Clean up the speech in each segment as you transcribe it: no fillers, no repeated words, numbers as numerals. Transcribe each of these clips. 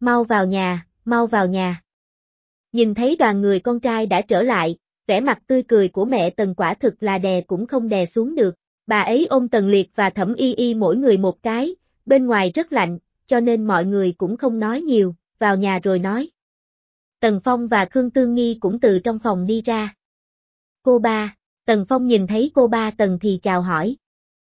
mau vào nhà, mau vào nhà. Nhìn thấy đoàn người con trai đã trở lại, vẻ mặt tươi cười của mẹ Tần quả thực là đè cũng không đè xuống được. Bà ấy ôm Tần Liệt và Thẩm Y Y mỗi người một cái, bên ngoài rất lạnh, cho nên mọi người cũng không nói nhiều, vào nhà rồi nói. Tần Phong và Khương Tương Nghi cũng từ trong phòng đi ra. Cô ba, Tần Phong nhìn thấy cô ba Tần thì chào hỏi.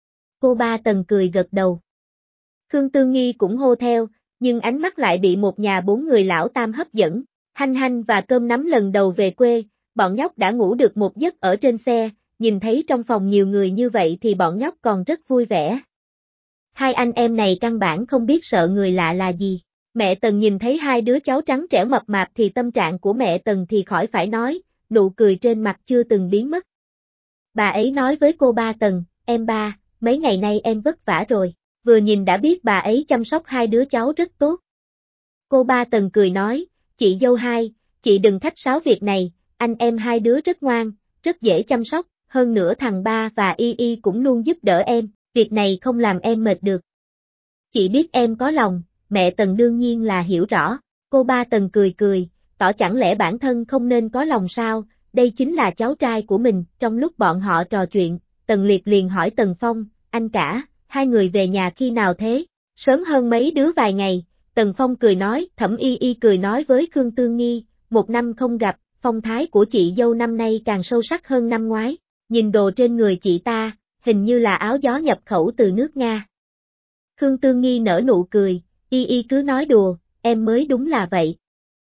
Cô ba Tần cười gật đầu. Khương Tương Nghi cũng hô theo, nhưng ánh mắt lại bị một nhà 4 người lão tam hấp dẫn. Hanh Hanh và Cơm Nắm lần đầu về quê, bọn nhóc đã ngủ được một giấc ở trên xe, nhìn thấy trong phòng nhiều người như vậy thì bọn nhóc còn rất vui vẻ. Hai anh em này căn bản không biết sợ người lạ là gì. Mẹ Tần nhìn thấy hai đứa cháu trắng trẻo mập mạp thì tâm trạng của mẹ Tần thì khỏi phải nói, nụ cười trên mặt chưa từng biến mất. Bà ấy nói với cô ba Tần, em ba, mấy ngày nay em vất vả rồi, vừa nhìn đã biết bà ấy chăm sóc hai đứa cháu rất tốt. Cô ba Tần cười nói, chị dâu hai, chị đừng khách sáo việc này, anh em hai đứa rất ngoan, rất dễ chăm sóc, hơn nữa thằng ba và Y Y cũng luôn giúp đỡ em, việc này không làm em mệt được. Chị biết em có lòng, mẹ Tần đương nhiên là hiểu rõ, cô ba Tần cười cười, tỏ chẳng lẽ bản thân không nên có lòng sao, đây chính là cháu trai của mình. Trong lúc bọn họ trò chuyện, Tần Liệt liền hỏi Tần Phong, anh cả, hai người về nhà khi nào thế? Sớm hơn mấy đứa vài ngày. Tần Phong cười nói, Thẩm Y Y cười nói với Khương Tương Nghi, một năm không gặp, phong thái của chị dâu năm nay càng sâu sắc hơn năm ngoái, nhìn đồ trên người chị ta, hình như là áo gió nhập khẩu từ nước Nga. Khương Tương Nghi nở nụ cười, Y Y cứ nói đùa, em mới đúng là vậy.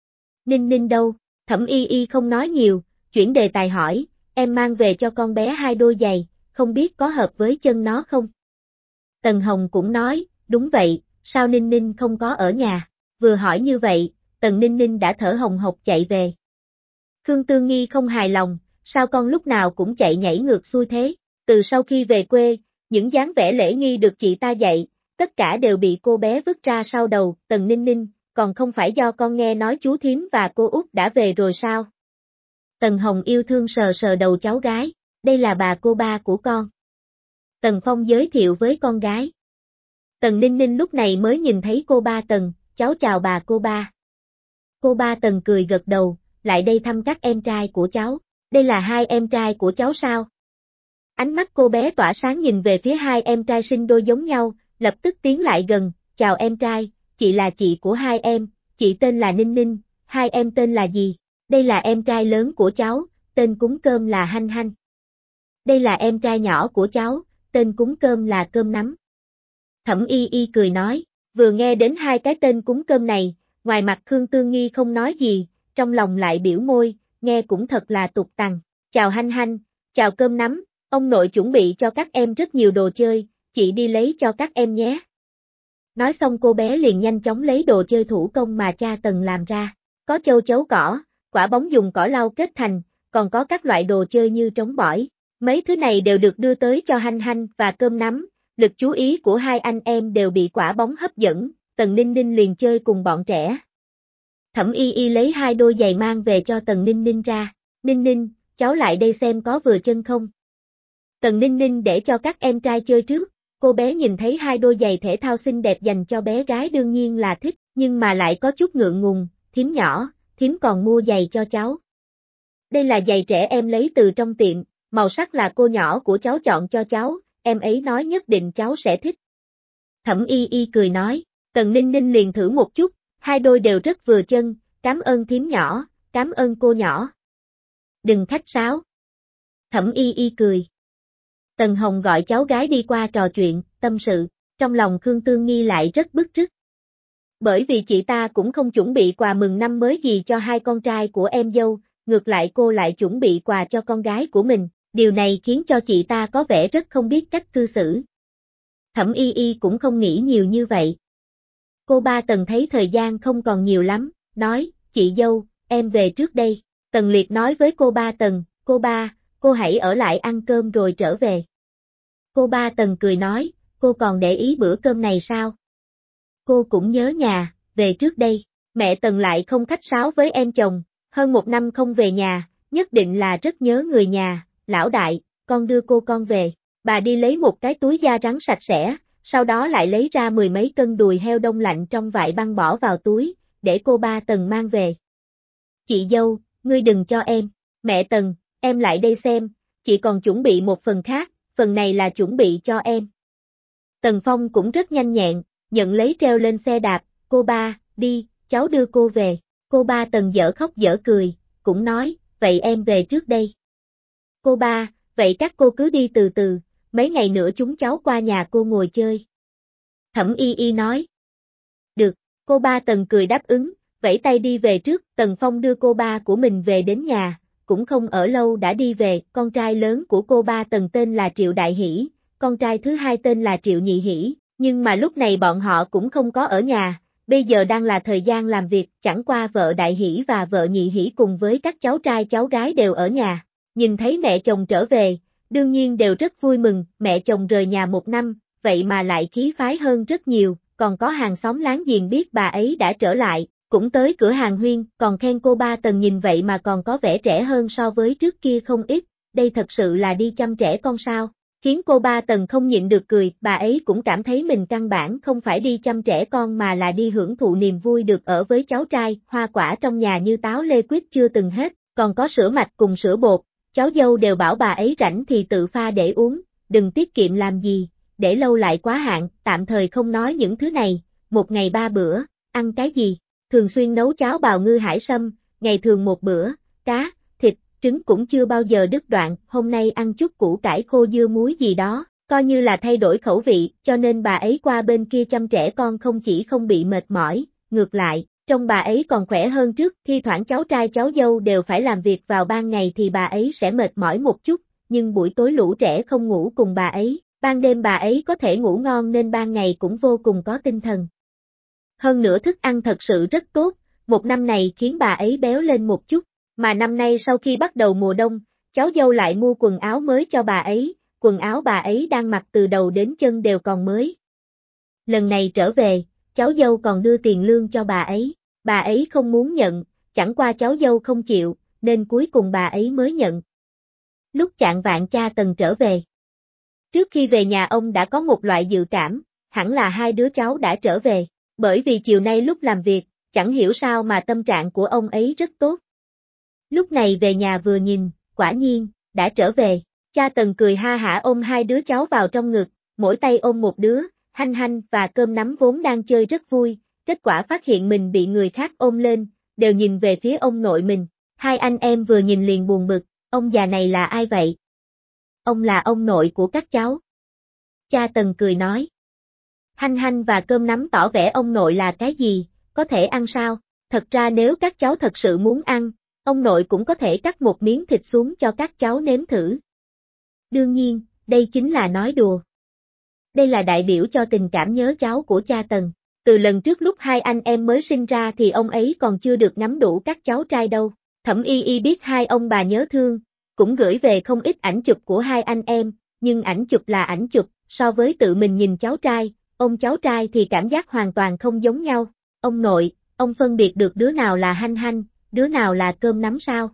Ninh Ninh đâu? Thẩm Y Y không nói nhiều, chuyển đề tài hỏi, em mang về cho con bé hai đôi giày, không biết có hợp với chân nó không? Tần Hồng cũng nói, đúng vậy, sao Ninh Ninh không có ở nhà? Vừa hỏi như vậy, Tần Ninh Ninh đã thở hồng hộc chạy về. Khương Tương Nghi không hài lòng, sao con lúc nào cũng chạy nhảy ngược xuôi thế? Từ sau khi về quê, những dáng vẻ lễ nghi được chị ta dạy, tất cả đều bị cô bé vứt ra sau đầu. Tần Ninh Ninh, còn không phải do con nghe nói chú Thím và cô Út đã về rồi sao? Tần Hồng yêu thương sờ sờ đầu cháu gái, đây là bà cô ba của con. Tần Phong giới thiệu với con gái. Tần Ninh Ninh lúc này mới nhìn thấy cô ba Tần, cháu chào bà cô ba. Cô ba Tần cười gật đầu, lại đây thăm các em trai của cháu, đây là hai em trai của cháu sao? Ánh mắt cô bé tỏa sáng nhìn về phía hai em trai sinh đôi giống nhau, lập tức tiến lại gần, chào em trai, chị là chị của hai em, chị tên là Ninh Ninh, hai em tên là gì? Đây là em trai lớn của cháu, tên cúng cơm là Hanh Hanh. Đây là em trai nhỏ của cháu, tên cúng cơm là Cơm Nắm. Thẩm Y Y cười nói, vừa nghe đến hai cái tên cúng cơm này, ngoài mặt Khương Tương Nghi không nói gì, trong lòng lại biểu môi, nghe cũng thật là tục tằng. Chào Hanh Hanh, chào Cơm Nắm, ông nội chuẩn bị cho các em rất nhiều đồ chơi, chị đi lấy cho các em nhé. Nói xong cô bé liền nhanh chóng lấy đồ chơi thủ công mà cha Tần làm ra, có châu chấu cỏ, quả bóng dùng cỏ lau kết thành, còn có các loại đồ chơi như trống bỏi. Mấy thứ này đều được đưa tới cho Hanh Hanh và Cơm Nắm, lực chú ý của hai anh em đều bị quả bóng hấp dẫn, Tần Ninh Ninh liền chơi cùng bọn trẻ. Thẩm Y Y lấy hai đôi giày mang về cho Tần Ninh Ninh ra, Ninh Ninh, cháu lại đây xem có vừa chân không. Tần Ninh Ninh để cho các em trai chơi trước, cô bé nhìn thấy hai đôi giày thể thao xinh đẹp dành cho bé gái đương nhiên là thích, nhưng mà lại có chút ngượng ngùng, thím nhỏ, thím còn mua giày cho cháu. Đây là giày trẻ em lấy từ trong tiệm, màu sắc là cô nhỏ của cháu chọn cho cháu, em ấy nói nhất định cháu sẽ thích. Thẩm Y Y cười nói, Tần Ninh Ninh liền thử một chút, hai đôi đều rất vừa chân, cảm ơn thím nhỏ, cảm ơn cô nhỏ. Đừng khách sáo. Thẩm Y Y cười. Tần Hồng gọi cháu gái đi qua trò chuyện, tâm sự, trong lòng Khương Tương Nghi lại rất bức rứt. Bởi vì chị ta cũng không chuẩn bị quà mừng năm mới gì cho hai con trai của em dâu, ngược lại cô lại chuẩn bị quà cho con gái của mình, điều này khiến cho chị ta có vẻ rất không biết cách cư xử. Thẩm Y Y cũng không nghĩ nhiều như vậy. Cô ba Tần thấy thời gian không còn nhiều lắm, nói, chị dâu, em về trước đây. Tần Liệt nói với cô ba Tần, cô ba, cô hãy ở lại ăn cơm rồi trở về. Cô ba Tần cười nói, cô còn để ý bữa cơm này sao? Cô cũng nhớ nhà, về trước đây. Mẹ Tần lại không khách sáo với em chồng, hơn một năm không về nhà, nhất định là rất nhớ người nhà. Lão đại, con đưa cô con về. Bà đi lấy một cái túi da rắn sạch sẽ, sau đó lại lấy ra 10 mấy cân đùi heo đông lạnh trong vại băng bỏ vào túi, để cô ba Tần mang về. Chị dâu, ngươi đừng cho em. Mẹ Tần, em lại đây xem, chị còn chuẩn bị một phần khác, phần này là chuẩn bị cho em. Tần Phong cũng rất nhanh nhẹn, nhận lấy treo lên xe đạp, cô ba, đi, cháu đưa cô về. Cô ba Tần dở khóc dở cười, cũng nói, vậy em về trước đây. Cô ba, vậy các cô cứ đi từ từ, mấy ngày nữa chúng cháu qua nhà cô ngồi chơi. Thẩm Y Y nói. Được, cô ba Tần cười đáp ứng, vẫy tay đi về trước, Tần Phong đưa cô ba của mình về đến nhà, cũng không ở lâu đã đi về, con trai lớn của cô ba Tần tên là Triệu Đại Hỷ, con trai thứ hai tên là Triệu Nhị Hỷ, nhưng mà lúc này bọn họ cũng không có ở nhà, bây giờ đang là thời gian làm việc, chẳng qua vợ Đại Hỷ và vợ Nhị Hỷ cùng với các cháu trai cháu gái đều ở nhà, nhìn thấy mẹ chồng trở về, đương nhiên đều rất vui mừng, mẹ chồng rời nhà một năm, vậy mà lại khí phái hơn rất nhiều, còn có hàng xóm láng giềng biết bà ấy đã trở lại, cũng tới cửa hàng huyên, còn khen cô ba Tần nhìn vậy mà còn có vẻ trẻ hơn so với trước kia không ít, đây thật sự là đi chăm trẻ con sao, khiến cô ba Tần không nhịn được cười, bà ấy cũng cảm thấy mình căn bản không phải đi chăm trẻ con mà là đi hưởng thụ niềm vui được ở với cháu trai, hoa quả trong nhà như táo lê quýt chưa từng hết, còn có sữa mạch cùng sữa bột, cháu dâu đều bảo bà ấy rảnh thì tự pha để uống, đừng tiết kiệm làm gì, để lâu lại quá hạn, tạm thời không nói những thứ này, một ngày 3 bữa, ăn cái gì? Thường xuyên nấu cháo bào ngư hải sâm, ngày thường một bữa, cá, thịt, trứng cũng chưa bao giờ đứt đoạn, hôm nay ăn chút củ cải khô dưa muối gì đó, coi như là thay đổi khẩu vị, cho nên bà ấy qua bên kia chăm trẻ con không chỉ không bị mệt mỏi, ngược lại, trông bà ấy còn khỏe hơn trước, thi thoảng cháu trai cháu dâu đều phải làm việc vào ban ngày thì bà ấy sẽ mệt mỏi một chút, nhưng buổi tối lũ trẻ không ngủ cùng bà ấy, ban đêm bà ấy có thể ngủ ngon nên ban ngày cũng vô cùng có tinh thần. Hơn nữa thức ăn thật sự rất tốt, một năm này khiến bà ấy béo lên một chút, mà năm nay sau khi bắt đầu mùa đông, cháu dâu lại mua quần áo mới cho bà ấy, quần áo bà ấy đang mặc từ đầu đến chân đều còn mới. Lần này trở về, cháu dâu còn đưa tiền lương cho bà ấy không muốn nhận, chẳng qua cháu dâu không chịu, nên cuối cùng bà ấy mới nhận. Lúc chạng vạng cha Tần trở về. Trước khi về nhà ông đã có một loại dự cảm, hẳn là hai đứa cháu đã trở về. Bởi vì chiều nay lúc làm việc, chẳng hiểu sao mà tâm trạng của ông ấy rất tốt. Lúc này về nhà vừa nhìn, quả nhiên, đã trở về. Cha Tần cười ha hả ôm hai đứa cháu vào trong ngực, mỗi tay ôm một đứa, Hanh Hanh và Cơm Nắm vốn đang chơi rất vui, kết quả phát hiện mình bị người khác ôm lên, đều nhìn về phía ông nội mình. Hai anh em vừa nhìn liền buồn bực, ông già này là ai vậy? Ông là ông nội của các cháu. Cha Tần cười nói. Hanh Hanh và Cơm Nắm tỏ vẻ ông nội là cái gì, có thể ăn sao? Thật ra nếu các cháu thật sự muốn ăn, ông nội cũng có thể cắt một miếng thịt xuống cho các cháu nếm thử. Đương nhiên, đây chính là nói đùa. Đây là đại biểu cho tình cảm nhớ cháu của cha Tần. Từ lần trước lúc hai anh em mới sinh ra thì ông ấy còn chưa được ngắm đủ các cháu trai đâu. Thẩm Y Y biết hai ông bà nhớ thương, cũng gửi về không ít ảnh chụp của hai anh em, nhưng ảnh chụp là ảnh chụp, so với tự mình nhìn cháu trai, ông cháu trai thì cảm giác hoàn toàn không giống nhau. Ông nội, ông phân biệt được đứa nào là Hanh Hanh, đứa nào là Cơm Nắm sao?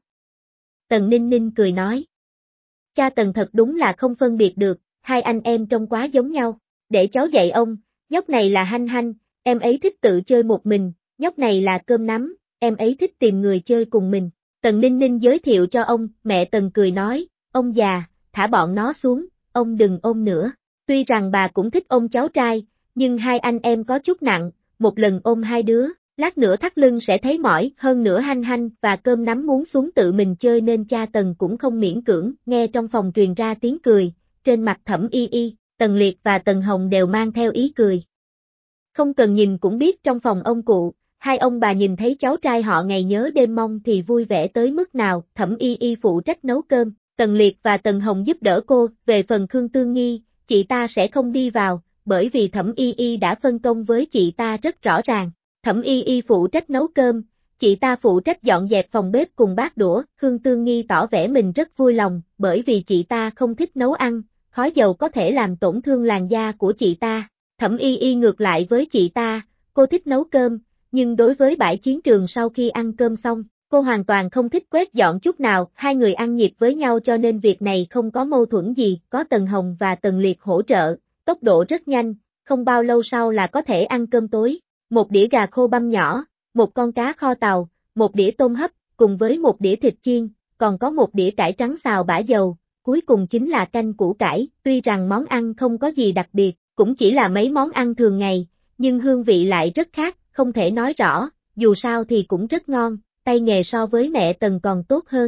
Tần Ninh Ninh cười nói. Cha Tần thật đúng là không phân biệt được, hai anh em trông quá giống nhau. Để cháu dạy ông, nhóc này là Hanh Hanh, em ấy thích tự chơi một mình, nhóc này là Cơm Nắm, em ấy thích tìm người chơi cùng mình. Tần Ninh Ninh giới thiệu cho ông, mẹ Tần cười nói, ông già, thả bọn nó xuống, ông đừng ôm nữa. Tuy rằng bà cũng thích ôm cháu trai, nhưng hai anh em có chút nặng, một lần ôm hai đứa, lát nữa thắt lưng sẽ thấy mỏi, hơn nữa Hanh Hanh và Cơm Nắm muốn xuống tự mình chơi nên cha Tần cũng không miễn cưỡng, nghe trong phòng truyền ra tiếng cười, trên mặt Thẩm Y Y, Tần Liệt và Tần Hồng đều mang theo ý cười. Không cần nhìn cũng biết trong phòng ông cụ, hai ông bà nhìn thấy cháu trai họ ngày nhớ đêm mong thì vui vẻ tới mức nào, Thẩm Y Y phụ trách nấu cơm, Tần Liệt và Tần Hồng giúp đỡ cô, về phần Khương Tương Nghi, chị ta sẽ không đi vào, bởi vì Thẩm Y Y đã phân công với chị ta rất rõ ràng. Thẩm Y Y phụ trách nấu cơm, chị ta phụ trách dọn dẹp phòng bếp cùng bát đũa, Khương Tương Nghi tỏ vẻ mình rất vui lòng, bởi vì chị ta không thích nấu ăn, khói dầu có thể làm tổn thương làn da của chị ta. Thẩm Y Y ngược lại với chị ta, cô thích nấu cơm, nhưng đối với bãi chiến trường sau khi ăn cơm xong, cô hoàn toàn không thích quét dọn chút nào, hai người ăn nhịp với nhau cho nên việc này không có mâu thuẫn gì, có Tần Hồng và Tần Liệt hỗ trợ, tốc độ rất nhanh, không bao lâu sau là có thể ăn cơm tối. Một đĩa gà khô băm nhỏ, một con cá kho tàu, một đĩa tôm hấp, cùng với một đĩa thịt chiên, còn có một đĩa cải trắng xào bã dầu, cuối cùng chính là canh củ cải, tuy rằng món ăn không có gì đặc biệt, cũng chỉ là mấy món ăn thường ngày, nhưng hương vị lại rất khác, không thể nói rõ, dù sao thì cũng rất ngon, tay nghề so với mẹ Tần còn tốt hơn.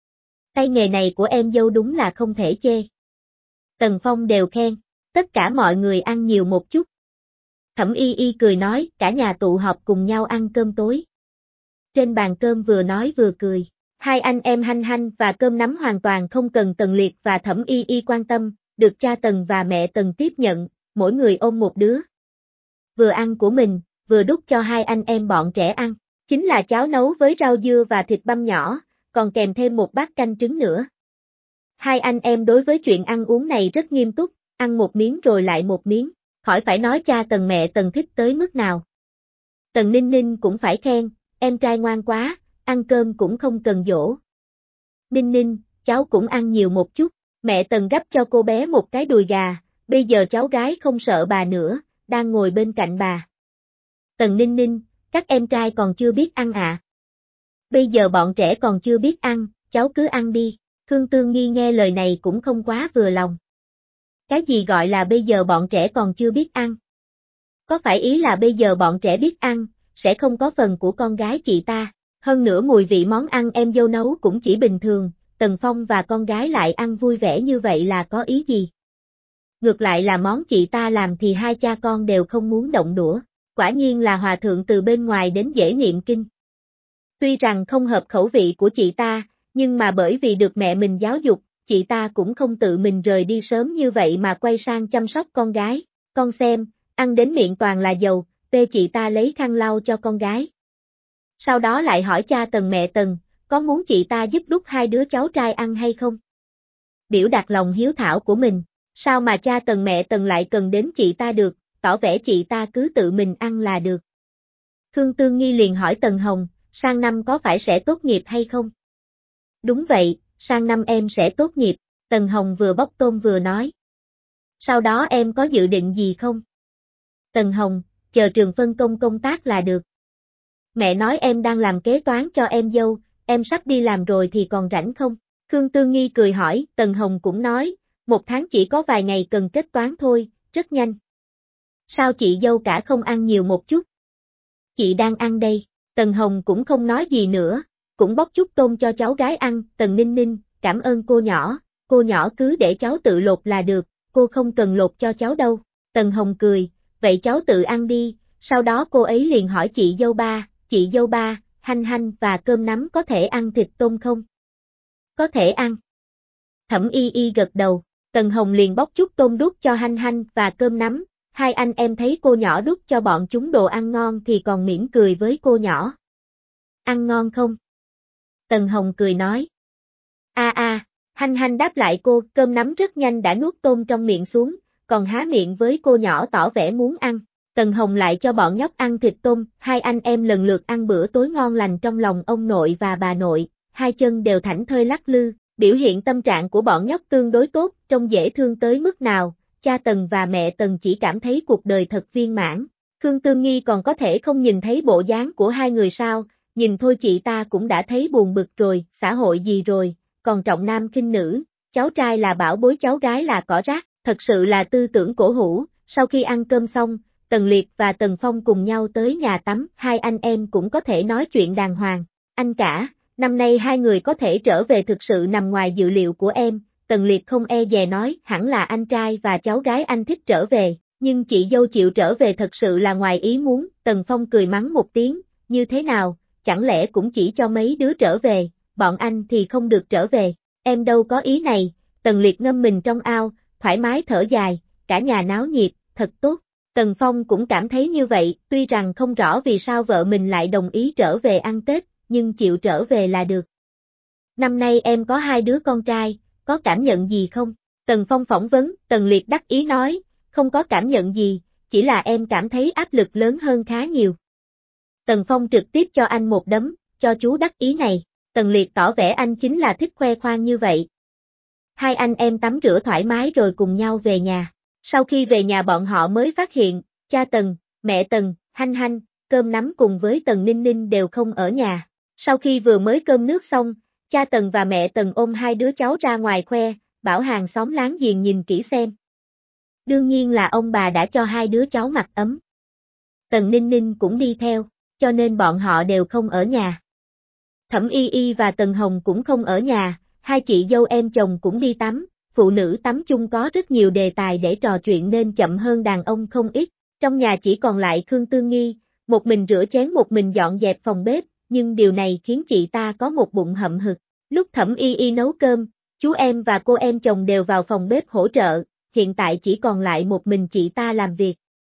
Tay nghề này của em dâu đúng là không thể chê. Tần Phong đều khen, tất cả mọi người ăn nhiều một chút. Thẩm Y Y cười nói, cả nhà tụ họp cùng nhau ăn cơm tối. Trên bàn cơm vừa nói vừa cười, hai anh em Hanh Hanh và Cơm Nắm hoàn toàn không cần Tần Liệt và Thẩm Y Y quan tâm, được cha Tần và mẹ Tần tiếp nhận, mỗi người ôm một đứa. Vừa ăn của mình, vừa đút cho hai anh em bọn trẻ ăn, chính là cháo nấu với rau dưa và thịt băm nhỏ, còn kèm thêm một bát canh trứng nữa. Hai anh em đối với chuyện ăn uống này rất nghiêm túc, ăn một miếng rồi lại một miếng, khỏi phải nói cha Tần mẹ Tần thích tới mức nào. Tần Ninh Ninh cũng phải khen, em trai ngoan quá, ăn cơm cũng không cần dỗ. Ninh Ninh, cháu cũng ăn nhiều một chút, mẹ Tần gắp cho cô bé một cái đùi gà, bây giờ cháu gái không sợ bà nữa, đang ngồi bên cạnh bà. Tần Ninh Ninh, các em trai còn chưa biết ăn à? Bây giờ bọn trẻ còn chưa biết ăn, cháu cứ ăn đi. Khương Tương Nghi nghe lời này cũng không quá vừa lòng. Cái gì gọi là bây giờ bọn trẻ còn chưa biết ăn? Có phải ý là bây giờ bọn trẻ biết ăn, sẽ không có phần của con gái chị ta, hơn nữa mùi vị món ăn em dâu nấu cũng chỉ bình thường, Tần Phong và con gái lại ăn vui vẻ như vậy là có ý gì? Ngược lại là món chị ta làm thì hai cha con đều không muốn động đũa, quả nhiên là hòa thượng từ bên ngoài đến dễ niệm kinh. Tuy rằng không hợp khẩu vị của chị ta, nhưng mà bởi vì được mẹ mình giáo dục, chị ta cũng không tự mình rời đi sớm như vậy mà quay sang chăm sóc con gái. Con xem, ăn đến miệng toàn là dầu, chị ta lấy khăn lau cho con gái. Sau đó lại hỏi cha Tần mẹ Tần, có muốn chị ta giúp đút hai đứa cháu trai ăn hay không? Biểu đạt lòng hiếu thảo của mình, sao mà cha Tần mẹ Tần lại cần đến chị ta được, tỏ vẻ chị ta cứ tự mình ăn là được. Khương Tương Nghi liền hỏi Tần Hồng, sang năm có phải sẽ tốt nghiệp hay không? Đúng vậy, sang năm em sẽ tốt nghiệp, Tần Hồng vừa bóc tôm vừa nói. Sau đó em có dự định gì không? Tần Hồng, chờ trường phân công công tác là được. Mẹ nói em đang làm kế toán cho em dâu, em sắp đi làm rồi thì còn rảnh không? Khương Tương Nghi cười hỏi, Tần Hồng cũng nói, một tháng chỉ có vài ngày cần kết toán thôi, rất nhanh. Sao chị dâu cả không ăn nhiều một chút? Chị đang ăn đây, Tần Hồng cũng không nói gì nữa, cũng bóc chút tôm cho cháu gái ăn, Tần Ninh Ninh, cảm ơn cô nhỏ cứ để cháu tự lột là được, cô không cần lột cho cháu đâu. Tần Hồng cười, vậy cháu tự ăn đi, sau đó cô ấy liền hỏi chị dâu ba, Hanh Hanh và Cơm Nắm có thể ăn thịt tôm không? Có thể ăn. Thẩm Y Y gật đầu, Tần Hồng liền bóc chút tôm đút cho Hanh Hanh và Cơm Nắm, hai anh em thấy cô nhỏ đút cho bọn chúng đồ ăn ngon thì còn mỉm cười với cô nhỏ. Ăn ngon không? Tần Hồng cười nói. Hanh Hanh đáp lại cô, Cơm Nắm rất nhanh đã nuốt tôm trong miệng xuống, còn há miệng với cô nhỏ tỏ vẻ muốn ăn. Tần Hồng lại cho bọn nhóc ăn thịt tôm, hai anh em lần lượt ăn bữa tối ngon lành trong lòng ông nội và bà nội, hai chân đều thảnh thơi lắc lư, biểu hiện tâm trạng của bọn nhóc tương đối tốt, trông dễ thương tới mức nào, cha Tần và mẹ Tần chỉ cảm thấy cuộc đời thật viên mãn. Khương Tương Nghi còn có thể không nhìn thấy bộ dáng của hai người sao, nhìn thôi chị ta cũng đã thấy buồn bực rồi, xã hội gì rồi, còn trọng nam khinh nữ, cháu trai là bảo bối cháu gái là cỏ rác, thật sự là tư tưởng cổ hủ. Sau khi ăn cơm xong, Tần Liệt và Tần Phong cùng nhau tới nhà tắm, hai anh em cũng có thể nói chuyện đàng hoàng. Anh cả, năm nay hai người có thể trở về thực sự nằm ngoài dự liệu của em, Tần Liệt không e dè nói, hẳn là anh trai và cháu gái anh thích trở về, nhưng chị dâu chịu trở về thật sự là ngoài ý muốn, Tần Phong cười mắng một tiếng, như thế nào, chẳng lẽ cũng chỉ cho mấy đứa trở về, bọn anh thì không được trở về, em đâu có ý này, Tần Liệt ngâm mình trong ao, thoải mái thở dài, cả nhà náo nhiệt, thật tốt. Tần Phong cũng cảm thấy như vậy, tuy rằng không rõ vì sao vợ mình lại đồng ý trở về ăn Tết, nhưng chịu trở về là được. Năm nay em có hai đứa con trai, có cảm nhận gì không? Tần Phong phỏng vấn, Tần Liệt đắc ý nói, không có cảm nhận gì, chỉ là em cảm thấy áp lực lớn hơn khá nhiều. Tần Phong trực tiếp cho anh một đấm, cho chú đắc ý này, Tần Liệt tỏ vẻ anh chính là thích khoe khoang như vậy. Hai anh em tắm rửa thoải mái rồi cùng nhau về nhà. Sau khi về nhà bọn họ mới phát hiện, cha Tần, mẹ Tần, Hanh Hanh, Cơm Nắm cùng với Tần Ninh Ninh đều không ở nhà. Sau khi vừa mới cơm nước xong, cha Tần và mẹ Tần ôm hai đứa cháu ra ngoài khoe, bảo hàng xóm láng giềng nhìn kỹ xem. Đương nhiên là ông bà đã cho hai đứa cháu mặc ấm. Tần Ninh Ninh cũng đi theo, cho nên bọn họ đều không ở nhà. Thẩm Y Y và Tần Hồng cũng không ở nhà, hai chị dâu em chồng cũng đi tắm, phụ nữ tắm chung có rất nhiều đề tài để trò chuyện nên chậm hơn đàn ông không ít. Trong nhà chỉ còn lại Khương Tư Nghi, một mình rửa chén một mình dọn dẹp phòng bếp, nhưng điều này khiến chị ta có một bụng hậm hực. Lúc Thẩm Y Y nấu cơm, chú em và cô em chồng đều vào phòng bếp hỗ trợ, hiện tại chỉ còn lại một mình chị ta làm việc.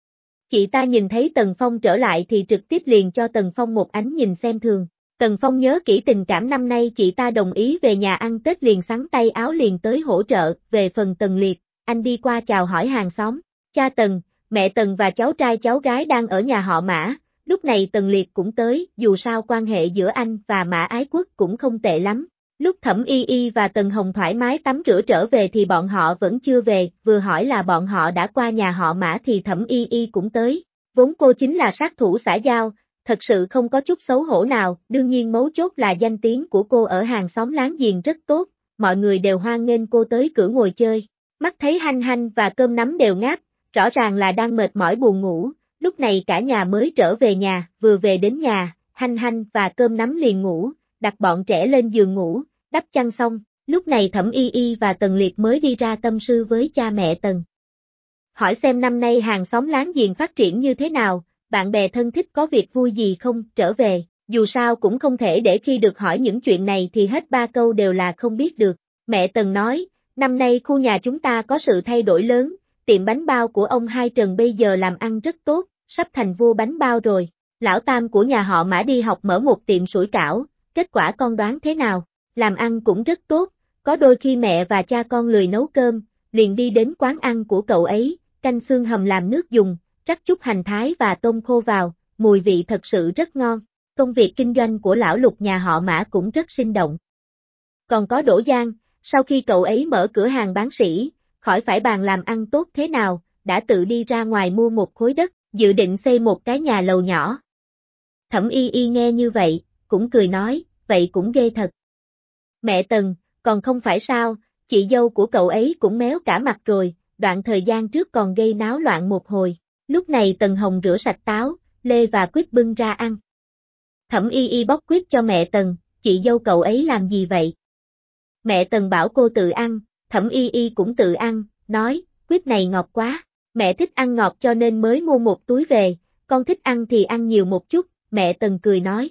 Chị ta nhìn thấy Tần Phong trở lại thì trực tiếp liền cho Tần Phong một ánh nhìn xem thường. Tần Phong nhớ kỹ tình cảm năm nay chị ta đồng ý về nhà ăn Tết liền xắn tay áo liền tới hỗ trợ. Về phần Tần Liệt, anh đi qua chào hỏi hàng xóm. Cha Tần, mẹ Tần và cháu trai cháu gái đang ở nhà họ Mã. Lúc này Tần Liệt cũng tới, dù sao quan hệ giữa anh và Mã Ái Quốc cũng không tệ lắm. Lúc Thẩm Y Y và Tần Hồng thoải mái tắm rửa trở về thì bọn họ vẫn chưa về, vừa hỏi là bọn họ đã qua nhà họ Mã thì Thẩm Y Y cũng tới. Vốn cô chính là sát thủ xã giao, thật sự không có chút xấu hổ nào, đương nhiên mấu chốt là danh tiếng của cô ở hàng xóm láng giềng rất tốt, mọi người đều hoan nghênh cô tới cửa ngồi chơi. Mắt thấy Hanh Hanh và Cơm Nắm đều ngáp, rõ ràng là đang mệt mỏi buồn ngủ, lúc này cả nhà mới trở về nhà, vừa về đến nhà, Hanh Hanh và Cơm Nắm liền ngủ, đặt bọn trẻ lên giường ngủ, đắp chăn xong, lúc này Thẩm Y Y và Tần Liệt mới đi ra tâm sự với cha mẹ Tần. Hỏi xem năm nay hàng xóm láng giềng phát triển như thế nào, bạn bè thân thích có việc vui gì không, trở về, dù sao cũng không thể để khi được hỏi những chuyện này thì hết ba câu đều là không biết được. Mẹ Tần nói, năm nay khu nhà chúng ta có sự thay đổi lớn, tiệm bánh bao của ông Hai Trần bây giờ làm ăn rất tốt, sắp thành vua bánh bao rồi. Lão Tam của nhà họ Mã đi học mở một tiệm sủi cảo, kết quả con đoán thế nào? Làm ăn cũng rất tốt, có đôi khi mẹ và cha con lười nấu cơm, liền đi đến quán ăn của cậu ấy, canh xương hầm làm nước dùng, rắc chút hành thái và tôm khô vào, mùi vị thật sự rất ngon. Công việc kinh doanh của lão Lục nhà họ Mã cũng rất sinh động. Còn có Đỗ Giang, sau khi cậu ấy mở cửa hàng bán sỉ, khỏi phải bàn làm ăn tốt thế nào, đã tự đi ra ngoài mua một khối đất, dự định xây một cái nhà lầu nhỏ. Thẩm Y Y nghe như vậy, cũng cười nói, vậy cũng ghê thật. Mẹ Tần, còn không phải sao, chị dâu của cậu ấy cũng méo cả mặt rồi, đoạn thời gian trước còn gây náo loạn một hồi. Lúc này Tần Hồng rửa sạch táo, lê và quýt bưng ra ăn. Thẩm Y Y bóc quýt cho mẹ Tần, chị dâu cậu ấy làm gì vậy? Mẹ Tần bảo cô tự ăn, Thẩm Y Y cũng tự ăn, nói, quýt này ngọt quá, mẹ thích ăn ngọt cho nên mới mua một túi về, con thích ăn thì ăn nhiều một chút, mẹ Tần cười nói.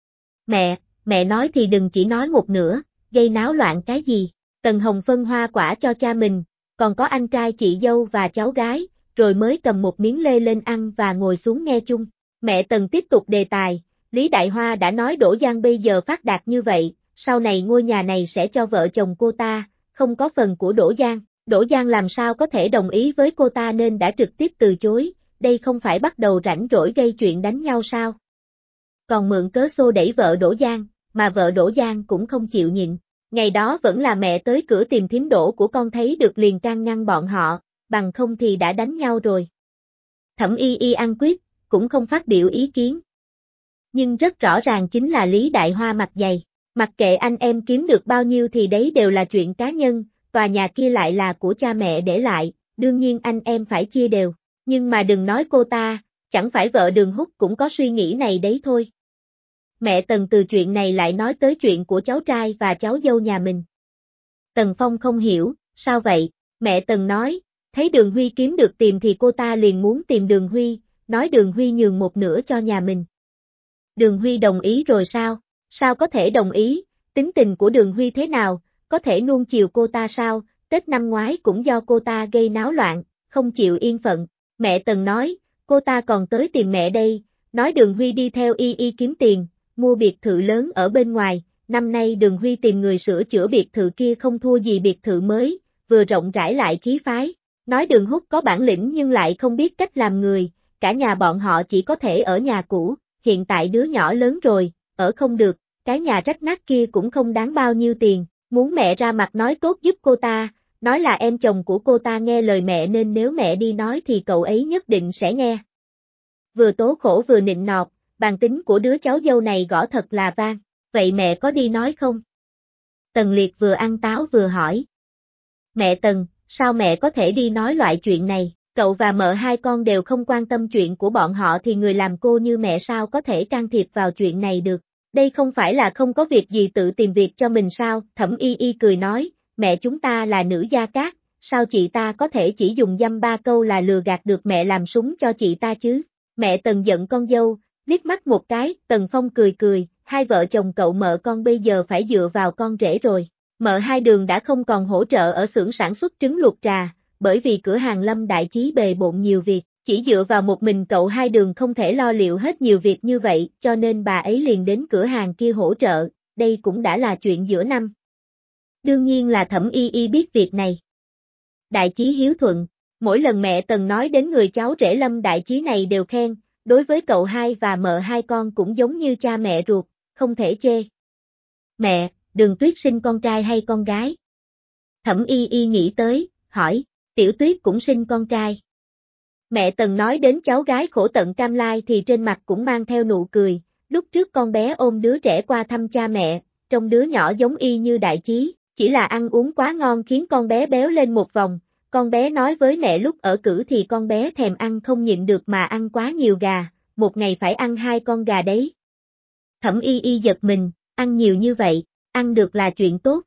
Mẹ nói thì đừng chỉ nói một nửa, gây náo loạn cái gì, Tần Hồng phân hoa quả cho cha mình, còn có anh trai chị dâu và cháu gái, rồi mới cầm một miếng lê lên ăn và ngồi xuống nghe chung. Mẹ Tần tiếp tục đề tài, Lý Đại Hoa đã nói Đỗ Giang bây giờ phát đạt như vậy, sau này ngôi nhà này sẽ cho vợ chồng cô ta, không có phần của Đỗ Giang. Đỗ Giang làm sao có thể đồng ý với cô ta nên đã trực tiếp từ chối, đây không phải bắt đầu rảnh rỗi gây chuyện đánh nhau sao? Còn mượn cớ xô đẩy vợ Đỗ Giang, mà vợ Đỗ Giang cũng không chịu nhịn. Ngày đó vẫn là mẹ tới cửa tìm thím Đỗ của con thấy được liền can ngăn bọn họ, bằng không thì đã đánh nhau rồi. Thẩm Y Y ăn quyết, cũng không phát biểu ý kiến. Nhưng rất rõ ràng chính là Lý Đại Hoa mặt dày, mặc kệ anh em kiếm được bao nhiêu thì đấy đều là chuyện cá nhân, tòa nhà kia lại là của cha mẹ để lại, đương nhiên anh em phải chia đều, nhưng mà đừng nói cô ta, chẳng phải vợ Đường Húc cũng có suy nghĩ này đấy thôi. Mẹ Tần từ chuyện này lại nói tới chuyện của cháu trai và cháu dâu nhà mình. Tần Phong không hiểu, sao vậy? Mẹ Tần nói, thấy Đường Huy kiếm được tiền thì cô ta liền muốn tìm Đường Huy, nói Đường Huy nhường một nửa cho nhà mình. Đường Huy đồng ý rồi sao? Sao có thể đồng ý? Tính tình của Đường Huy thế nào? Có thể nuông chiều cô ta sao? Tết năm ngoái cũng do cô ta gây náo loạn, không chịu yên phận. Mẹ Tần nói, cô ta còn tới tìm mẹ đây, nói Đường Huy đi theo Y Y kiếm tiền, mua biệt thự lớn ở bên ngoài. Năm nay Đường Huy tìm người sửa chữa biệt thự kia không thua gì biệt thự mới, vừa rộng rãi lại khí phái. Nói Đường Húc có bản lĩnh nhưng lại không biết cách làm người, cả nhà bọn họ chỉ có thể ở nhà cũ, hiện tại đứa nhỏ lớn rồi, ở không được, cái nhà rách nát kia cũng không đáng bao nhiêu tiền, muốn mẹ ra mặt nói tốt giúp cô ta, nói là em chồng của cô ta nghe lời mẹ nên nếu mẹ đi nói thì cậu ấy nhất định sẽ nghe. vừa tố khổ vừa nịnh nọt, bàn tính của đứa cháu dâu này gõ thật là vang. Vậy mẹ có đi nói không? Tần Liệt vừa ăn táo vừa hỏi. Mẹ Tần, sao mẹ có thể đi nói loại chuyện này? Cậu và mợ hai con đều không quan tâm chuyện của bọn họ thì người làm cô như mẹ sao có thể can thiệp vào chuyện này được. Đây không phải là không có việc gì tự tìm việc cho mình sao? Thẩm Y Y cười nói, mẹ chúng ta là nữ gia cát, sao chị ta có thể chỉ dùng dăm ba câu là lừa gạt được mẹ làm súng cho chị ta chứ? Mẹ Tần giận con dâu, liếc mắt một cái, Tần Phong cười cười, hai vợ chồng cậu mợ con bây giờ phải dựa vào con rể rồi. Mợ hai Đường đã không còn hỗ trợ ở xưởng sản xuất trứng luộc trà, bởi vì cửa hàng Lâm Đại Chí bề bộn nhiều việc, chỉ dựa vào một mình cậu hai Đường không thể lo liệu hết nhiều việc như vậy, cho nên bà ấy liền đến cửa hàng kia hỗ trợ, đây cũng đã là chuyện giữa năm. Đương nhiên là Thẩm Y Y biết việc này. Đại Chí hiếu thuận, mỗi lần mẹ Tần nói đến người cháu rể Lâm Đại Chí này đều khen, đối với cậu hai và mợ hai con cũng giống như cha mẹ ruột, không thể chê. Mẹ, Đường Tuyết sinh con trai hay con gái? Thẩm Y Y nghĩ tới, hỏi, Tiểu Tuyết cũng sinh con trai. Mẹ Tần nói đến cháu gái khổ tận cam lai thì trên mặt cũng mang theo nụ cười, lúc trước con bé ôm đứa trẻ qua thăm cha mẹ, trông đứa nhỏ giống y như Đại Chí, chỉ là ăn uống quá ngon khiến con bé béo lên một vòng, con bé nói với mẹ lúc ở cữ thì con bé thèm ăn không nhịn được mà ăn quá nhiều gà, một ngày phải ăn 2 con gà đấy. Thẩm Y Y giật mình, ăn nhiều như vậy, ăn được là chuyện tốt.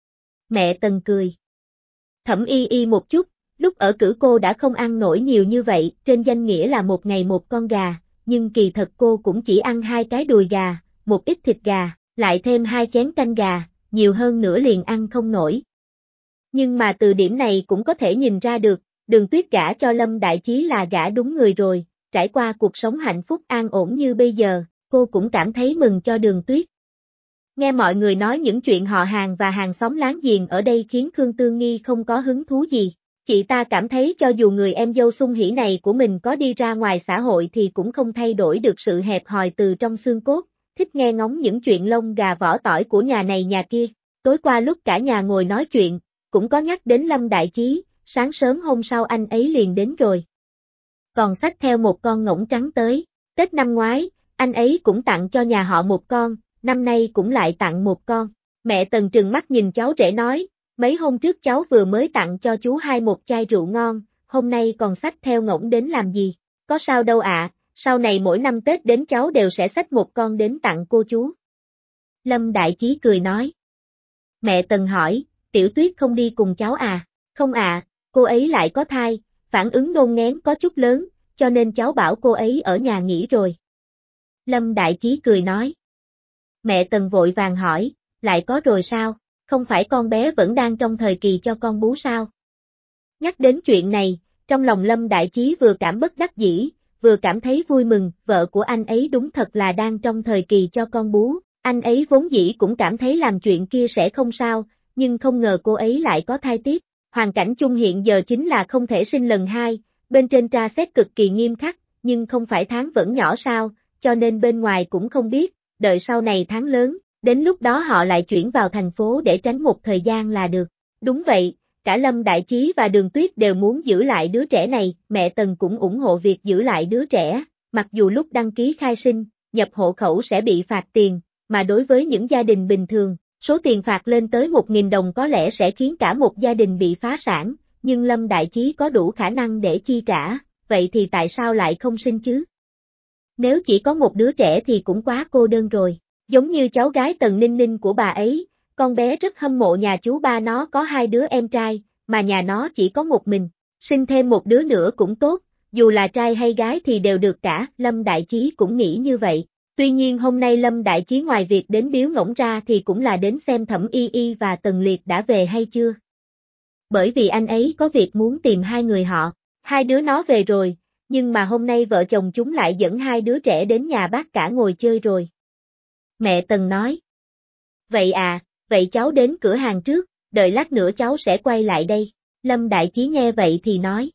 Mẹ Tần cười. Thẩm Y Y một chút, lúc ở cữ cô đã không ăn nổi nhiều như vậy, trên danh nghĩa là một ngày một con gà, nhưng kỳ thật cô cũng chỉ ăn 2 cái đùi gà, một ít thịt gà, lại thêm 2 chén canh gà, nhiều hơn nữa liền ăn không nổi. Nhưng mà từ điểm này cũng có thể nhìn ra được, Đường Tuyết gả cho Lâm Đại Chí là gả đúng người rồi, trải qua cuộc sống hạnh phúc an ổn như bây giờ, cô cũng cảm thấy mừng cho Đường Tuyết. Nghe mọi người nói những chuyện họ hàng và hàng xóm láng giềng ở đây khiến Khương Tương Nghi không có hứng thú gì. Chị ta cảm thấy cho dù người em dâu sung hỉ này của mình có đi ra ngoài xã hội thì cũng không thay đổi được sự hẹp hòi từ trong xương cốt, thích nghe ngóng những chuyện lông gà vỏ tỏi của nhà này nhà kia. Tối qua lúc cả nhà ngồi nói chuyện, cũng có nhắc đến Lâm Đại Chí, sáng sớm hôm sau anh ấy liền đến rồi. Còn xách theo một con ngỗng trắng tới, Tết năm ngoái, anh ấy cũng tặng cho nhà họ một con, năm nay cũng lại tặng một con. Mẹ Tần trừng mắt nhìn cháu rể nói, mấy hôm trước cháu vừa mới tặng cho chú hai một chai rượu ngon, hôm nay còn xách theo ngỗng đến làm gì? Có sao đâu ạ, sau này mỗi năm Tết đến cháu đều sẽ xách một con đến tặng cô chú. Lâm Đại Chí cười nói. Mẹ Tần hỏi, Tiểu Tuyết không đi cùng cháu à? Không ạ, cô ấy lại có thai, phản ứng nôn ngén có chút lớn, cho nên cháu bảo cô ấy ở nhà nghỉ rồi. Lâm Đại Chí cười nói. Mẹ Tần vội vàng hỏi, lại có rồi sao, không phải con bé vẫn đang trong thời kỳ cho con bú sao? Nhắc đến chuyện này, trong lòng Lâm Đại Chí vừa cảm bất đắc dĩ, vừa cảm thấy vui mừng, vợ của anh ấy đúng thật là đang trong thời kỳ cho con bú, anh ấy vốn dĩ cũng cảm thấy làm chuyện kia sẽ không sao, nhưng không ngờ cô ấy lại có thai tiếp. Hoàn cảnh chung hiện giờ chính là không thể sinh lần hai, bên trên tra xét cực kỳ nghiêm khắc, nhưng không phải tháng vẫn nhỏ sao, cho nên bên ngoài cũng không biết, đợi sau này tháng lớn, đến lúc đó họ lại chuyển vào thành phố để tránh một thời gian là được. Đúng vậy, cả Lâm Đại Chí và Đường Tuyết đều muốn giữ lại đứa trẻ này, mẹ Tần cũng ủng hộ việc giữ lại đứa trẻ, mặc dù lúc đăng ký khai sinh, nhập hộ khẩu sẽ bị phạt tiền, mà đối với những gia đình bình thường, số tiền phạt lên tới 1.000 đồng có lẽ sẽ khiến cả một gia đình bị phá sản, nhưng Lâm Đại Chí có đủ khả năng để chi trả, vậy thì tại sao lại không sinh chứ? Nếu chỉ có một đứa trẻ thì cũng quá cô đơn rồi, giống như cháu gái Tần Ninh Ninh của bà ấy, con bé rất hâm mộ nhà chú ba nó có 2 đứa em trai, mà nhà nó chỉ có một mình, sinh thêm một đứa nữa cũng tốt, dù là trai hay gái thì đều được cả, Lâm Đại Chí cũng nghĩ như vậy. Tuy nhiên hôm nay Lâm Đại Chí ngoài việc đến biếu ngỗng ra thì cũng là đến xem Thẩm Y Y và Tần Liệt đã về hay chưa. Bởi vì anh ấy có việc muốn tìm hai người họ, hai đứa nó về rồi, nhưng mà hôm nay vợ chồng chúng lại dẫn 2 đứa trẻ đến nhà bác cả ngồi chơi rồi. Mẹ Tần nói. Vậy à, vậy cháu đến cửa hàng trước, đợi lát nữa cháu sẽ quay lại đây. Lâm Đại Chí nghe vậy thì nói.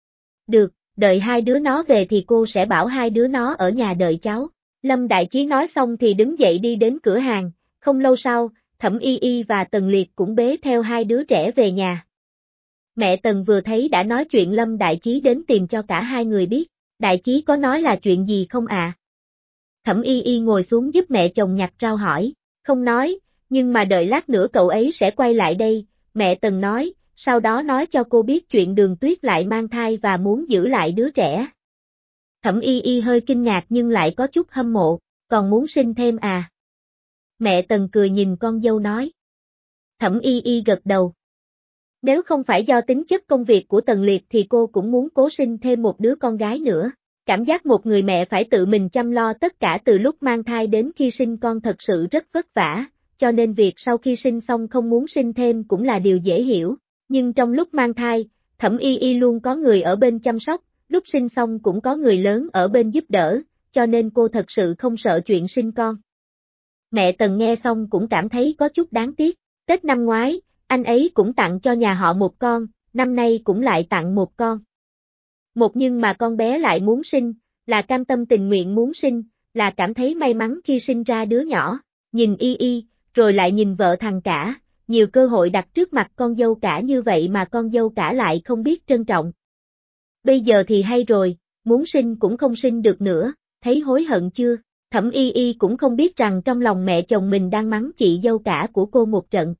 Được, đợi 2 đứa nó về thì cô sẽ bảo 2 đứa nó ở nhà đợi cháu. Lâm Đại Chí nói xong thì đứng dậy đi đến cửa hàng, không lâu sau, Thẩm Y Y và Tần Liệt cũng bế theo 2 đứa trẻ về nhà. Mẹ Tần vừa thấy đã nói chuyện Lâm Đại Chí đến tìm cho cả hai người biết, Đại Chí có nói là chuyện gì không à? Thẩm Y Y ngồi xuống giúp mẹ chồng nhặt rau hỏi, không nói, nhưng mà đợi lát nữa cậu ấy sẽ quay lại đây, mẹ Tần nói, sau đó nói cho cô biết chuyện Đường Tuyết lại mang thai và muốn giữ lại đứa trẻ. Thẩm Y Y hơi kinh ngạc nhưng lại có chút hâm mộ, còn muốn sinh thêm à? Mẹ Tần cười nhìn con dâu nói. Thẩm Y Y gật đầu. Nếu không phải do tính chất công việc của Tần Liệt thì cô cũng muốn cố sinh thêm một đứa con gái nữa. Cảm giác một người mẹ phải tự mình chăm lo tất cả từ lúc mang thai đến khi sinh con thật sự rất vất vả, cho nên việc sau khi sinh xong không muốn sinh thêm cũng là điều dễ hiểu. Nhưng trong lúc mang thai, Thẩm Y Y luôn có người ở bên chăm sóc, lúc sinh xong cũng có người lớn ở bên giúp đỡ, cho nên cô thật sự không sợ chuyện sinh con. Mẹ Tần nghe xong cũng cảm thấy có chút đáng tiếc. Tết năm ngoái, anh ấy cũng tặng cho nhà họ một con, năm nay cũng lại tặng một con. Nhưng mà con bé lại muốn sinh, là cam tâm tình nguyện muốn sinh, là cảm thấy may mắn khi sinh ra đứa nhỏ. Nhìn Y Y, rồi lại nhìn vợ thằng cả, nhiều cơ hội đặt trước mặt con dâu cả như vậy mà con dâu cả lại không biết trân trọng. Bây giờ thì hay rồi, muốn sinh cũng không sinh được nữa, thấy hối hận chưa? Thẩm Y Y cũng không biết rằng trong lòng mẹ chồng mình đang mắng chị dâu cả của cô một trận.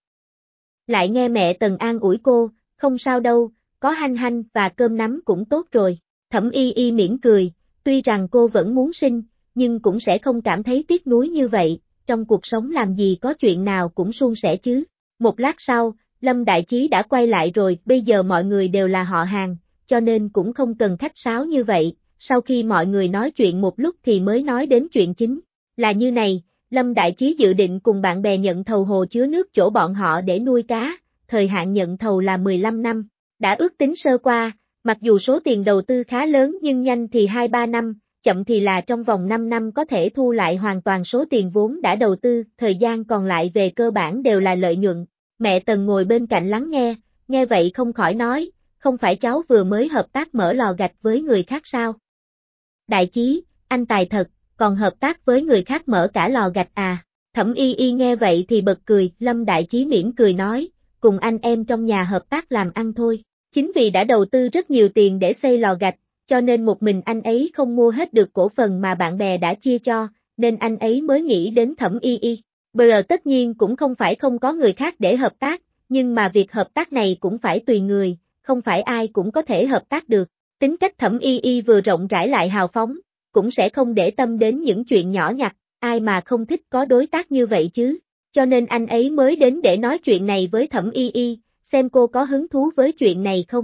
Lại nghe mẹ Tần an ủi cô, không sao đâu, có hanh hanh và cơm nắm cũng tốt rồi. Thẩm Y Y mỉm cười, tuy rằng cô vẫn muốn sinh, nhưng cũng sẽ không cảm thấy tiếc nuối như vậy, trong cuộc sống làm gì có chuyện nào cũng suôn sẻ chứ. Một lát sau, Lâm Đại Chí đã quay lại rồi, bây giờ mọi người đều là họ hàng, cho nên cũng không cần khách sáo như vậy, sau khi mọi người nói chuyện một lúc thì mới nói đến chuyện chính. Là như này, Lâm Đại Chí dự định cùng bạn bè nhận thầu hồ chứa nước chỗ bọn họ để nuôi cá, thời hạn nhận thầu là 15 năm. Đã ước tính sơ qua, mặc dù số tiền đầu tư khá lớn nhưng nhanh thì 2-3 năm, chậm thì là trong vòng 5 năm có thể thu lại hoàn toàn số tiền vốn đã đầu tư, thời gian còn lại về cơ bản đều là lợi nhuận. Mẹ Tần ngồi bên cạnh lắng nghe vậy không khỏi nói, không phải cháu vừa mới hợp tác mở lò gạch với người khác sao? Đại Chí, anh tài thật, còn hợp tác với người khác mở cả lò gạch à? Thẩm Y Y nghe vậy thì bật cười, Lâm Đại Chí mỉm cười nói, cùng anh em trong nhà hợp tác làm ăn thôi. Chính vì đã đầu tư rất nhiều tiền để xây lò gạch, cho nên một mình anh ấy không mua hết được cổ phần mà bạn bè đã chia cho, nên anh ấy mới nghĩ đến Thẩm Y Y. Bây tất nhiên cũng không phải không có người khác để hợp tác, nhưng mà việc hợp tác này cũng phải tùy người, không phải ai cũng có thể hợp tác được. Tính cách Thẩm Y Y vừa rộng rãi lại hào phóng, cũng sẽ không để tâm đến những chuyện nhỏ nhặt, ai mà không thích có đối tác như vậy chứ. Cho nên anh ấy mới đến để nói chuyện này với Thẩm Y Y, xem cô có hứng thú với chuyện này không.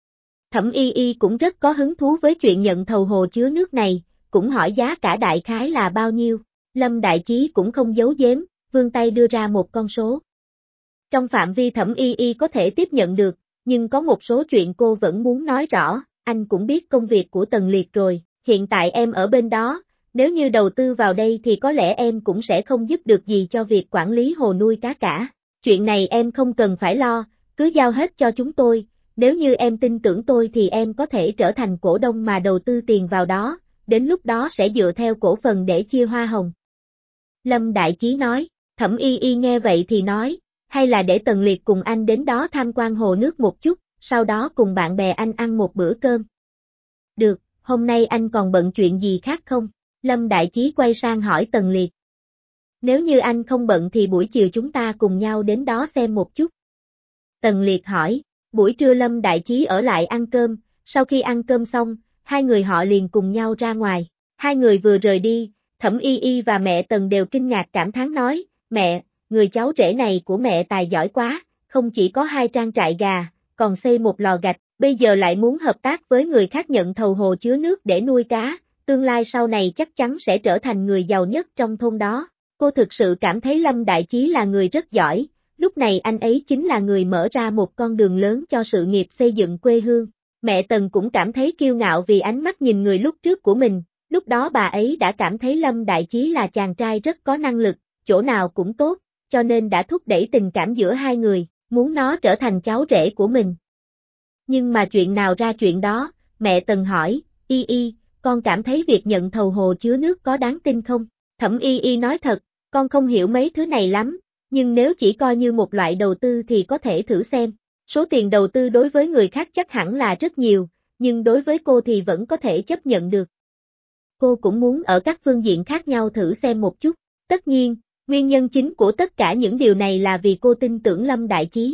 Thẩm Y Y cũng rất có hứng thú với chuyện nhận thầu hồ chứa nước này, cũng hỏi giá cả đại khái là bao nhiêu. Lâm Đại Chí cũng không giấu giếm, vươn tay đưa ra một con số. Trong phạm vi Thẩm Y Y có thể tiếp nhận được, nhưng có một số chuyện cô vẫn muốn nói rõ, anh cũng biết công việc của Tần Liệt rồi, hiện tại em ở bên đó, nếu như đầu tư vào đây thì có lẽ em cũng sẽ không giúp được gì cho việc quản lý hồ nuôi cá cả. Chuyện này em không cần phải lo, cứ giao hết cho chúng tôi, nếu như em tin tưởng tôi thì em có thể trở thành cổ đông mà đầu tư tiền vào đó, đến lúc đó sẽ dựa theo cổ phần để chia hoa hồng. Lâm Đại Chí nói, Thẩm Y Y nghe vậy thì nói, hay là để Tần Liệt cùng anh đến đó tham quan hồ nước một chút, sau đó cùng bạn bè anh ăn một bữa cơm. Được, hôm nay anh còn bận chuyện gì khác không? Lâm Đại Chí quay sang hỏi Tần Liệt. Nếu như anh không bận thì buổi chiều chúng ta cùng nhau đến đó xem một chút. Tần Liệt hỏi, buổi trưa Lâm Đại Chí ở lại ăn cơm, sau khi ăn cơm xong, hai người họ liền cùng nhau ra ngoài. Hai người vừa rời đi, Thẩm Y Y và mẹ Tần đều kinh ngạc cảm thán nói, mẹ, người cháu rể này của mẹ tài giỏi quá, không chỉ có 2 trang trại gà, còn xây một lò gạch, bây giờ lại muốn hợp tác với người khác nhận thầu hồ chứa nước để nuôi cá, tương lai sau này chắc chắn sẽ trở thành người giàu nhất trong thôn đó. Cô thực sự cảm thấy Lâm Đại Chí là người rất giỏi, lúc này anh ấy chính là người mở ra một con đường lớn cho sự nghiệp xây dựng quê hương. Mẹ Tần cũng cảm thấy kiêu ngạo vì ánh mắt nhìn người lúc trước của mình, lúc đó bà ấy đã cảm thấy Lâm Đại Chí là chàng trai rất có năng lực, chỗ nào cũng tốt, cho nên đã thúc đẩy tình cảm giữa hai người, muốn nó trở thành cháu rể của mình. Nhưng mà chuyện nào ra chuyện đó, mẹ Tần hỏi, Y Y, con cảm thấy việc nhận thầu hồ chứa nước có đáng tin không? Thẩm Y Y nói thật, con không hiểu mấy thứ này lắm, nhưng nếu chỉ coi như một loại đầu tư thì có thể thử xem. Số tiền đầu tư đối với người khác chắc hẳn là rất nhiều, nhưng đối với cô thì vẫn có thể chấp nhận được. Cô cũng muốn ở các phương diện khác nhau thử xem một chút. Tất nhiên, nguyên nhân chính của tất cả những điều này là vì cô tin tưởng Lâm Đại Chí.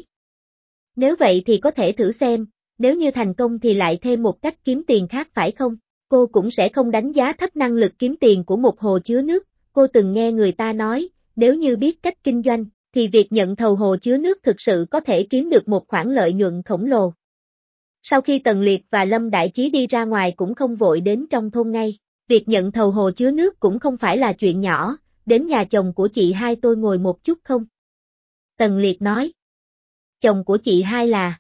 Nếu vậy thì có thể thử xem, nếu như thành công thì lại thêm một cách kiếm tiền khác phải không? Cô cũng sẽ không đánh giá thấp năng lực kiếm tiền của một hồ chứa nước. Cô từng nghe người ta nói, nếu như biết cách kinh doanh, thì việc nhận thầu hồ chứa nước thực sự có thể kiếm được một khoản lợi nhuận khổng lồ. Sau khi Tần Liệt và Lâm Đại Chí đi ra ngoài cũng không vội đến trong thôn ngay. Việc nhận thầu hồ chứa nước cũng không phải là chuyện nhỏ, đến nhà chồng của chị hai tôi ngồi một chút không? Tần Liệt nói. Chồng của chị hai là?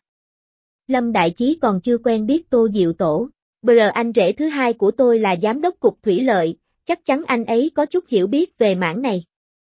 Lâm Đại Chí còn chưa quen biết Tô Diệu Tổ. Anh rể thứ hai của tôi là giám đốc cục thủy lợi, chắc chắn anh ấy có chút hiểu biết về mảng này.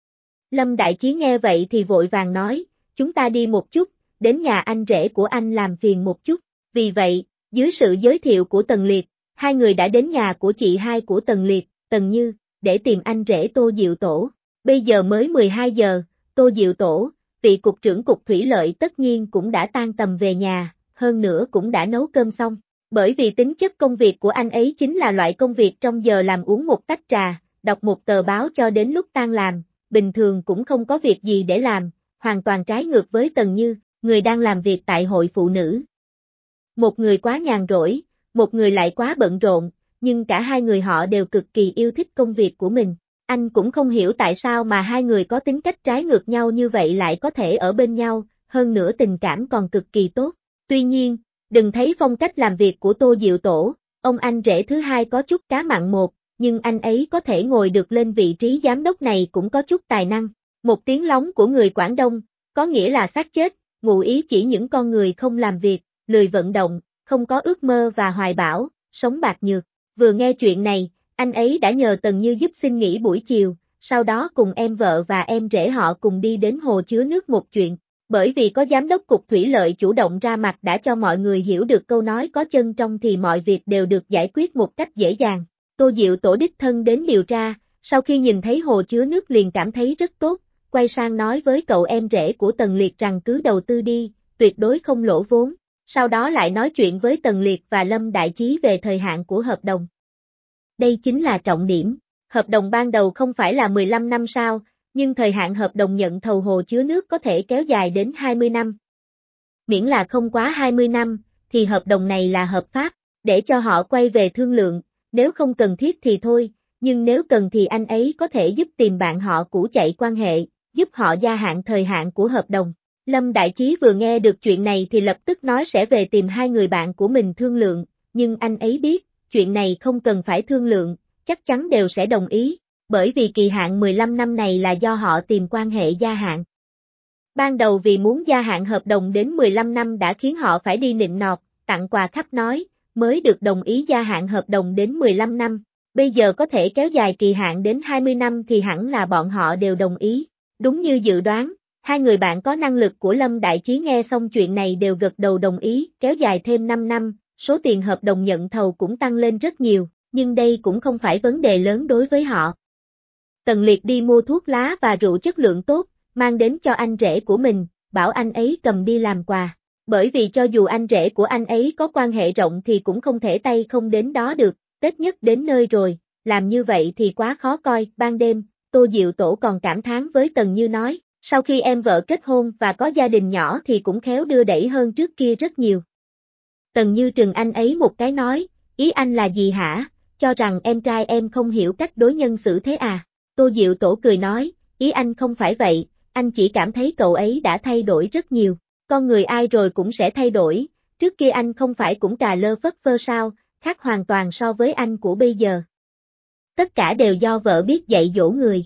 Lâm Đại Chí nghe vậy thì vội vàng nói, chúng ta đi một chút, đến nhà anh rể của anh làm phiền một chút. Vì vậy, dưới sự giới thiệu của Tần Liệt, hai người đã đến nhà của chị hai của Tần Liệt, Tần Như, để tìm anh rể Tô Diệu Tổ. Bây giờ mới 12 giờ, Tô Diệu Tổ, vị cục trưởng cục thủy lợi tất nhiên cũng đã tan tầm về nhà, hơn nữa cũng đã nấu cơm xong. Bởi vì tính chất công việc của anh ấy chính là loại công việc trong giờ làm uống một tách trà, đọc một tờ báo cho đến lúc tan làm, bình thường cũng không có việc gì để làm, hoàn toàn trái ngược với Tần Như, người đang làm việc tại hội phụ nữ. Một người quá nhàn rỗi, một người lại quá bận rộn, nhưng cả hai người họ đều cực kỳ yêu thích công việc của mình. Anh cũng không hiểu tại sao mà hai người có tính cách trái ngược nhau như vậy lại có thể ở bên nhau, hơn nữa tình cảm còn cực kỳ tốt. Tuy nhiên, đừng thấy phong cách làm việc của Tô Diệu Tổ, ông anh rể thứ hai có chút cá mặn một, nhưng anh ấy có thể ngồi được lên vị trí giám đốc này cũng có chút tài năng. Một tiếng lóng của người Quảng Đông, có nghĩa là xác chết, ngụ ý chỉ những con người không làm việc, lười vận động, không có ước mơ và hoài bão, sống bạc nhược. Vừa nghe chuyện này, anh ấy đã nhờ Tần Như giúp xin nghỉ buổi chiều, sau đó cùng em vợ và em rể họ cùng đi đến hồ chứa nước một chuyện. Bởi vì có giám đốc cục thủy lợi chủ động ra mặt đã cho mọi người hiểu được câu nói có chân trong thì mọi việc đều được giải quyết một cách dễ dàng. Tô Diệu Tổ đích thân đến điều tra, sau khi nhìn thấy hồ chứa nước liền cảm thấy rất tốt, quay sang nói với cậu em rể của Tần Liệt rằng cứ đầu tư đi, tuyệt đối không lỗ vốn. Sau đó lại nói chuyện với Tần Liệt và Lâm Đại Chí về thời hạn của hợp đồng. Đây chính là trọng điểm. Hợp đồng ban đầu không phải là 15 năm sao, nhưng thời hạn hợp đồng nhận thầu hồ chứa nước có thể kéo dài đến 20 năm. Miễn là không quá 20 năm, thì hợp đồng này là hợp pháp, để cho họ quay về thương lượng, nếu không cần thiết thì thôi, nhưng nếu cần thì anh ấy có thể giúp tìm bạn họ cũ chạy quan hệ, giúp họ gia hạn thời hạn của hợp đồng. Lâm Đại Chí vừa nghe được chuyện này thì lập tức nói sẽ về tìm hai người bạn của mình thương lượng, nhưng anh ấy biết, chuyện này không cần phải thương lượng, chắc chắn đều sẽ đồng ý, bởi vì kỳ hạn 15 năm này là do họ tìm quan hệ gia hạn. Ban đầu vì muốn gia hạn hợp đồng đến 15 năm đã khiến họ phải đi nịnh nọt, tặng quà khắp nói, mới được đồng ý gia hạn hợp đồng đến 15 năm, bây giờ có thể kéo dài kỳ hạn đến 20 năm thì hẳn là bọn họ đều đồng ý. Đúng như dự đoán, hai người bạn có năng lực của Lâm Đại Chí nghe xong chuyện này đều gật đầu đồng ý, kéo dài thêm 5 năm, số tiền hợp đồng nhận thầu cũng tăng lên rất nhiều, nhưng đây cũng không phải vấn đề lớn đối với họ. Tần Liệt đi mua thuốc lá và rượu chất lượng tốt, mang đến cho anh rể của mình, bảo anh ấy cầm đi làm quà. Bởi vì cho dù anh rể của anh ấy có quan hệ rộng thì cũng không thể tay không đến đó được, Tết nhất đến nơi rồi, làm như vậy thì quá khó coi. Ban đêm, Tô Diệu Tổ còn cảm thán với Tần Như nói, sau khi em vợ kết hôn và có gia đình nhỏ thì cũng khéo đưa đẩy hơn trước kia rất nhiều. Tần Như trừng anh ấy một cái nói, ý anh là gì hả, cho rằng em trai em không hiểu cách đối nhân xử thế à? Tô Diệu Tổ cười nói, ý anh không phải vậy, anh chỉ cảm thấy cậu ấy đã thay đổi rất nhiều, con người ai rồi cũng sẽ thay đổi, trước kia anh không phải cũng cà lơ phất phơ sao, khác hoàn toàn so với anh của bây giờ. Tất cả đều do vợ biết dạy dỗ người.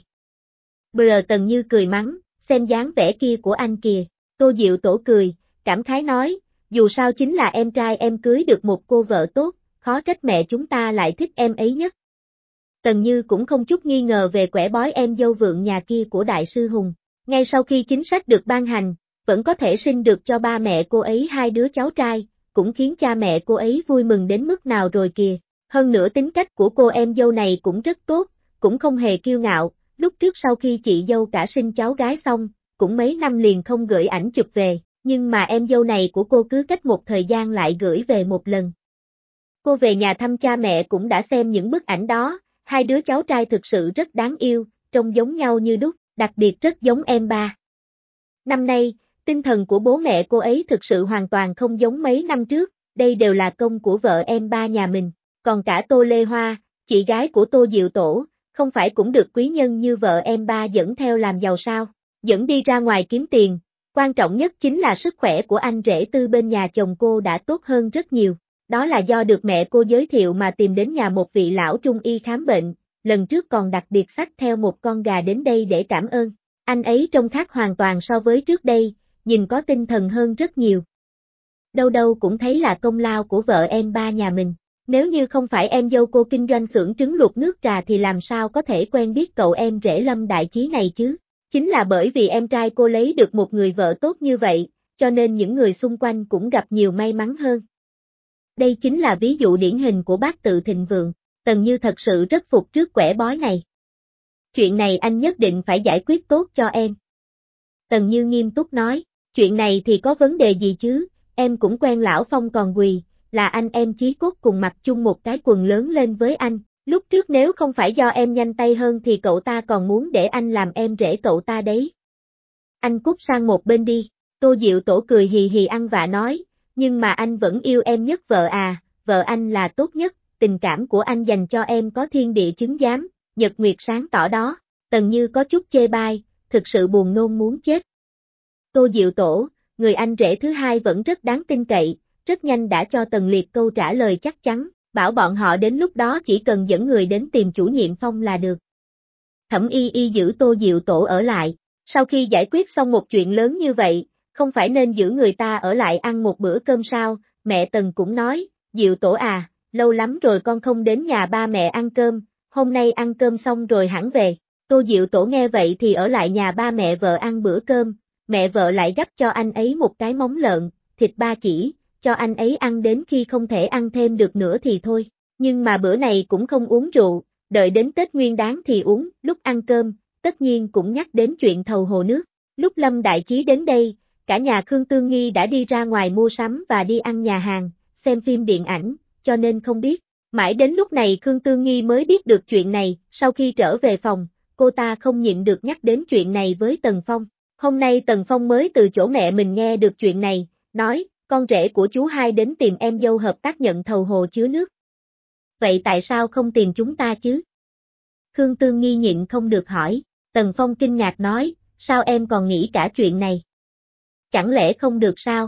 Tần Như cười mắng, xem dáng vẻ kia của anh kìa, Tô Diệu Tổ cười, cảm khái nói, dù sao chính là em trai em cưới được một cô vợ tốt, khó trách mẹ chúng ta lại thích em ấy nhất. Tần Như cũng không chút nghi ngờ về quẻ bói em dâu vượng nhà kia của Đại sư Hùng. Ngay sau khi chính sách được ban hành, vẫn có thể sinh được cho ba mẹ cô ấy hai đứa cháu trai, cũng khiến cha mẹ cô ấy vui mừng đến mức nào rồi kìa. Hơn nữa tính cách của cô em dâu này cũng rất tốt, cũng không hề kiêu ngạo, lúc trước sau khi chị dâu cả sinh cháu gái xong, cũng mấy năm liền không gửi ảnh chụp về, nhưng mà em dâu này của cô cứ cách một thời gian lại gửi về một lần. Cô về nhà thăm cha mẹ cũng đã xem những bức ảnh đó, hai đứa cháu trai thực sự rất đáng yêu, trông giống nhau như đúc, đặc biệt rất giống em ba. Năm nay, tinh thần của bố mẹ cô ấy thực sự hoàn toàn không giống mấy năm trước, đây đều là công của vợ em ba nhà mình, còn cả Tô Lê Hoa, chị gái của Tô Diệu Tổ, không phải cũng được quý nhân như vợ em ba dẫn theo làm giàu sao, dẫn đi ra ngoài kiếm tiền, quan trọng nhất chính là sức khỏe của anh rể Tư bên nhà chồng cô đã tốt hơn rất nhiều. Đó là do được mẹ cô giới thiệu mà tìm đến nhà một vị lão trung y khám bệnh, lần trước còn đặc biệt xách theo một con gà đến đây để cảm ơn. Anh ấy trông khác hoàn toàn so với trước đây, nhìn có tinh thần hơn rất nhiều. Đâu đâu cũng thấy là công lao của vợ em ba nhà mình. Nếu như không phải em dâu cô kinh doanh xưởng trứng luộc nước trà thì làm sao có thể quen biết cậu em rể Lâm Đại Chí này chứ? Chính là bởi vì em trai cô lấy được một người vợ tốt như vậy, cho nên những người xung quanh cũng gặp nhiều may mắn hơn. Đây chính là ví dụ điển hình của bác tự thịnh vượng, Tần Như thật sự rất phục trước quẻ bói này. Chuyện này anh nhất định phải giải quyết tốt cho em. Tần Như nghiêm túc nói, chuyện này thì có vấn đề gì chứ, em cũng quen lão Phong còn quỳ, là anh em chí cốt cùng mặc chung một cái quần lớn lên với anh, lúc trước nếu không phải do em nhanh tay hơn thì cậu ta còn muốn để anh làm em rể cậu ta đấy. Anh cút sang một bên đi, Tô Diệu Tổ cười hì hì ăn vạ nói, nhưng mà anh vẫn yêu em nhất vợ à, vợ anh là tốt nhất, tình cảm của anh dành cho em có thiên địa chứng giám, nhật nguyệt sáng tỏ đó, Tần Như có chút chê bai, thực sự buồn nôn muốn chết. Tô Diệu Tổ, người anh rể thứ hai vẫn rất đáng tin cậy, rất nhanh đã cho Tần Liệt câu trả lời chắc chắn, bảo bọn họ đến lúc đó chỉ cần dẫn người đến tìm chủ nhiệm Phong là được. Thẩm Y Y giữ Tô Diệu Tổ ở lại, sau khi giải quyết xong một chuyện lớn như vậy, không phải nên giữ người ta ở lại ăn một bữa cơm sao, mẹ Tần cũng nói, Diệu Tổ à, lâu lắm rồi con không đến nhà ba mẹ ăn cơm, hôm nay ăn cơm xong rồi hẳn về. Tô Diệu Tổ nghe vậy thì ở lại nhà ba mẹ vợ ăn bữa cơm, mẹ vợ lại gắp cho anh ấy một cái móng lợn, thịt ba chỉ, cho anh ấy ăn đến khi không thể ăn thêm được nữa thì thôi, nhưng mà bữa này cũng không uống rượu, đợi đến Tết Nguyên Đán thì uống, lúc ăn cơm, tất nhiên cũng nhắc đến chuyện thầu hồ nước. Lúc Lâm Đại Chí đến đây, cả nhà Khương Tương Nghi đã đi ra ngoài mua sắm và đi ăn nhà hàng, xem phim điện ảnh, cho nên không biết. Mãi đến lúc này Khương Tương Nghi mới biết được chuyện này, sau khi trở về phòng, cô ta không nhịn được nhắc đến chuyện này với Tần Phong. Hôm nay Tần Phong mới từ chỗ mẹ mình nghe được chuyện này, nói, con rể của chú hai đến tìm em dâu hợp tác nhận thầu hồ chứa nước. Vậy tại sao không tìm chúng ta chứ? Khương Tương Nghi nhịn không được hỏi, Tần Phong kinh ngạc nói, sao em còn nghĩ cả chuyện này? Chẳng lẽ không được sao?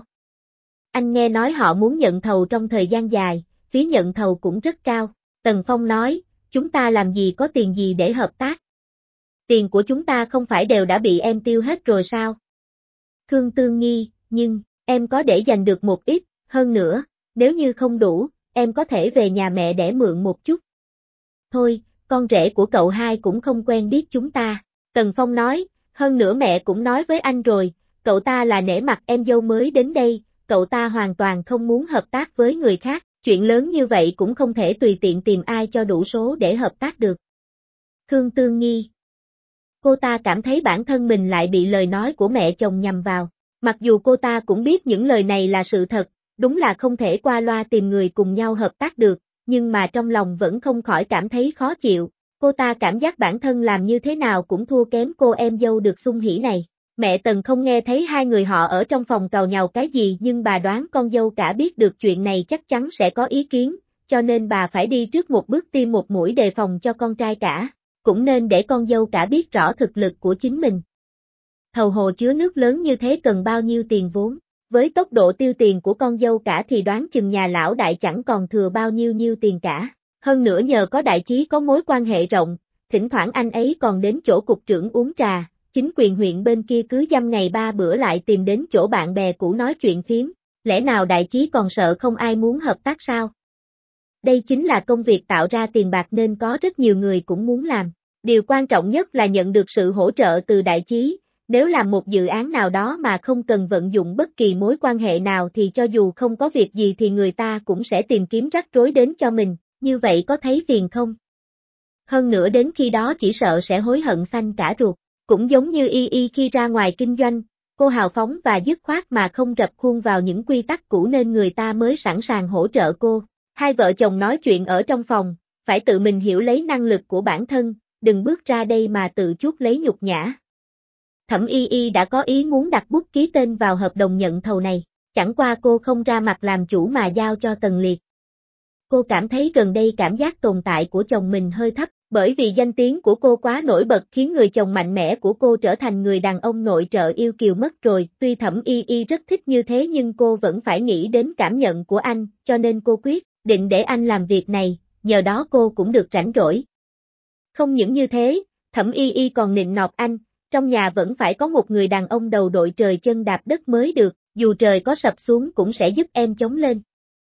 Anh nghe nói họ muốn nhận thầu trong thời gian dài, phí nhận thầu cũng rất cao. Tần Phong nói, chúng ta làm gì có tiền gì để hợp tác? Tiền của chúng ta không phải đều đã bị em tiêu hết rồi sao? Khương Tương Nghi, nhưng, em có để dành được một ít, hơn nữa, nếu như không đủ, em có thể về nhà mẹ để mượn một chút. Thôi, con rể của cậu hai cũng không quen biết chúng ta. Tần Phong nói, hơn nữa mẹ cũng nói với anh rồi, cậu ta là nể mặt em dâu mới đến đây, cậu ta hoàn toàn không muốn hợp tác với người khác, chuyện lớn như vậy cũng không thể tùy tiện tìm ai cho đủ số để hợp tác được. Khương Tương Nghi. Cô ta cảm thấy bản thân mình lại bị lời nói của mẹ chồng nhầm vào, mặc dù cô ta cũng biết những lời này là sự thật, đúng là không thể qua loa tìm người cùng nhau hợp tác được, nhưng mà trong lòng vẫn không khỏi cảm thấy khó chịu, cô ta cảm giác bản thân làm như thế nào cũng thua kém cô em dâu được xung hỉ này. Mẹ Tần không nghe thấy hai người họ ở trong phòng càu nhàu cái gì nhưng bà đoán con dâu cả biết được chuyện này chắc chắn sẽ có ý kiến, cho nên bà phải đi trước một bước tiêm một mũi đề phòng cho con trai cả, cũng nên để con dâu cả biết rõ thực lực của chính mình. Thầu hồ chứa nước lớn như thế cần bao nhiêu tiền vốn, với tốc độ tiêu tiền của con dâu cả thì đoán chừng nhà lão đại chẳng còn thừa bao nhiêu tiền cả, hơn nữa nhờ có Đại Chí có mối quan hệ rộng, thỉnh thoảng anh ấy còn đến chỗ cục trưởng uống trà. Chính quyền huyện bên kia cứ dăm ngày ba bữa lại tìm đến chỗ bạn bè cũ nói chuyện phiếm, lẽ nào Đại Chí còn sợ không ai muốn hợp tác sao? Đây chính là công việc tạo ra tiền bạc nên có rất nhiều người cũng muốn làm. Điều quan trọng nhất là nhận được sự hỗ trợ từ Đại Chí, nếu làm một dự án nào đó mà không cần vận dụng bất kỳ mối quan hệ nào thì cho dù không có việc gì thì người ta cũng sẽ tìm kiếm rắc rối đến cho mình, như vậy có thấy phiền không? Hơn nữa đến khi đó chỉ sợ sẽ hối hận xanh cả ruột. Cũng giống như Y Y khi ra ngoài kinh doanh, cô hào phóng và dứt khoát mà không rập khuôn vào những quy tắc cũ nên người ta mới sẵn sàng hỗ trợ cô. Hai vợ chồng nói chuyện ở trong phòng, phải tự mình hiểu lấy năng lực của bản thân, đừng bước ra đây mà tự chuốc lấy nhục nhã. Thẩm Y Y đã có ý muốn đặt bút ký tên vào hợp đồng nhận thầu này, chẳng qua cô không ra mặt làm chủ mà giao cho Tần Liệt. Cô cảm thấy gần đây cảm giác tồn tại của chồng mình hơi thấp, bởi vì danh tiếng của cô quá nổi bật khiến người chồng mạnh mẽ của cô trở thành người đàn ông nội trợ yêu kiều mất rồi. Tuy Thẩm Y Y rất thích như thế nhưng cô vẫn phải nghĩ đến cảm nhận của anh, cho nên cô quyết định để anh làm việc này, nhờ đó cô cũng được rảnh rỗi. Không những như thế, Thẩm Y Y còn nịnh nọt anh, trong nhà vẫn phải có một người đàn ông đầu đội trời chân đạp đất mới được, dù trời có sập xuống cũng sẽ giúp em chống lên.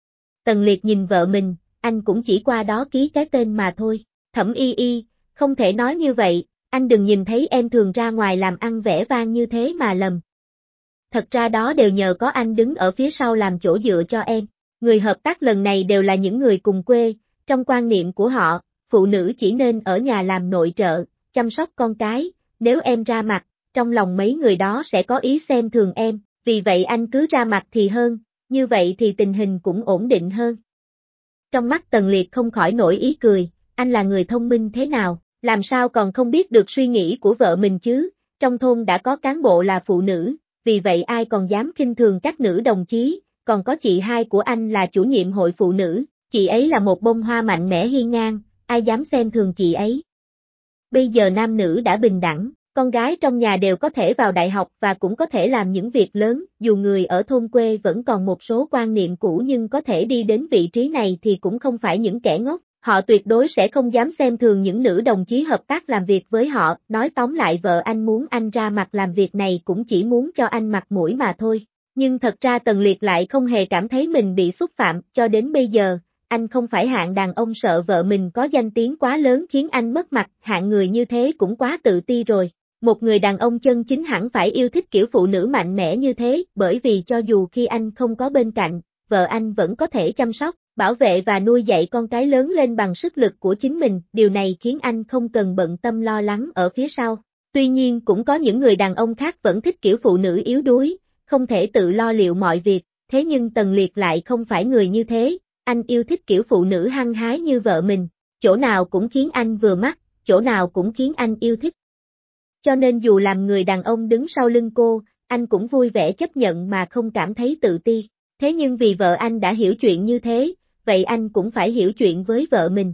Tần Liệt nhìn vợ mình, anh cũng chỉ qua đó ký cái tên mà thôi. Thẩm Y Y, không thể nói như vậy, anh đừng nhìn thấy em thường ra ngoài làm ăn vẻ vang như thế mà lầm. Thật ra đó đều nhờ có anh đứng ở phía sau làm chỗ dựa cho em. Người hợp tác lần này đều là những người cùng quê, trong quan niệm của họ, phụ nữ chỉ nên ở nhà làm nội trợ, chăm sóc con cái, nếu em ra mặt, trong lòng mấy người đó sẽ có ý xem thường em, vì vậy anh cứ ra mặt thì hơn, như vậy thì tình hình cũng ổn định hơn. Trong mắt Tần Liệt không khỏi nổi ý cười, anh là người thông minh thế nào, làm sao còn không biết được suy nghĩ của vợ mình chứ, trong thôn đã có cán bộ là phụ nữ, vì vậy ai còn dám khinh thường các nữ đồng chí, còn có chị hai của anh là chủ nhiệm hội phụ nữ, chị ấy là một bông hoa mạnh mẽ hiên ngang, ai dám xem thường chị ấy. Bây giờ nam nữ đã bình đẳng, con gái trong nhà đều có thể vào đại học và cũng có thể làm những việc lớn, dù người ở thôn quê vẫn còn một số quan niệm cũ nhưng có thể đi đến vị trí này thì cũng không phải những kẻ ngốc, họ tuyệt đối sẽ không dám xem thường những nữ đồng chí hợp tác làm việc với họ, nói tóm lại vợ anh muốn anh ra mặt làm việc này cũng chỉ muốn cho anh mặt mũi mà thôi. Nhưng thật ra Tần Liệt lại không hề cảm thấy mình bị xúc phạm, cho đến bây giờ, anh không phải hạng đàn ông sợ vợ mình có danh tiếng quá lớn khiến anh mất mặt, hạng người như thế cũng quá tự ti rồi. Một người đàn ông chân chính hẳn phải yêu thích kiểu phụ nữ mạnh mẽ như thế, bởi vì cho dù khi anh không có bên cạnh, vợ anh vẫn có thể chăm sóc, bảo vệ và nuôi dạy con cái lớn lên bằng sức lực của chính mình, điều này khiến anh không cần bận tâm lo lắng ở phía sau. Tuy nhiên cũng có những người đàn ông khác vẫn thích kiểu phụ nữ yếu đuối, không thể tự lo liệu mọi việc, thế nhưng Tần Liệt lại không phải người như thế, anh yêu thích kiểu phụ nữ hăng hái như vợ mình, chỗ nào cũng khiến anh vừa mắt, chỗ nào cũng khiến anh yêu thích. Cho nên dù làm người đàn ông đứng sau lưng cô, anh cũng vui vẻ chấp nhận mà không cảm thấy tự ti. Thế nhưng vì vợ anh đã hiểu chuyện như thế, vậy anh cũng phải hiểu chuyện với vợ mình.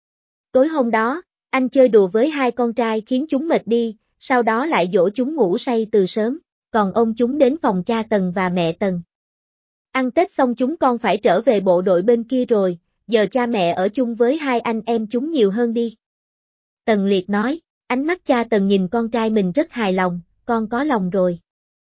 Tối hôm đó, anh chơi đùa với hai con trai khiến chúng mệt đi, sau đó lại dỗ chúng ngủ say từ sớm, còn ôm chúng đến phòng cha Tần và mẹ Tần. Ăn Tết xong chúng con phải trở về bộ đội bên kia rồi, giờ cha mẹ ở chung với hai anh em chúng nhiều hơn đi. Tần Liệt nói, ánh mắt cha Tần nhìn con trai mình rất hài lòng, con có lòng rồi.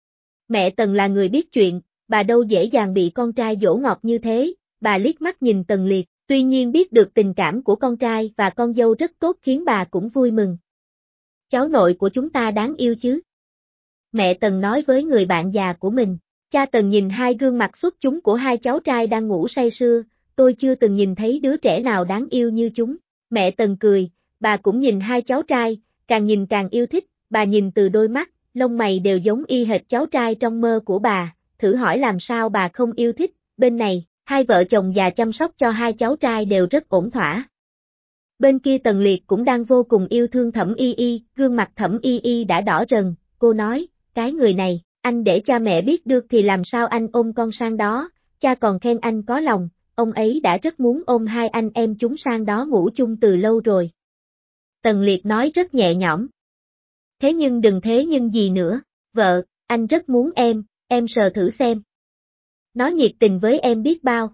Mẹ Tần là người biết chuyện, bà đâu dễ dàng bị con trai dỗ ngọt như thế, bà liếc mắt nhìn Tần Liệt, tuy nhiên biết được tình cảm của con trai và con dâu rất tốt khiến bà cũng vui mừng. Cháu nội của chúng ta đáng yêu chứ? Mẹ Tần nói với người bạn già của mình. Cha Tần nhìn hai gương mặt xuất chúng của hai cháu trai đang ngủ say sưa, tôi chưa từng nhìn thấy đứa trẻ nào đáng yêu như chúng. Mẹ Tần cười, bà cũng nhìn hai cháu trai, càng nhìn càng yêu thích, bà nhìn từ đôi mắt, lông mày đều giống y hệt cháu trai trong mơ của bà, thử hỏi làm sao bà không yêu thích, bên này, hai vợ chồng già chăm sóc cho hai cháu trai đều rất ổn thỏa. Bên kia Tần Liệt cũng đang vô cùng yêu thương Thẩm Y Y, gương mặt Thẩm Y Y đã đỏ rần, cô nói, cái người này, anh để cha mẹ biết được thì làm sao anh ôm con sang đó, cha còn khen anh có lòng, ông ấy đã rất muốn ôm hai anh em chúng sang đó ngủ chung từ lâu rồi. Tần Liệt nói rất nhẹ nhõm. Thế nhưng đừng thế nhưng gì nữa, vợ, anh rất muốn em sờ thử xem. Nó nhiệt tình với em biết bao.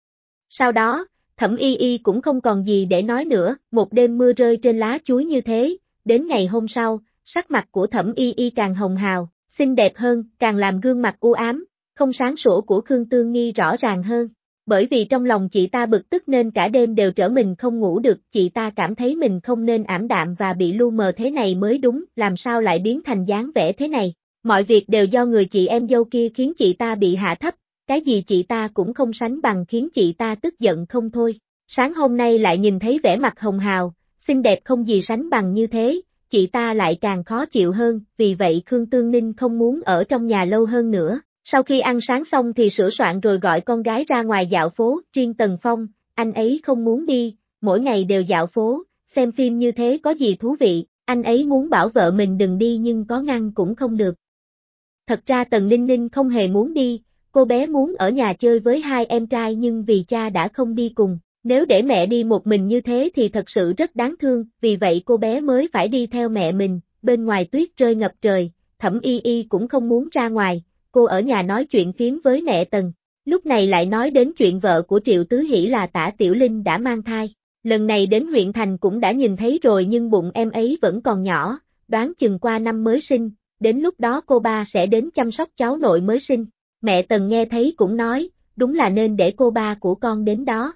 Sau đó, Thẩm Y Y cũng không còn gì để nói nữa, một đêm mưa rơi trên lá chuối như thế, đến ngày hôm sau, sắc mặt của Thẩm Y Y càng hồng hào, xinh đẹp hơn, càng làm gương mặt u ám, không sáng sủa của Khương Tương Nghi rõ ràng hơn. Bởi vì trong lòng chị ta bực tức nên cả đêm đều trở mình không ngủ được, chị ta cảm thấy mình không nên ảm đạm và bị lu mờ thế này mới đúng, làm sao lại biến thành dáng vẻ thế này. Mọi việc đều do người chị em dâu kia khiến chị ta bị hạ thấp, cái gì chị ta cũng không sánh bằng khiến chị ta tức giận không thôi. Sáng hôm nay lại nhìn thấy vẻ mặt hồng hào, xinh đẹp không gì sánh bằng như thế, chị ta lại càng khó chịu hơn, vì vậy Khương Tương Ninh không muốn ở trong nhà lâu hơn nữa. Sau khi ăn sáng xong thì sửa soạn rồi gọi con gái ra ngoài dạo phố, riêng Tần Phong, anh ấy không muốn đi, mỗi ngày đều dạo phố, xem phim như thế có gì thú vị, anh ấy muốn bảo vợ mình đừng đi nhưng có ngăn cũng không được. Thật ra Tần Ninh Ninh không hề muốn đi, cô bé muốn ở nhà chơi với hai em trai nhưng vì cha đã không đi cùng, nếu để mẹ đi một mình như thế thì thật sự rất đáng thương, vì vậy cô bé mới phải đi theo mẹ mình, bên ngoài tuyết rơi ngập trời, Thẩm Y Y cũng không muốn ra ngoài, cô ở nhà nói chuyện phiếm với mẹ Tần. Lúc này lại nói đến chuyện vợ của Triệu Tứ Hỷ là Tả Tiểu Linh đã mang thai. Lần này đến huyện thành cũng đã nhìn thấy rồi nhưng bụng em ấy vẫn còn nhỏ, đoán chừng qua năm mới sinh, đến lúc đó cô ba sẽ đến chăm sóc cháu nội mới sinh. Mẹ Tần nghe thấy cũng nói, đúng là nên để cô ba của con đến đó.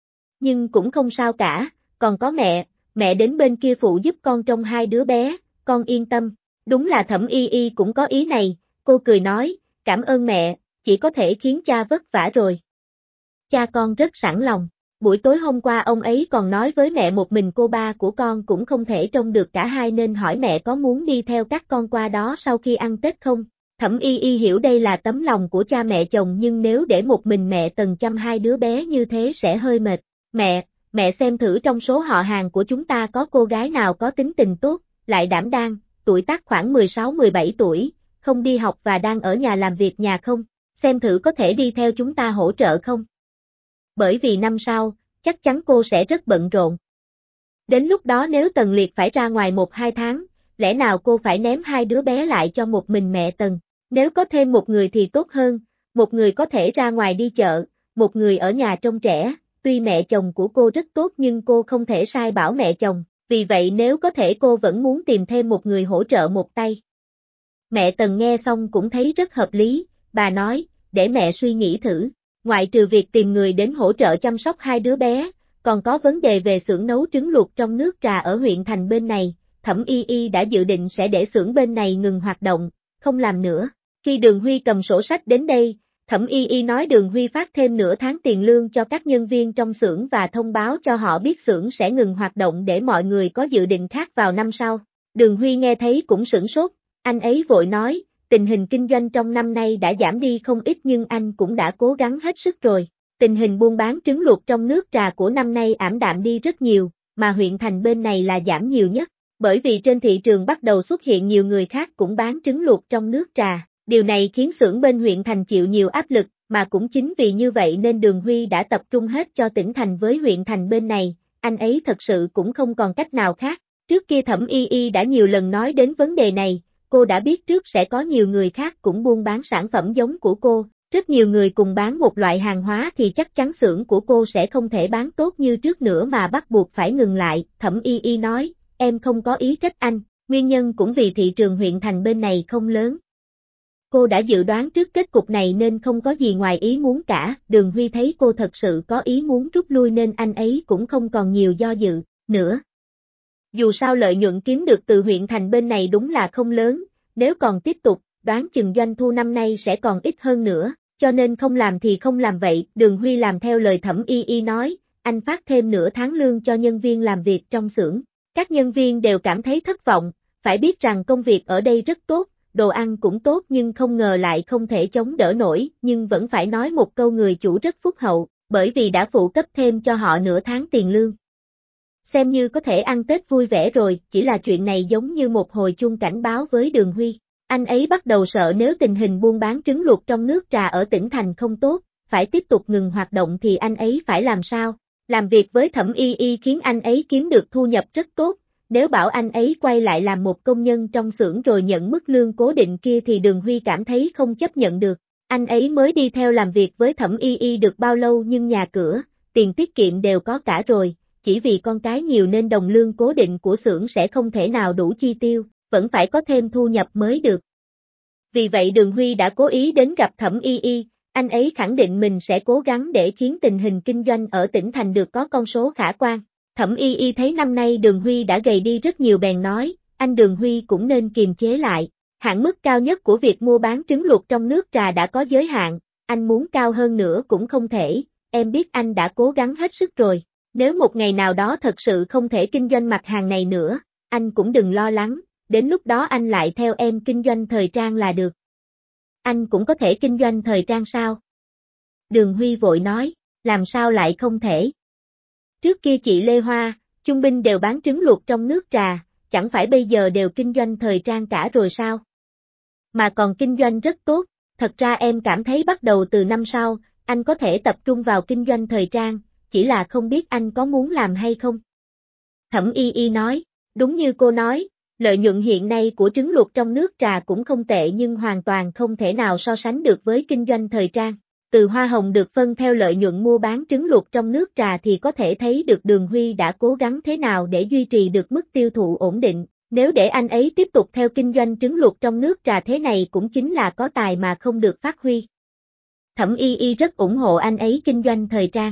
Nhưng cũng không sao cả, còn có mẹ đến bên kia phụ giúp con trông hai đứa bé, con yên tâm. Đúng là Thẩm Y Y cũng có ý này, cô cười nói, cảm ơn mẹ, chỉ có thể khiến cha vất vả rồi. Cha con rất sẵn lòng. Buổi tối hôm qua ông ấy còn nói với mẹ một mình cô ba của con cũng không thể trông được cả hai nên hỏi mẹ có muốn đi theo các con qua đó sau khi ăn Tết không. Thẩm Y Y hiểu đây là tấm lòng của cha mẹ chồng nhưng nếu để một mình mẹ Tần chăm hai đứa bé như thế sẽ hơi mệt. Mẹ xem thử trong số họ hàng của chúng ta có cô gái nào có tính tình tốt, lại đảm đang, tuổi tác khoảng 16-17 tuổi, không đi học và đang ở nhà làm việc nhà không, xem thử có thể đi theo chúng ta hỗ trợ không. Bởi vì năm sau, chắc chắn cô sẽ rất bận rộn. Đến lúc đó nếu Tần Liệt phải ra ngoài 1-2 tháng, lẽ nào cô phải ném hai đứa bé lại cho một mình mẹ Tần. Nếu có thêm một người thì tốt hơn, một người có thể ra ngoài đi chợ, một người ở nhà trông trẻ, tuy mẹ chồng của cô rất tốt nhưng cô không thể sai bảo mẹ chồng, vì vậy nếu có thể cô vẫn muốn tìm thêm một người hỗ trợ một tay. Mẹ Tần nghe xong cũng thấy rất hợp lý, bà nói, để mẹ suy nghĩ thử. Ngoại trừ việc tìm người đến hỗ trợ chăm sóc hai đứa bé, còn có vấn đề về xưởng nấu trứng luộc trong nước trà ở huyện thành bên này, Thẩm Y Y đã dự định sẽ để xưởng bên này ngừng hoạt động, không làm nữa. Khi Đường Huy cầm sổ sách đến đây, Thẩm Y Y nói Đường Huy phát thêm nửa tháng tiền lương cho các nhân viên trong xưởng và thông báo cho họ biết xưởng sẽ ngừng hoạt động để mọi người có dự định khác vào năm sau. Đường Huy nghe thấy cũng sửng sốt, anh ấy vội nói, tình hình kinh doanh trong năm nay đã giảm đi không ít nhưng anh cũng đã cố gắng hết sức rồi. Tình hình buôn bán trứng luộc trong nước trà của năm nay ảm đạm đi rất nhiều, mà huyện thành bên này là giảm nhiều nhất, bởi vì trên thị trường bắt đầu xuất hiện nhiều người khác cũng bán trứng luộc trong nước trà. Điều này khiến xưởng bên huyện thành chịu nhiều áp lực, mà cũng chính vì như vậy nên Đường Huy đã tập trung hết cho tỉnh thành với huyện thành bên này, anh ấy thật sự cũng không còn cách nào khác. Trước kia Thẩm Y Y đã nhiều lần nói đến vấn đề này, cô đã biết trước sẽ có nhiều người khác cũng buôn bán sản phẩm giống của cô, rất nhiều người cùng bán một loại hàng hóa thì chắc chắn xưởng của cô sẽ không thể bán tốt như trước nữa mà bắt buộc phải ngừng lại. Thẩm Y Y nói, em không có ý trách anh, nguyên nhân cũng vì thị trường huyện thành bên này không lớn. Cô đã dự đoán trước kết cục này nên không có gì ngoài ý muốn cả, Đường Huy thấy cô thật sự có ý muốn rút lui nên anh ấy cũng không còn nhiều do dự nữa. Dù sao lợi nhuận kiếm được từ huyện thành bên này đúng là không lớn, nếu còn tiếp tục, đoán chừng doanh thu năm nay sẽ còn ít hơn nữa, cho nên không làm thì không làm vậy. Đường Huy làm theo lời Thẩm Y Y nói, anh phát thêm nửa tháng lương cho nhân viên làm việc trong xưởng. Các nhân viên đều cảm thấy thất vọng, phải biết rằng công việc ở đây rất tốt, đồ ăn cũng tốt nhưng không ngờ lại không thể chống đỡ nổi, nhưng vẫn phải nói một câu người chủ rất phúc hậu, bởi vì đã phụ cấp thêm cho họ nửa tháng tiền lương. Xem như có thể ăn Tết vui vẻ rồi, chỉ là chuyện này giống như một hồi chuông cảnh báo với Đường Huy. Anh ấy bắt đầu sợ nếu tình hình buôn bán trứng luộc trong nước trà ở tỉnh thành không tốt, phải tiếp tục ngừng hoạt động thì anh ấy phải làm sao? Làm việc với Thẩm Y Y khiến anh ấy kiếm được thu nhập rất tốt, nếu bảo anh ấy quay lại làm một công nhân trong xưởng rồi nhận mức lương cố định kia thì Đường Huy cảm thấy không chấp nhận được. Anh ấy mới đi theo làm việc với Thẩm Y Y được bao lâu nhưng nhà cửa, tiền tiết kiệm đều có cả rồi. Chỉ vì con cái nhiều nên đồng lương cố định của xưởng sẽ không thể nào đủ chi tiêu, vẫn phải có thêm thu nhập mới được. Vì vậy Đường Huy đã cố ý đến gặp Thẩm Y Y, anh ấy khẳng định mình sẽ cố gắng để khiến tình hình kinh doanh ở tỉnh thành được có con số khả quan. Thẩm Y Y thấy năm nay Đường Huy đã gầy đi rất nhiều bèn nói, anh Đường Huy cũng nên kiềm chế lại. Hạn mức cao nhất của việc mua bán trứng luộc trong nước trà đã có giới hạn, anh muốn cao hơn nữa cũng không thể, em biết anh đã cố gắng hết sức rồi. Nếu một ngày nào đó thật sự không thể kinh doanh mặt hàng này nữa, anh cũng đừng lo lắng, đến lúc đó anh lại theo em kinh doanh thời trang là được. Anh cũng có thể kinh doanh thời trang sao? Đường Huy vội nói, làm sao lại không thể? Trước kia chị Lê Hoa, Chung Binh đều bán trứng luộc trong nước trà, chẳng phải bây giờ đều kinh doanh thời trang cả rồi sao? Mà còn kinh doanh rất tốt, thật ra em cảm thấy bắt đầu từ năm sau, anh có thể tập trung vào kinh doanh thời trang, chỉ là không biết anh có muốn làm hay không. Thẩm Y Y nói, đúng như cô nói, lợi nhuận hiện nay của trứng luộc trong nước trà cũng không tệ nhưng hoàn toàn không thể nào so sánh được với kinh doanh thời trang. Từ hoa hồng được phân theo lợi nhuận mua bán trứng luộc trong nước trà thì có thể thấy được Đường Huy đã cố gắng thế nào để duy trì được mức tiêu thụ ổn định. Nếu để anh ấy tiếp tục theo kinh doanh trứng luộc trong nước trà thế này cũng chính là có tài mà không được phát huy. Thẩm Y Y rất ủng hộ anh ấy kinh doanh thời trang.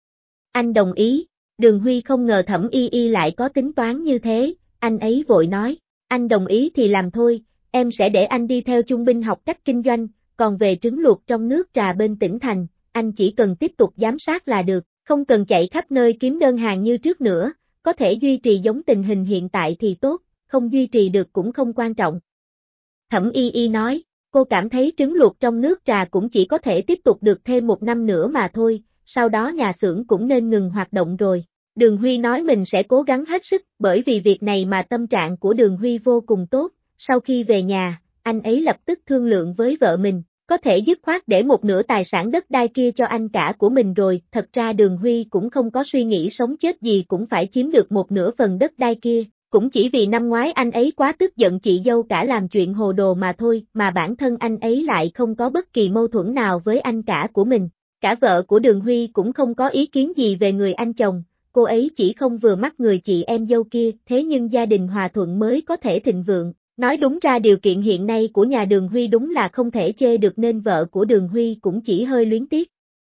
Anh đồng ý, Đường Huy không ngờ Thẩm Y Y lại có tính toán như thế, anh ấy vội nói, anh đồng ý thì làm thôi, em sẽ để anh đi theo Chung Binh học cách kinh doanh, còn về trứng luộc trong nước trà bên tỉnh thành, anh chỉ cần tiếp tục giám sát là được, không cần chạy khắp nơi kiếm đơn hàng như trước nữa, có thể duy trì giống tình hình hiện tại thì tốt, không duy trì được cũng không quan trọng. Thẩm Y Y nói, cô cảm thấy trứng luộc trong nước trà cũng chỉ có thể tiếp tục được thêm 1 năm nữa mà thôi, sau đó nhà xưởng cũng nên ngừng hoạt động rồi. Đường Huy nói mình sẽ cố gắng hết sức, bởi vì việc này mà tâm trạng của Đường Huy vô cùng tốt, sau khi về nhà, anh ấy lập tức thương lượng với vợ mình, có thể dứt khoát để một nửa tài sản đất đai kia cho anh cả của mình rồi, thật ra Đường Huy cũng không có suy nghĩ sống chết gì cũng phải chiếm được một nửa phần đất đai kia, cũng chỉ vì năm ngoái anh ấy quá tức giận chị dâu cả làm chuyện hồ đồ mà thôi, mà bản thân anh ấy lại không có bất kỳ mâu thuẫn nào với anh cả của mình. Cả vợ của Đường Huy cũng không có ý kiến gì về người anh chồng, cô ấy chỉ không vừa mắt người chị em dâu kia, thế nhưng gia đình hòa thuận mới có thể thịnh vượng. Nói đúng ra điều kiện hiện nay của nhà Đường Huy đúng là không thể chê được nên vợ của Đường Huy cũng chỉ hơi luyến tiếc.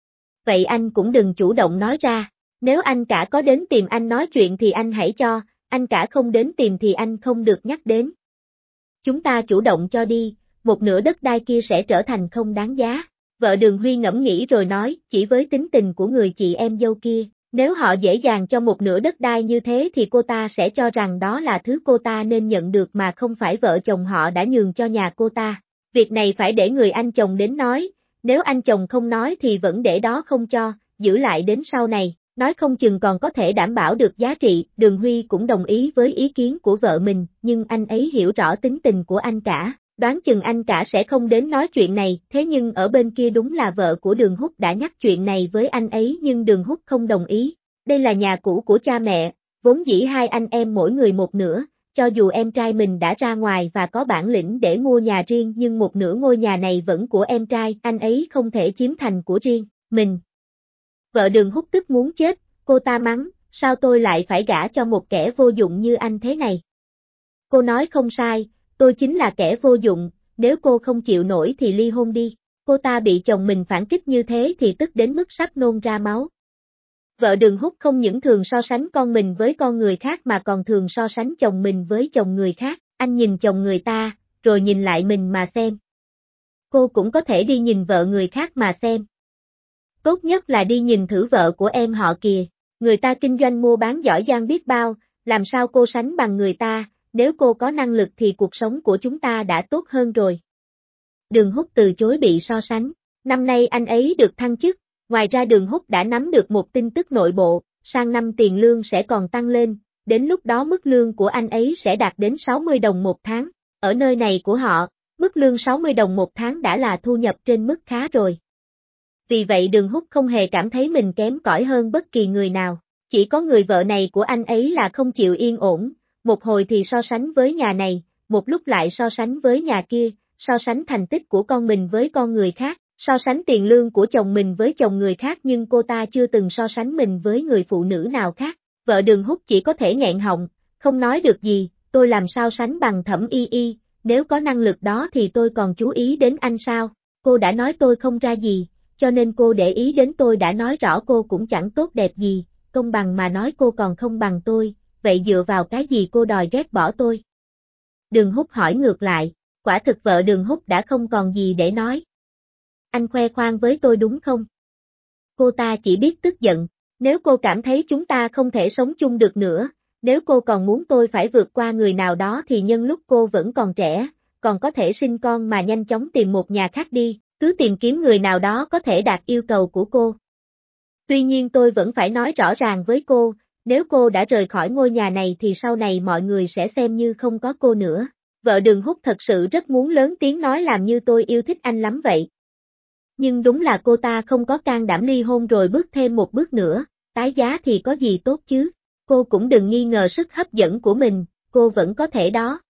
Vậy anh cũng đừng chủ động nói ra, nếu anh cả có đến tìm anh nói chuyện thì anh hãy cho, anh cả không đến tìm thì anh không được nhắc đến. Chúng ta chủ động cho đi, một nửa đất đai kia sẽ trở thành không đáng giá. Vợ Đường Huy ngẫm nghĩ rồi nói, chỉ với tính tình của người chị em dâu kia, nếu họ dễ dàng cho một nửa đất đai như thế thì cô ta sẽ cho rằng đó là thứ cô ta nên nhận được mà không phải vợ chồng họ đã nhường cho nhà cô ta. Việc này phải để người anh chồng đến nói, nếu anh chồng không nói thì vẫn để đó không cho, giữ lại đến sau này, nói không chừng còn có thể đảm bảo được giá trị. Đường Huy cũng đồng ý với ý kiến của vợ mình, nhưng anh ấy hiểu rõ tính tình của anh cả. Đoán chừng anh cả sẽ không đến nói chuyện này, thế nhưng ở bên kia đúng là vợ của Đường Húc đã nhắc chuyện này với anh ấy nhưng Đường Húc không đồng ý. Đây là nhà cũ của cha mẹ, vốn dĩ hai anh em mỗi người một nửa, cho dù em trai mình đã ra ngoài và có bản lĩnh để mua nhà riêng nhưng một nửa ngôi nhà này vẫn của em trai, anh ấy không thể chiếm thành của riêng mình. Vợ Đường Húc tức muốn chết, cô ta mắng, sao tôi lại phải gả cho một kẻ vô dụng như anh thế này? Cô nói không sai, tôi chính là kẻ vô dụng, nếu cô không chịu nổi thì ly hôn đi. Cô ta bị chồng mình phản kích như thế thì tức đến mức sắp nôn ra máu. Vợ Đường Húc không những thường so sánh con mình với con người khác mà còn thường so sánh chồng mình với chồng người khác. Anh nhìn chồng người ta, rồi nhìn lại mình mà xem. Cô cũng có thể đi nhìn vợ người khác mà xem. Tốt nhất là đi nhìn thử vợ của em họ kìa. Người ta kinh doanh mua bán giỏi giang biết bao, làm sao cô sánh bằng người ta, nếu cô có năng lực thì cuộc sống của chúng ta đã tốt hơn rồi. Đường Húc từ chối bị so sánh. Năm nay anh ấy được thăng chức, ngoài ra Đường Húc đã nắm được một tin tức nội bộ, sang năm tiền lương sẽ còn tăng lên, đến lúc đó mức lương của anh ấy sẽ đạt đến 60 đồng một tháng. Ở nơi này của họ, mức lương 60 đồng một tháng đã là thu nhập trên mức khá rồi. Vì vậy Đường Húc không hề cảm thấy mình kém cỏi hơn bất kỳ người nào, chỉ có người vợ này của anh ấy là không chịu yên ổn, một hồi thì so sánh với nhà này, một lúc lại so sánh với nhà kia, so sánh thành tích của con mình với con người khác, so sánh tiền lương của chồng mình với chồng người khác nhưng cô ta chưa từng so sánh mình với người phụ nữ nào khác. Vợ Đường Húc chỉ có thể nghẹn họng, không nói được gì, tôi làm sao sánh bằng Thẩm Y Y, nếu có năng lực đó thì tôi còn chú ý đến anh sao, cô đã nói tôi không ra gì, cho nên cô để ý đến tôi đã nói rõ cô cũng chẳng tốt đẹp gì, công bằng mà nói cô còn không bằng tôi, vậy dựa vào cái gì cô đòi ghét bỏ tôi? Đường Húc hỏi ngược lại, quả thực vợ Đường Húc đã không còn gì để nói. Anh khoe khoang với tôi đúng không? Cô ta chỉ biết tức giận, nếu cô cảm thấy chúng ta không thể sống chung được nữa, nếu cô còn muốn tôi phải vượt qua người nào đó thì nhân lúc cô vẫn còn trẻ, còn có thể sinh con mà nhanh chóng tìm một nhà khác đi, cứ tìm kiếm người nào đó có thể đạt yêu cầu của cô. Tuy nhiên tôi vẫn phải nói rõ ràng với cô, nếu cô đã rời khỏi ngôi nhà này thì sau này mọi người sẽ xem như không có cô nữa. Vợ Đường Húc thật sự rất muốn lớn tiếng nói làm như tôi yêu thích anh lắm vậy. Nhưng đúng là cô ta không có can đảm ly hôn rồi bước thêm một bước nữa, tái giá thì có gì tốt chứ. Cô cũng đừng nghi ngờ sức hấp dẫn của mình, cô vẫn có thể đó.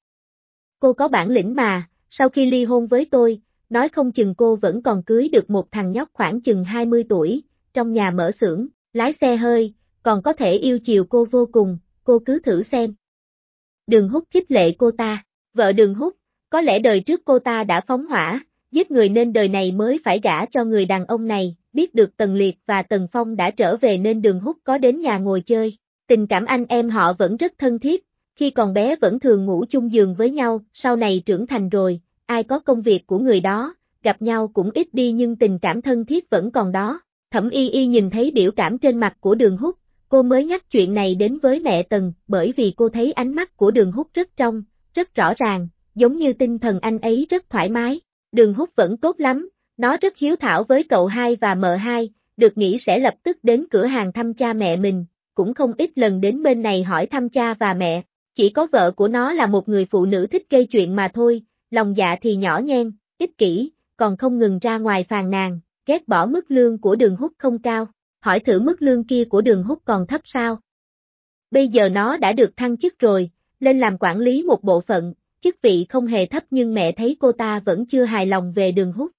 Cô có bản lĩnh mà, sau khi ly hôn với tôi, nói không chừng cô vẫn còn cưới được một thằng nhóc khoảng chừng 20 tuổi, trong nhà mở xưởng, lái xe hơi, còn có thể yêu chiều cô vô cùng, cô cứ thử xem. Đường Húc khích lệ cô ta, vợ Đường Húc, có lẽ đời trước cô ta đã phóng hỏa, giết người nên đời này mới phải gả cho người đàn ông này, biết được Tần Liệt và Tần Phong đã trở về nên Đường Húc có đến nhà ngồi chơi. Tình cảm anh em họ vẫn rất thân thiết, khi còn bé vẫn thường ngủ chung giường với nhau, sau này trưởng thành rồi, ai có công việc của người đó, gặp nhau cũng ít đi nhưng tình cảm thân thiết vẫn còn đó. Thẩm Y Y nhìn thấy biểu cảm trên mặt của Đường Húc, cô mới nhắc chuyện này đến với mẹ Tần, bởi vì cô thấy ánh mắt của Đường Húc rất trong, rất rõ ràng, giống như tinh thần anh ấy rất thoải mái. Đường Húc vẫn tốt lắm, nó rất hiếu thảo với cậu hai và mợ hai, được nghĩ sẽ lập tức đến cửa hàng thăm cha mẹ mình, cũng không ít lần đến bên này hỏi thăm cha và mẹ. Chỉ có vợ của nó là một người phụ nữ thích gây chuyện mà thôi, lòng dạ thì nhỏ nhen, ích kỷ, còn không ngừng ra ngoài phàn nàn, ghét bỏ mức lương của Đường Húc không cao. Hỏi thử mức lương kia của Đường Húc còn thấp sao? Bây giờ nó đã được thăng chức rồi, lên làm quản lý một bộ phận, chức vị không hề thấp nhưng mẹ thấy cô ta vẫn chưa hài lòng về Đường Húc.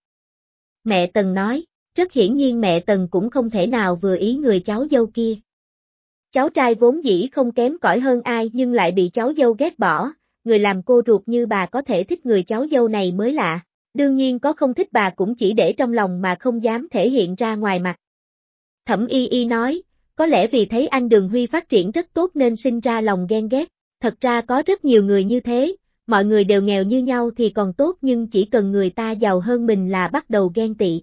Mẹ Tần nói, rất hiển nhiên mẹ Tần cũng không thể nào vừa ý người cháu dâu kia. Cháu trai vốn dĩ không kém cỏi hơn ai nhưng lại bị cháu dâu ghét bỏ, người làm cô ruột như bà có thể thích người cháu dâu này mới lạ. Đương nhiên có không thích bà cũng chỉ để trong lòng mà không dám thể hiện ra ngoài mặt. Thẩm Y Y nói, có lẽ vì thấy anh Đường Huy phát triển rất tốt nên sinh ra lòng ghen ghét. Thật ra có rất nhiều người như thế, mọi người đều nghèo như nhau thì còn tốt nhưng chỉ cần người ta giàu hơn mình là bắt đầu ghen tị.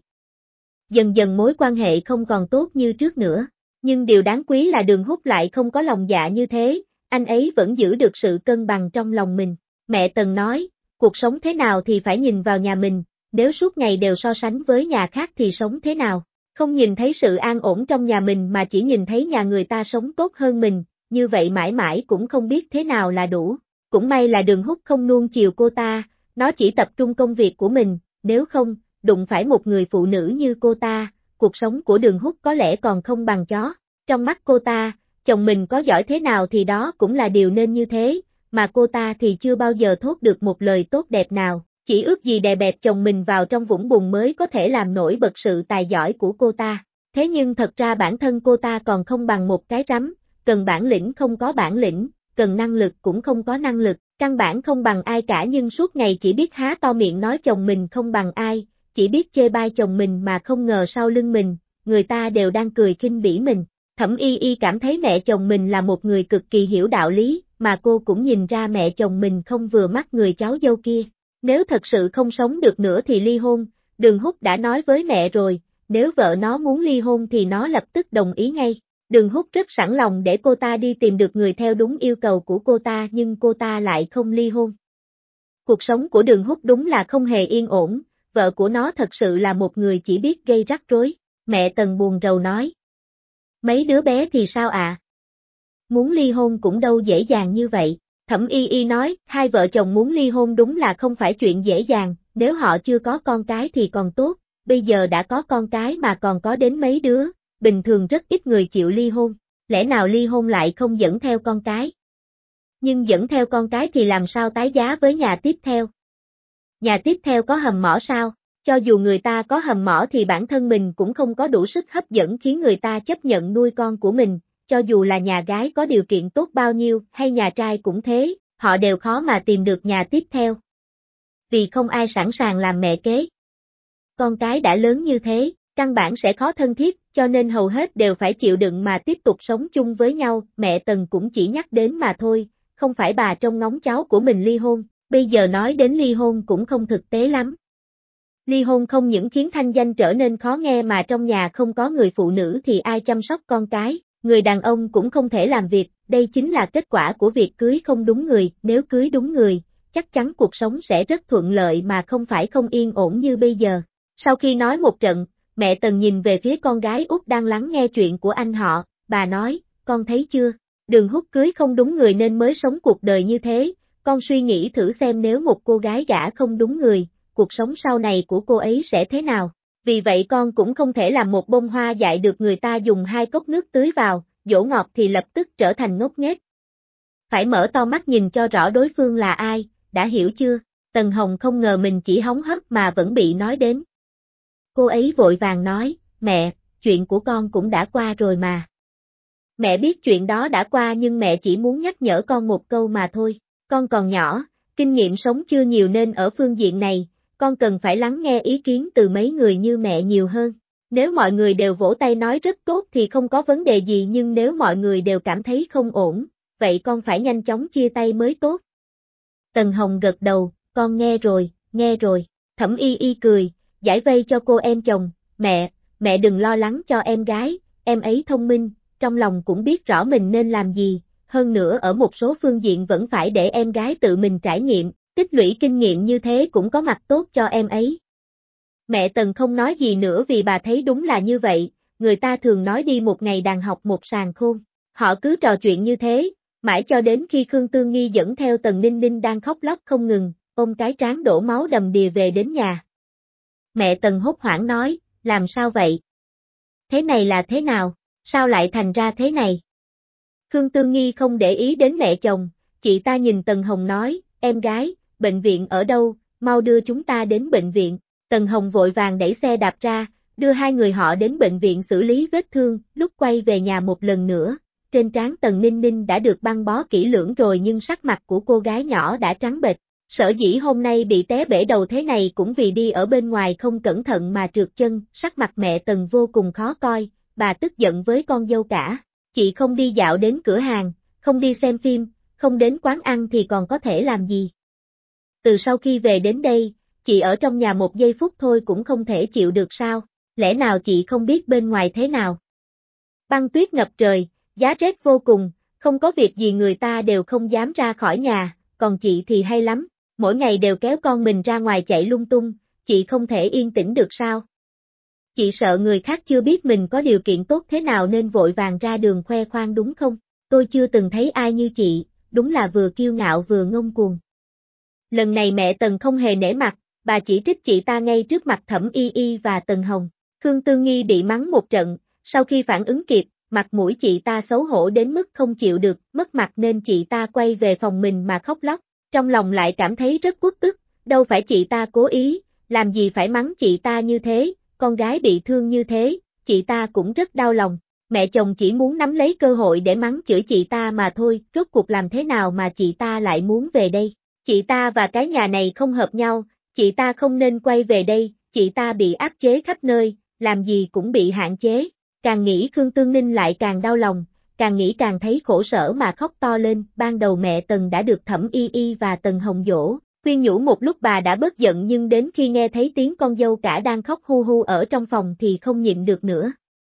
Dần dần mối quan hệ không còn tốt như trước nữa. Nhưng điều đáng quý là Đường Húc lại không có lòng dạ như thế, anh ấy vẫn giữ được sự cân bằng trong lòng mình. Mẹ Tần nói, cuộc sống thế nào thì phải nhìn vào nhà mình, nếu suốt ngày đều so sánh với nhà khác thì sống thế nào? Không nhìn thấy sự an ổn trong nhà mình mà chỉ nhìn thấy nhà người ta sống tốt hơn mình, như vậy mãi mãi cũng không biết thế nào là đủ. Cũng may là Đường Húc không nuông chiều cô ta, nó chỉ tập trung công việc của mình, nếu không, đụng phải một người phụ nữ như cô ta, cuộc sống của Đường Húc có lẽ còn không bằng chó. Trong mắt cô ta, chồng mình có giỏi thế nào thì đó cũng là điều nên như thế, mà cô ta thì chưa bao giờ thốt được một lời tốt đẹp nào, chỉ ước gì đè bẹp chồng mình vào trong vũng bùn mới có thể làm nổi bật sự tài giỏi của cô ta. Thế nhưng thật ra bản thân cô ta còn không bằng một cái rắm, cần bản lĩnh không có bản lĩnh, cần năng lực cũng không có năng lực, căn bản không bằng ai cả nhưng suốt ngày chỉ biết há to miệng nói chồng mình không bằng ai, chỉ biết chê bai chồng mình mà không ngờ sau lưng mình, người ta đều đang cười khinh bỉ mình. Thẩm Y Y cảm thấy mẹ chồng mình là một người cực kỳ hiểu đạo lý, mà cô cũng nhìn ra mẹ chồng mình không vừa mắt người cháu dâu kia. Nếu thật sự không sống được nữa thì ly hôn, Đường Húc đã nói với mẹ rồi, nếu vợ nó muốn ly hôn thì nó lập tức đồng ý ngay. Đường Húc rất sẵn lòng để cô ta đi tìm được người theo đúng yêu cầu của cô ta nhưng cô ta lại không ly hôn. Cuộc sống của Đường Húc đúng là không hề yên ổn, vợ của nó thật sự là một người chỉ biết gây rắc rối. Mẹ Tần buồn rầu nói. Mấy đứa bé thì sao ạ? Muốn ly hôn cũng đâu dễ dàng như vậy. Thẩm Y Y nói, hai vợ chồng muốn ly hôn đúng là không phải chuyện dễ dàng, nếu họ chưa có con cái thì còn tốt, bây giờ đã có con cái mà còn có đến mấy đứa, bình thường rất ít người chịu ly hôn, lẽ nào ly hôn lại không dẫn theo con cái? Nhưng dẫn theo con cái thì làm sao tái giá với nhà tiếp theo? Nhà tiếp theo có hầm mỏ sao? Cho dù người ta có hầm mỏ thì bản thân mình cũng không có đủ sức hấp dẫn khiến người ta chấp nhận nuôi con của mình, cho dù là nhà gái có điều kiện tốt bao nhiêu hay nhà trai cũng thế, họ đều khó mà tìm được nhà tiếp theo. Vì không ai sẵn sàng làm mẹ kế. Con cái đã lớn như thế, căn bản sẽ khó thân thiết, cho nên hầu hết đều phải chịu đựng mà tiếp tục sống chung với nhau, mẹ Tần cũng chỉ nhắc đến mà thôi, không phải bà trông ngóng cháu của mình ly hôn, bây giờ nói đến ly hôn cũng không thực tế lắm. Ly hôn không những khiến thanh danh trở nên khó nghe mà trong nhà không có người phụ nữ thì ai chăm sóc con cái, người đàn ông cũng không thể làm việc, đây chính là kết quả của việc cưới không đúng người, nếu cưới đúng người, chắc chắn cuộc sống sẽ rất thuận lợi mà không phải không yên ổn như bây giờ. Sau khi nói một trận, Mẹ Tần nhìn về phía con gái út đang lắng nghe chuyện của anh họ, bà nói, con thấy chưa, Đường Húc cưới không đúng người nên mới sống cuộc đời như thế, con suy nghĩ thử xem nếu một cô gái gả không đúng người, cuộc sống sau này của cô ấy sẽ thế nào. Vì vậy con cũng không thể làm một bông hoa dại được người ta dùng 2 cốc nước tưới vào, dỗ ngọt thì lập tức trở thành ngốc nghếch. Phải mở to mắt nhìn cho rõ đối phương là ai, đã hiểu chưa? Tần Hồng không ngờ mình chỉ hóng hớt mà vẫn bị nói đến. Cô ấy vội vàng nói, mẹ, chuyện của con cũng đã qua rồi mà. Mẹ biết chuyện đó đã qua nhưng mẹ chỉ muốn nhắc nhở con một câu mà thôi. Con còn nhỏ, kinh nghiệm sống chưa nhiều nên ở phương diện này, con cần phải lắng nghe ý kiến từ mấy người như mẹ nhiều hơn. Nếu mọi người đều vỗ tay nói rất tốt thì không có vấn đề gì, nhưng nếu mọi người đều cảm thấy không ổn, vậy con phải nhanh chóng chia tay mới tốt. Tần Hồng gật đầu, con nghe rồi, nghe rồi. Thẩm Y Y cười, giải vây cho cô em chồng, mẹ đừng lo lắng cho em gái, em ấy thông minh, trong lòng cũng biết rõ mình nên làm gì, hơn nữa ở một số phương diện vẫn phải để em gái tự mình trải nghiệm, tích lũy kinh nghiệm như thế cũng có mặt tốt cho em ấy. Mẹ Tần không nói gì nữa vì bà thấy đúng là như vậy, người ta thường nói đi một ngày đàn học một sàng khôn. Họ cứ trò chuyện như thế, mãi cho đến khi Khương Tương Nghi dẫn theo Tần Ninh Ninh đang khóc lóc không ngừng, ôm cái trán đổ máu đầm đìa về đến nhà. Mẹ Tần hốt hoảng nói, làm sao vậy? Thế này là thế nào? Sao lại thành ra thế này? Khương Tương Nghi không để ý đến mẹ chồng, chị ta nhìn Tần Hồng nói, em gái, bệnh viện ở đâu, mau đưa chúng ta đến bệnh viện. Tần Hồng vội vàng đẩy xe đạp ra, đưa hai người họ đến bệnh viện xử lý vết thương, lúc quay về nhà một lần nữa. Trên trán Tần Ninh Ninh đã được băng bó kỹ lưỡng rồi nhưng sắc mặt của cô gái nhỏ đã trắng bệch. Sở dĩ hôm nay bị té bể đầu thế này cũng vì đi ở bên ngoài không cẩn thận mà trượt chân, sắc mặt mẹ Tần vô cùng khó coi, bà tức giận với con dâu cả. Chị không đi dạo đến cửa hàng, không đi xem phim, không đến quán ăn thì còn có thể làm gì. Từ sau khi về đến đây, chị ở trong nhà một giây phút thôi cũng không thể chịu được sao, lẽ nào chị không biết bên ngoài thế nào? Băng tuyết ngập trời, giá rét vô cùng, không có việc gì người ta đều không dám ra khỏi nhà, còn chị thì hay lắm, mỗi ngày đều kéo con mình ra ngoài chạy lung tung, chị không thể yên tĩnh được sao? Chị sợ người khác chưa biết mình có điều kiện tốt thế nào nên vội vàng ra đường khoe khoang đúng không? Tôi chưa từng thấy ai như chị, đúng là vừa kiêu ngạo vừa ngông cuồng. Lần này mẹ Tần không hề nể mặt, bà chỉ trích chị ta ngay trước mặt Thẩm Y Y và Tần Hồng. Khương Tương Nghi bị mắng một trận, sau khi phản ứng kịp, mặt mũi chị ta xấu hổ đến mức không chịu được, mất mặt nên chị ta quay về phòng mình mà khóc lóc. Trong lòng lại cảm thấy rất uất ức, đâu phải chị ta cố ý, làm gì phải mắng chị ta như thế, con gái bị thương như thế, chị ta cũng rất đau lòng. Mẹ chồng chỉ muốn nắm lấy cơ hội để mắng chửi chị ta mà thôi, rốt cuộc làm thế nào mà chị ta lại muốn về đây. Chị ta và cái nhà này không hợp nhau, chị ta không nên quay về đây, chị ta bị áp chế khắp nơi, làm gì cũng bị hạn chế. Càng nghĩ Khương Tương Ninh lại càng đau lòng, càng nghĩ càng thấy khổ sở mà khóc to lên. Ban đầu mẹ Tần đã được Thẩm Y Y và Tần Hồng dỗ, khuyên nhủ một lúc bà đã bớt giận, nhưng đến khi nghe thấy tiếng con dâu cả đang khóc hu hu ở trong phòng thì không nhịn được nữa.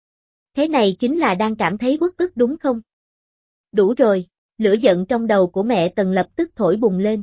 Thế này chính là đang cảm thấy uất ức đúng không? Đủ rồi, lửa giận trong đầu của mẹ Tần lập tức thổi bùng lên.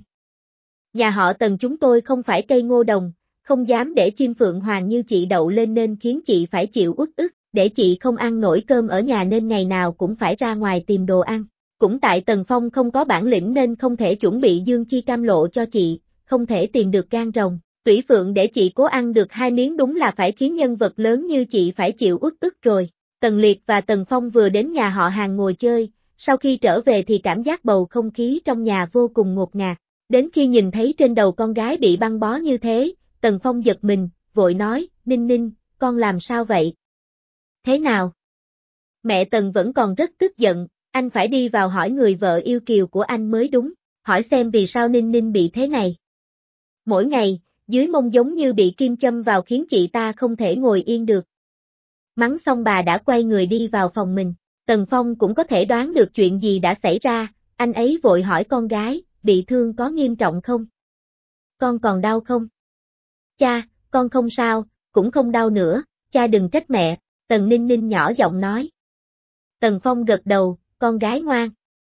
Nhà họ Tần chúng tôi không phải cây ngô đồng, không dám để chim phượng hoàng như chị đậu lên nên khiến chị phải chịu uất ức, để chị không ăn nổi cơm ở nhà nên ngày nào cũng phải ra ngoài tìm đồ ăn. Cũng tại Tần Phong không có bản lĩnh nên không thể chuẩn bị dương chi cam lộ cho chị, không thể tìm được gan rồng, tủy phượng để chị cố ăn được 2 miếng, đúng là phải khiến nhân vật lớn như chị phải chịu uất ức rồi. Tần Liệt và Tần Phong vừa đến nhà họ Hàng ngồi chơi, sau khi trở về thì cảm giác bầu không khí trong nhà vô cùng ngột ngạt. Đến khi nhìn thấy trên đầu con gái bị băng bó như thế, Tần Phong giật mình, vội nói, Ninh Ninh, con làm sao vậy? Thế nào? Mẹ Tần vẫn còn rất tức giận, anh phải đi vào hỏi người vợ yêu kiều của anh mới đúng, hỏi xem vì sao Ninh Ninh bị thế này. Mỗi ngày, dưới mông giống như bị kim châm vào khiến chị ta không thể ngồi yên được. Mắng xong bà đã quay người đi vào phòng mình, Tần Phong cũng có thể đoán được chuyện gì đã xảy ra, anh ấy vội hỏi con gái, bị thương có nghiêm trọng không? Con còn đau không? Cha, con không sao, cũng không đau nữa, cha đừng trách mẹ, Tần Ninh Ninh nhỏ giọng nói. Tần Phong gật đầu, con gái ngoan.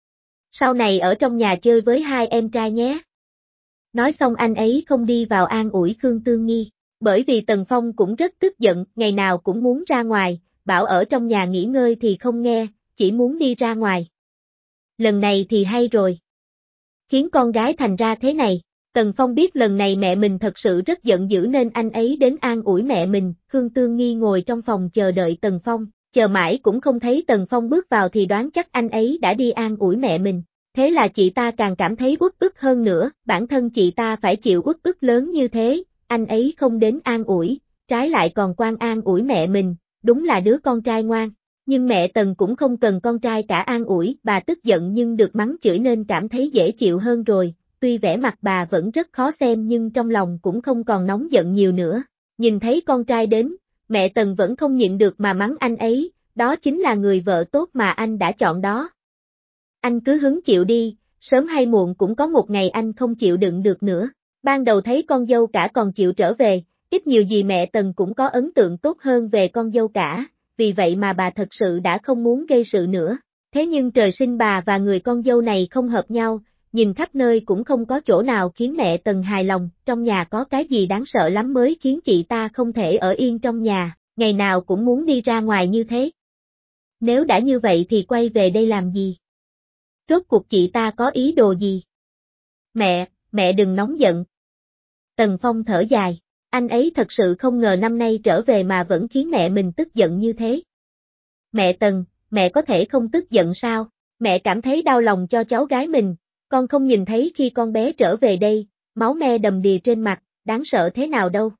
Sau này ở trong nhà chơi với hai em trai nhé. Nói xong anh ấy không đi vào an ủi Khương Tương Nghi. Bởi vì Tần Phong cũng rất tức giận, ngày nào cũng muốn ra ngoài, bảo ở trong nhà nghỉ ngơi thì không nghe, chỉ muốn đi ra ngoài. Lần này thì hay rồi. Khiến con gái thành ra thế này. Tần Phong biết lần này mẹ mình thật sự rất giận dữ nên anh ấy đến an ủi mẹ mình. Khương Tương Nghi ngồi trong phòng chờ đợi Tần Phong, chờ mãi cũng không thấy Tần Phong bước vào thì đoán chắc anh ấy đã đi an ủi mẹ mình. Thế là chị ta càng cảm thấy uất ức hơn nữa, bản thân chị ta phải chịu uất ức lớn như thế, anh ấy không đến an ủi, trái lại còn quan an ủi mẹ mình, đúng là đứa con trai ngoan. Nhưng mẹ Tần cũng không cần con trai cả an ủi, bà tức giận nhưng được mắng chửi nên cảm thấy dễ chịu hơn rồi, tuy vẻ mặt bà vẫn rất khó xem nhưng trong lòng cũng không còn nóng giận nhiều nữa. Nhìn thấy con trai đến, mẹ Tần vẫn không nhịn được mà mắng anh ấy, đó chính là người vợ tốt mà anh đã chọn đó. Anh cứ hứng chịu đi, sớm hay muộn cũng có một ngày anh không chịu đựng được nữa. Ban đầu thấy con dâu cả còn chịu trở về, ít nhiều gì mẹ Tần cũng có ấn tượng tốt hơn về con dâu cả, vì vậy mà bà thật sự đã không muốn gây sự nữa. Thế nhưng trời sinh bà và người con dâu này không hợp nhau, nhìn khắp nơi cũng không có chỗ nào khiến mẹ Tần hài lòng, trong nhà có cái gì đáng sợ lắm mới khiến chị ta không thể ở yên trong nhà, ngày nào cũng muốn đi ra ngoài như thế. Nếu đã như vậy thì quay về đây làm gì? Rốt cuộc chị ta có ý đồ gì? Mẹ đừng nóng giận. Tần Phong thở dài, anh ấy thật sự không ngờ năm nay trở về mà vẫn khiến mẹ mình tức giận như thế. Mẹ Tần, mẹ có thể không tức giận sao? Mẹ cảm thấy đau lòng cho cháu gái mình, con không nhìn thấy khi con bé trở về đây, máu me đầm đìa trên mặt, đáng sợ thế nào đâu.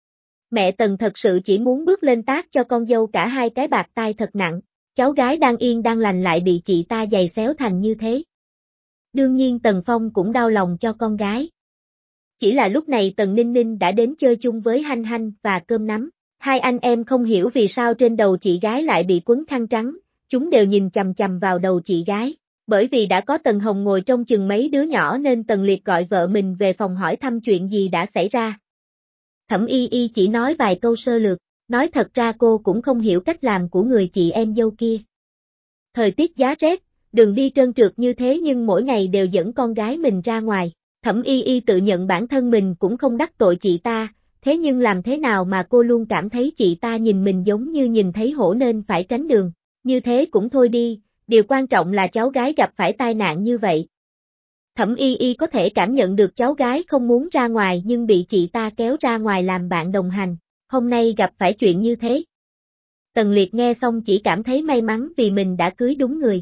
Mẹ Tần thật sự chỉ muốn bước lên tát cho con dâu cả hai cái bạt tai thật nặng, cháu gái đang yên đang lành lại bị chị ta giày xéo thành như thế. Đương nhiên Tần Phong cũng đau lòng cho con gái. Chỉ là lúc này Tần Ninh Ninh đã đến chơi chung với Hanh Hanh và Cơm Nắm. Hai anh em không hiểu vì sao trên đầu chị gái lại bị quấn khăn trắng, chúng đều nhìn chằm chằm vào đầu chị gái. Bởi vì đã có Tần Hồng ngồi trong chừng mấy đứa nhỏ nên Tần Liệt gọi vợ mình về phòng hỏi thăm chuyện gì đã xảy ra. Thẩm Y Y chỉ nói vài câu sơ lược, nói thật ra cô cũng không hiểu cách làm của người chị em dâu kia. Thời tiết giá rét, đường đi trơn trượt như thế nhưng mỗi ngày đều dẫn con gái mình ra ngoài. Thẩm Y Y tự nhận bản thân mình cũng không đắc tội chị ta, thế nhưng làm thế nào mà cô luôn cảm thấy chị ta nhìn mình giống như nhìn thấy hổ nên phải tránh đường. Như thế cũng thôi đi, điều quan trọng là cháu gái gặp phải tai nạn như vậy. Thẩm Y Y có thể cảm nhận được cháu gái không muốn ra ngoài nhưng bị chị ta kéo ra ngoài làm bạn đồng hành, hôm nay gặp phải chuyện như thế. Tần Liệt nghe xong chỉ cảm thấy may mắn vì mình đã cưới đúng người.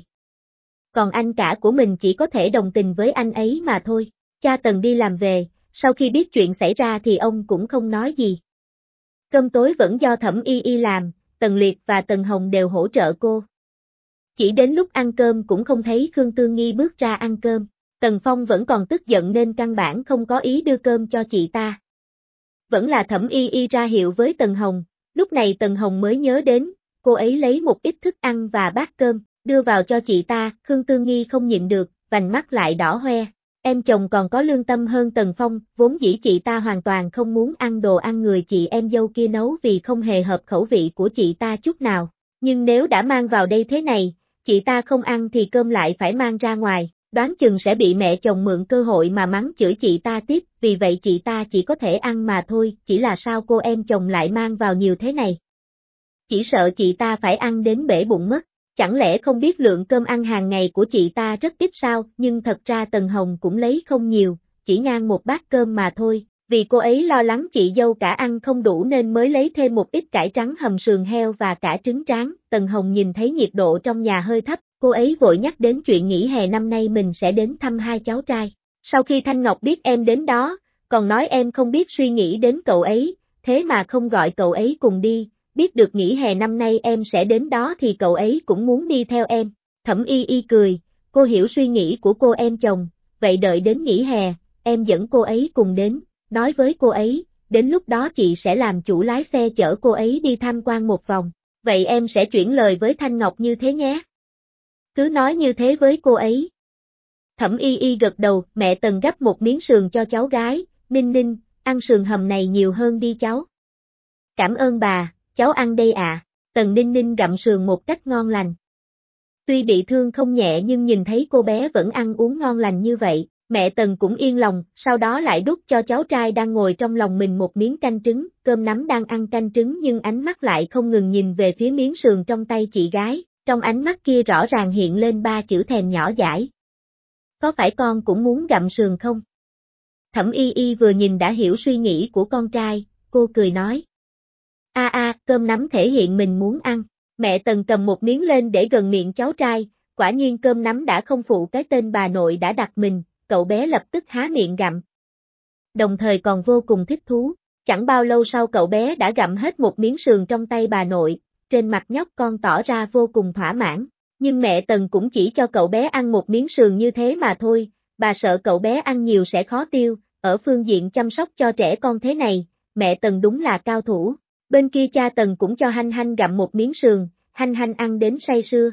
Còn anh cả của mình chỉ có thể đồng tình với anh ấy mà thôi. Cha Tần đi làm về, sau khi biết chuyện xảy ra thì ông cũng không nói gì. Cơm tối vẫn do Thẩm Y Y làm, Tần Liệt và Tần Hồng đều hỗ trợ cô. Chỉ đến lúc ăn cơm cũng không thấy Khương Tương Nghi bước ra ăn cơm. Tần Phong vẫn còn tức giận nên căn bản không có ý đưa cơm cho chị ta. Vẫn là Thẩm Y Y ra hiệu với Tần Hồng, lúc này Tần Hồng mới nhớ đến, cô ấy lấy một ít thức ăn và bát cơm, đưa vào cho chị ta, Khương Tương Nghi không nhịn được, vành mắt lại đỏ hoe. Em chồng còn có lương tâm hơn Tần Phong, vốn dĩ chị ta hoàn toàn không muốn ăn đồ ăn người chị em dâu kia nấu vì không hề hợp khẩu vị của chị ta chút nào. Nhưng nếu đã mang vào đây thế này, chị ta không ăn thì cơm lại phải mang ra ngoài, đoán chừng sẽ bị mẹ chồng mượn cơ hội mà mắng chửi chị ta tiếp, vì vậy chị ta chỉ có thể ăn mà thôi, chỉ là sao cô em chồng lại mang vào nhiều thế này. Chỉ sợ chị ta phải ăn đến bể bụng mất. Chẳng lẽ không biết lượng cơm ăn hàng ngày của chị ta rất ít sao, nhưng thật ra Tần Hồng cũng lấy không nhiều, chỉ ngang một bát cơm mà thôi, vì cô ấy lo lắng chị dâu cả ăn không đủ nên mới lấy thêm một ít cải trắng hầm sườn heo và cả trứng tráng. Tần Hồng nhìn thấy nhiệt độ trong nhà hơi thấp, cô ấy vội nhắc đến chuyện nghỉ hè năm nay mình sẽ đến thăm hai cháu trai. Sau khi Thanh Ngọc biết em đến đó, còn nói em không biết suy nghĩ đến cậu ấy, thế mà không gọi cậu ấy cùng đi. Biết được nghỉ hè năm nay em sẽ đến đó thì cậu ấy cũng muốn đi theo em. Thẩm Y Y cười, cô hiểu suy nghĩ của cô em chồng, vậy đợi đến nghỉ hè, em dẫn cô ấy cùng đến, nói với cô ấy, đến lúc đó chị sẽ làm chủ lái xe chở cô ấy đi tham quan một vòng, vậy em sẽ chuyển lời với Thanh Ngọc như thế nhé. Cứ nói như thế với cô ấy. Thẩm Y Y gật đầu, mẹ Tần gắp một miếng sườn cho cháu gái, Ninh Ninh, ăn sườn hầm này nhiều hơn đi cháu. Cảm ơn bà. Cháu ăn đây ạ. Tần Ninh Ninh gặm sườn một cách ngon lành. Tuy bị thương không nhẹ nhưng nhìn thấy cô bé vẫn ăn uống ngon lành như vậy, Mẹ Tần cũng yên lòng, sau đó lại đút cho cháu trai đang ngồi trong lòng mình một miếng canh trứng, cơm nắm đang ăn canh trứng nhưng ánh mắt lại không ngừng nhìn về phía miếng sườn trong tay chị gái, trong ánh mắt kia rõ ràng hiện lên 3 chữ thèm nhỏ dãi. Có phải con cũng muốn gặm sườn không? Thẩm Y Y vừa nhìn đã hiểu suy nghĩ của con trai, cô cười nói. Cơm nắm thể hiện mình muốn ăn. Mẹ Tần cầm một miếng lên để gần miệng cháu trai, quả nhiên cơm nắm đã không phụ cái tên bà nội đã đặt mình, cậu bé lập tức há miệng gặm. Đồng thời còn vô cùng thích thú, chẳng bao lâu sau cậu bé đã gặm hết một miếng sườn trong tay bà nội, trên mặt nhóc con tỏ ra vô cùng thỏa mãn, nhưng mẹ Tần cũng chỉ cho cậu bé ăn một miếng sườn như thế mà thôi, bà sợ cậu bé ăn nhiều sẽ khó tiêu, ở phương diện chăm sóc cho trẻ con thế này, mẹ Tần đúng là cao thủ. Bên kia cha Tần cũng cho Hanh Hanh gặm một miếng sườn, Hanh Hanh ăn đến say sưa.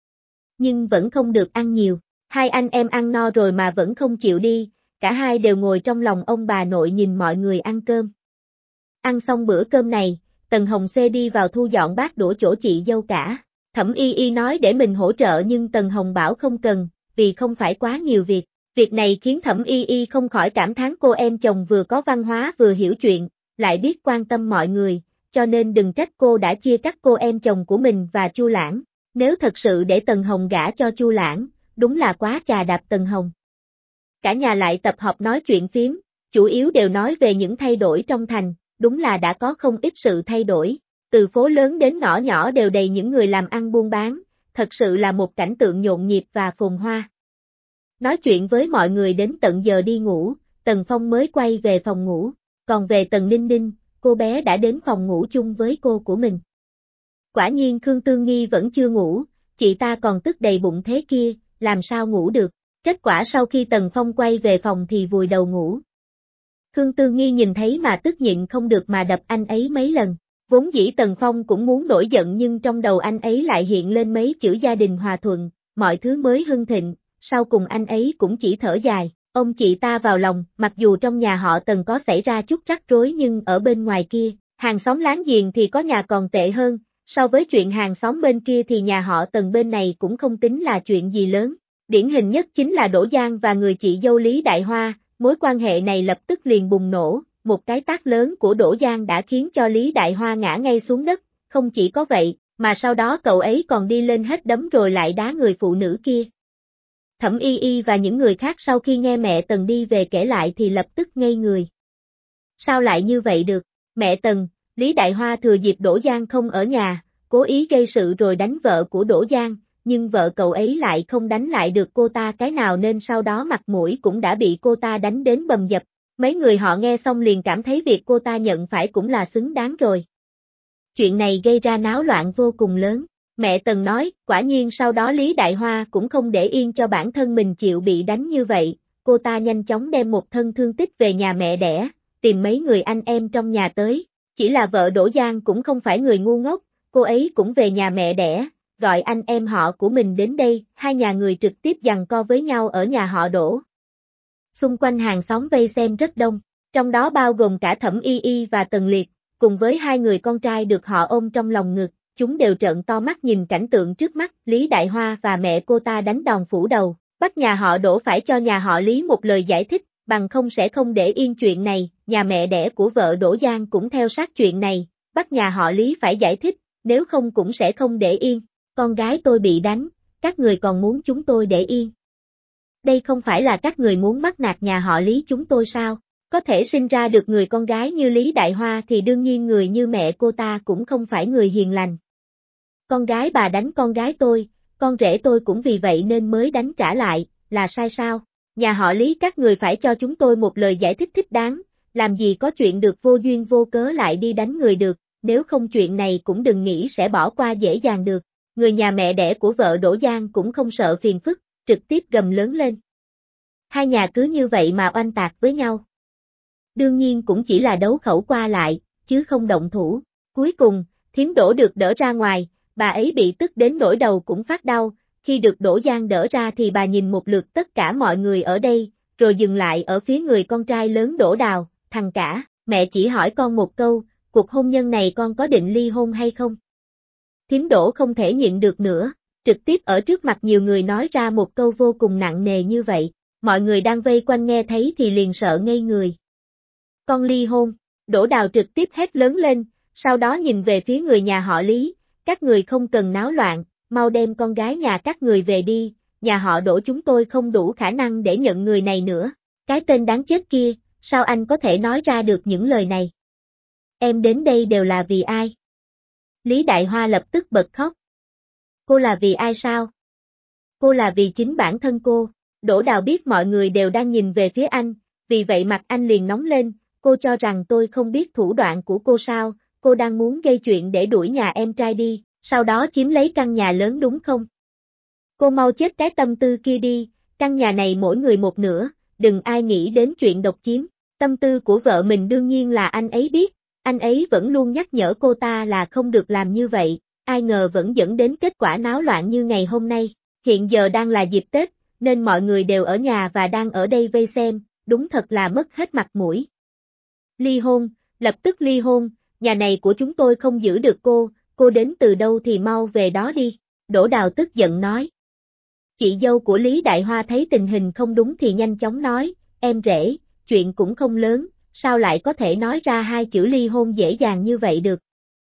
Nhưng vẫn không được ăn nhiều, hai anh em ăn no rồi mà vẫn không chịu đi, cả hai đều ngồi trong lòng ông bà nội nhìn mọi người ăn cơm. Ăn xong bữa cơm này, Tần Hồng C đi vào thu dọn bát đũa chỗ chị dâu cả. Thẩm Y Y nói để mình hỗ trợ nhưng Tần Hồng bảo không cần, vì không phải quá nhiều việc. Việc này khiến Thẩm Y Y không khỏi cảm thán cô em chồng vừa có văn hóa vừa hiểu chuyện, lại biết quan tâm mọi người, cho nên đừng trách cô đã chia cắt cô em chồng của mình và Chu Lãng. Nếu thật sự để Tần Hồng gả cho Chu Lãng, đúng là quá chà đạp Tần Hồng. Cả nhà lại tập hợp nói chuyện phiếm, chủ yếu đều nói về những thay đổi trong thành, đúng là đã có không ít sự thay đổi, từ phố lớn đến ngõ nhỏ đều đầy những người làm ăn buôn bán, thật sự là một cảnh tượng nhộn nhịp và phồn hoa. Nói chuyện với mọi người đến tận giờ đi ngủ, Tần Phong mới quay về phòng ngủ, còn về Tần Ninh Ninh, cô bé đã đến phòng ngủ chung với cô của mình. Quả nhiên Khương Tương Nghi vẫn chưa ngủ, chị ta còn tức đầy bụng thế kia, làm sao ngủ được, kết quả sau khi Tần Phong quay về phòng thì vùi đầu ngủ. Khương Tương Nghi nhìn thấy mà tức nhịn không được mà đập anh ấy mấy lần, vốn dĩ Tần Phong cũng muốn nổi giận nhưng trong đầu anh ấy lại hiện lên mấy chữ gia đình hòa thuận, mọi thứ mới hưng thịnh, sau cùng anh ấy cũng chỉ thở dài, ôm chị ta vào lòng, mặc dù trong nhà họ Tần có xảy ra chút rắc rối nhưng ở bên ngoài kia, hàng xóm láng giềng thì có nhà còn tệ hơn. So với chuyện hàng xóm bên kia thì nhà họ Tần bên này cũng không tính là chuyện gì lớn. Điển hình nhất chính là Đỗ Giang và người chị dâu Lý Đại Hoa, mối quan hệ này lập tức liền bùng nổ, một cái tát lớn của Đỗ Giang đã khiến cho Lý Đại Hoa ngã ngay xuống đất, không chỉ có vậy, mà sau đó cậu ấy còn đi lên hết đấm rồi lại đá người phụ nữ kia. Thẩm Y Y và những người khác sau khi nghe mẹ Tần đi về kể lại thì lập tức ngây người. Sao lại như vậy được? Mẹ Tần, Lý Đại Hoa thừa dịp Đỗ Giang không ở nhà, cố ý gây sự rồi đánh vợ của Đỗ Giang, nhưng vợ cậu ấy lại không đánh lại được cô ta cái nào nên sau đó mặt mũi cũng đã bị cô ta đánh đến bầm dập. Mấy người họ nghe xong liền cảm thấy việc cô ta nhận phải cũng là xứng đáng rồi. Chuyện này gây ra náo loạn vô cùng lớn. Mẹ Tần nói, quả nhiên sau đó Lý Đại Hoa cũng không để yên cho bản thân mình chịu bị đánh như vậy, cô ta nhanh chóng đem một thân thương tích về nhà mẹ đẻ, tìm mấy người anh em trong nhà tới. Chỉ là vợ Đỗ Giang cũng không phải người ngu ngốc, cô ấy cũng về nhà mẹ đẻ, gọi anh em họ của mình đến đây, hai nhà người trực tiếp giằng co với nhau ở nhà họ Đỗ. Xung quanh hàng xóm vây xem rất đông, trong đó bao gồm cả Thẩm Y Y và Tần Liệt, cùng với hai người con trai được họ ôm trong lòng ngực, chúng đều trợn to mắt nhìn cảnh tượng trước mắt, Lý Đại Hoa và mẹ cô ta đánh đòn phủ đầu, bắt nhà họ Đỗ phải cho nhà họ Lý một lời giải thích, bằng không sẽ không để yên chuyện này, nhà mẹ đẻ của vợ Đỗ Giang cũng theo sát chuyện này, bắt nhà họ Lý phải giải thích, nếu không cũng sẽ không để yên, con gái tôi bị đánh, các người còn muốn chúng tôi để yên. Đây không phải là các người muốn bắt nạt nhà họ Lý chúng tôi sao? Có thể sinh ra được người con gái như Lý Đại Hoa thì đương nhiên người như mẹ cô ta cũng không phải người hiền lành. Con gái bà đánh con gái tôi, con rể tôi cũng vì vậy nên mới đánh trả lại, là sai sao? Nhà họ Lý các người phải cho chúng tôi một lời giải thích thích đáng, làm gì có chuyện được vô duyên vô cớ lại đi đánh người được, nếu không chuyện này cũng đừng nghĩ sẽ bỏ qua dễ dàng được. Người nhà mẹ đẻ của vợ Đỗ Giang cũng không sợ phiền phức, trực tiếp gầm lớn lên. Hai nhà cứ như vậy mà oanh tạc với nhau. Đương nhiên cũng chỉ là đấu khẩu qua lại, chứ không động thủ. Cuối cùng, thím Đỗ được đỡ ra ngoài, bà ấy bị tức đến nỗi đầu cũng phát đau, khi được Đỗ Giang đỡ ra thì bà nhìn một lượt tất cả mọi người ở đây, rồi dừng lại ở phía người con trai lớn Đỗ Đào, thằng cả, mẹ chỉ hỏi con một câu, cuộc hôn nhân này con có định ly hôn hay không? Thím Đỗ không thể nhịn được nữa, trực tiếp ở trước mặt nhiều người nói ra một câu vô cùng nặng nề như vậy, mọi người đang vây quanh nghe thấy thì liền sợ ngây người. Con ly hôn, Đỗ Đào trực tiếp hét lớn lên, sau đó nhìn về phía người nhà họ Lý, các người không cần náo loạn, mau đem con gái nhà các người về đi, nhà họ Đỗ chúng tôi không đủ khả năng để nhận người này nữa. Cái tên đáng chết kia, sao anh có thể nói ra được những lời này? Em đến đây đều là vì ai? Lý Đại Hoa lập tức bật khóc. Cô là vì ai sao? Cô là vì chính bản thân cô. Đỗ Đào biết mọi người đều đang nhìn về phía anh, vì vậy mặt anh liền nóng lên, cô cho rằng tôi không biết thủ đoạn của cô sao, cô đang muốn gây chuyện để đuổi nhà em trai đi, sau đó chiếm lấy căn nhà lớn đúng không? Cô mau chết cái tâm tư kia đi, căn nhà này mỗi người một nửa, đừng ai nghĩ đến chuyện độc chiếm. Tâm tư của vợ mình đương nhiên là anh ấy biết, anh ấy vẫn luôn nhắc nhở cô ta là không được làm như vậy, ai ngờ vẫn dẫn đến kết quả náo loạn như ngày hôm nay. Hiện giờ đang là dịp Tết, nên mọi người đều ở nhà và đang ở đây vây xem, đúng thật là mất hết mặt mũi. Ly hôn, lập tức ly hôn, nhà này của chúng tôi không giữ được cô đến từ đâu thì mau về đó đi, Đỗ Đào tức giận nói. Chị dâu của Lý Đại Hoa thấy tình hình không đúng thì nhanh chóng nói, em rể, chuyện cũng không lớn, sao lại có thể nói ra hai chữ ly hôn dễ dàng như vậy được.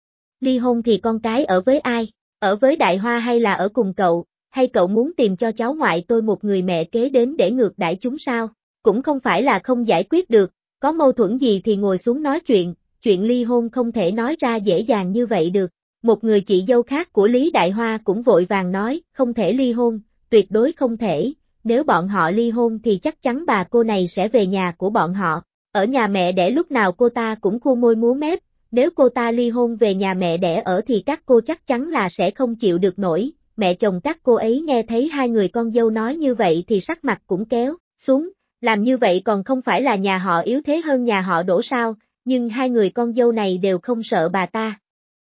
Ly hôn thì con cái ở với ai, ở với Đại Hoa hay là ở cùng cậu, hay cậu muốn tìm cho cháu ngoại tôi một người mẹ kế đến để ngược đãi chúng sao, cũng không phải là không giải quyết được, có mâu thuẫn gì thì ngồi xuống nói chuyện ly hôn không thể nói ra dễ dàng như vậy được. Một người chị dâu khác của Lý Đại Hoa cũng vội vàng nói, không thể ly hôn, tuyệt đối không thể, nếu bọn họ ly hôn thì chắc chắn bà cô này sẽ về nhà của bọn họ, ở nhà mẹ đẻ lúc nào cô ta cũng khua môi múa mép, nếu cô ta ly hôn về nhà mẹ đẻ ở thì các cô chắc chắn là sẽ không chịu được nổi. Mẹ chồng các cô ấy nghe thấy hai người con dâu nói như vậy thì sắc mặt cũng kéo xuống, làm như vậy còn không phải là nhà họ yếu thế hơn nhà họ Đỗ sao, nhưng hai người con dâu này đều không sợ bà ta.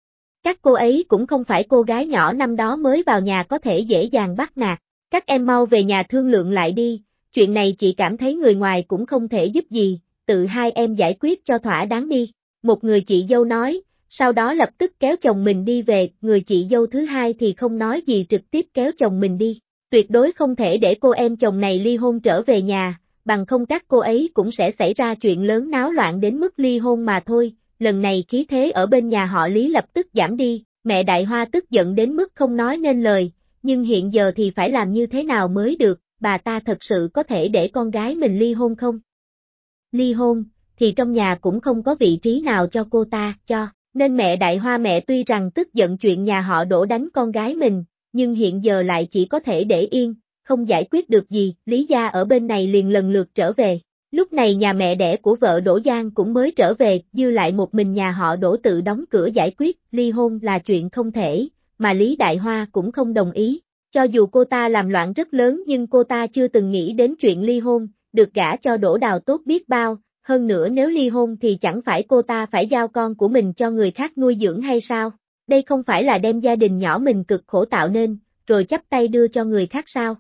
Các cô ấy cũng không phải cô gái nhỏ năm đó mới vào nhà có thể dễ dàng bắt nạt, các em mau về nhà thương lượng lại đi, chuyện này chị cảm thấy người ngoài cũng không thể giúp gì, tự hai em giải quyết cho thỏa đáng đi, một người chị dâu nói. Sau đó lập tức kéo chồng mình đi về, người chị dâu thứ hai thì không nói gì trực tiếp kéo chồng mình đi. Tuyệt đối không thể để cô em chồng này ly hôn trở về nhà, bằng không các cô ấy cũng sẽ xảy ra chuyện lớn náo loạn đến mức ly hôn mà thôi. Lần này khí thế ở bên nhà họ Lý lập tức giảm đi, mẹ Đại Hoa tức giận đến mức không nói nên lời, nhưng hiện giờ thì phải làm như thế nào mới được, bà ta thật sự có thể để con gái mình ly hôn không? Ly hôn, thì trong nhà cũng không có vị trí nào cho cô ta, nên mẹ Đại Hoa mẹ tuy rằng tức giận chuyện nhà họ Đỗ đánh con gái mình, nhưng hiện giờ lại chỉ có thể để yên, không giải quyết được gì, Lý gia ở bên này liền lần lượt trở về. Lúc này nhà mẹ đẻ của vợ Đỗ Giang cũng mới trở về, dư lại một mình nhà họ Đỗ tự đóng cửa giải quyết, ly hôn là chuyện không thể, mà Lý Đại Hoa cũng không đồng ý. Cho dù cô ta làm loạn rất lớn nhưng cô ta chưa từng nghĩ đến chuyện ly hôn, được gả cho Đỗ Đào tốt biết bao. Hơn nữa nếu ly hôn thì chẳng phải cô ta phải giao con của mình cho người khác nuôi dưỡng hay sao? Đây không phải là đem gia đình nhỏ mình cực khổ tạo nên, rồi chắp tay đưa cho người khác sao?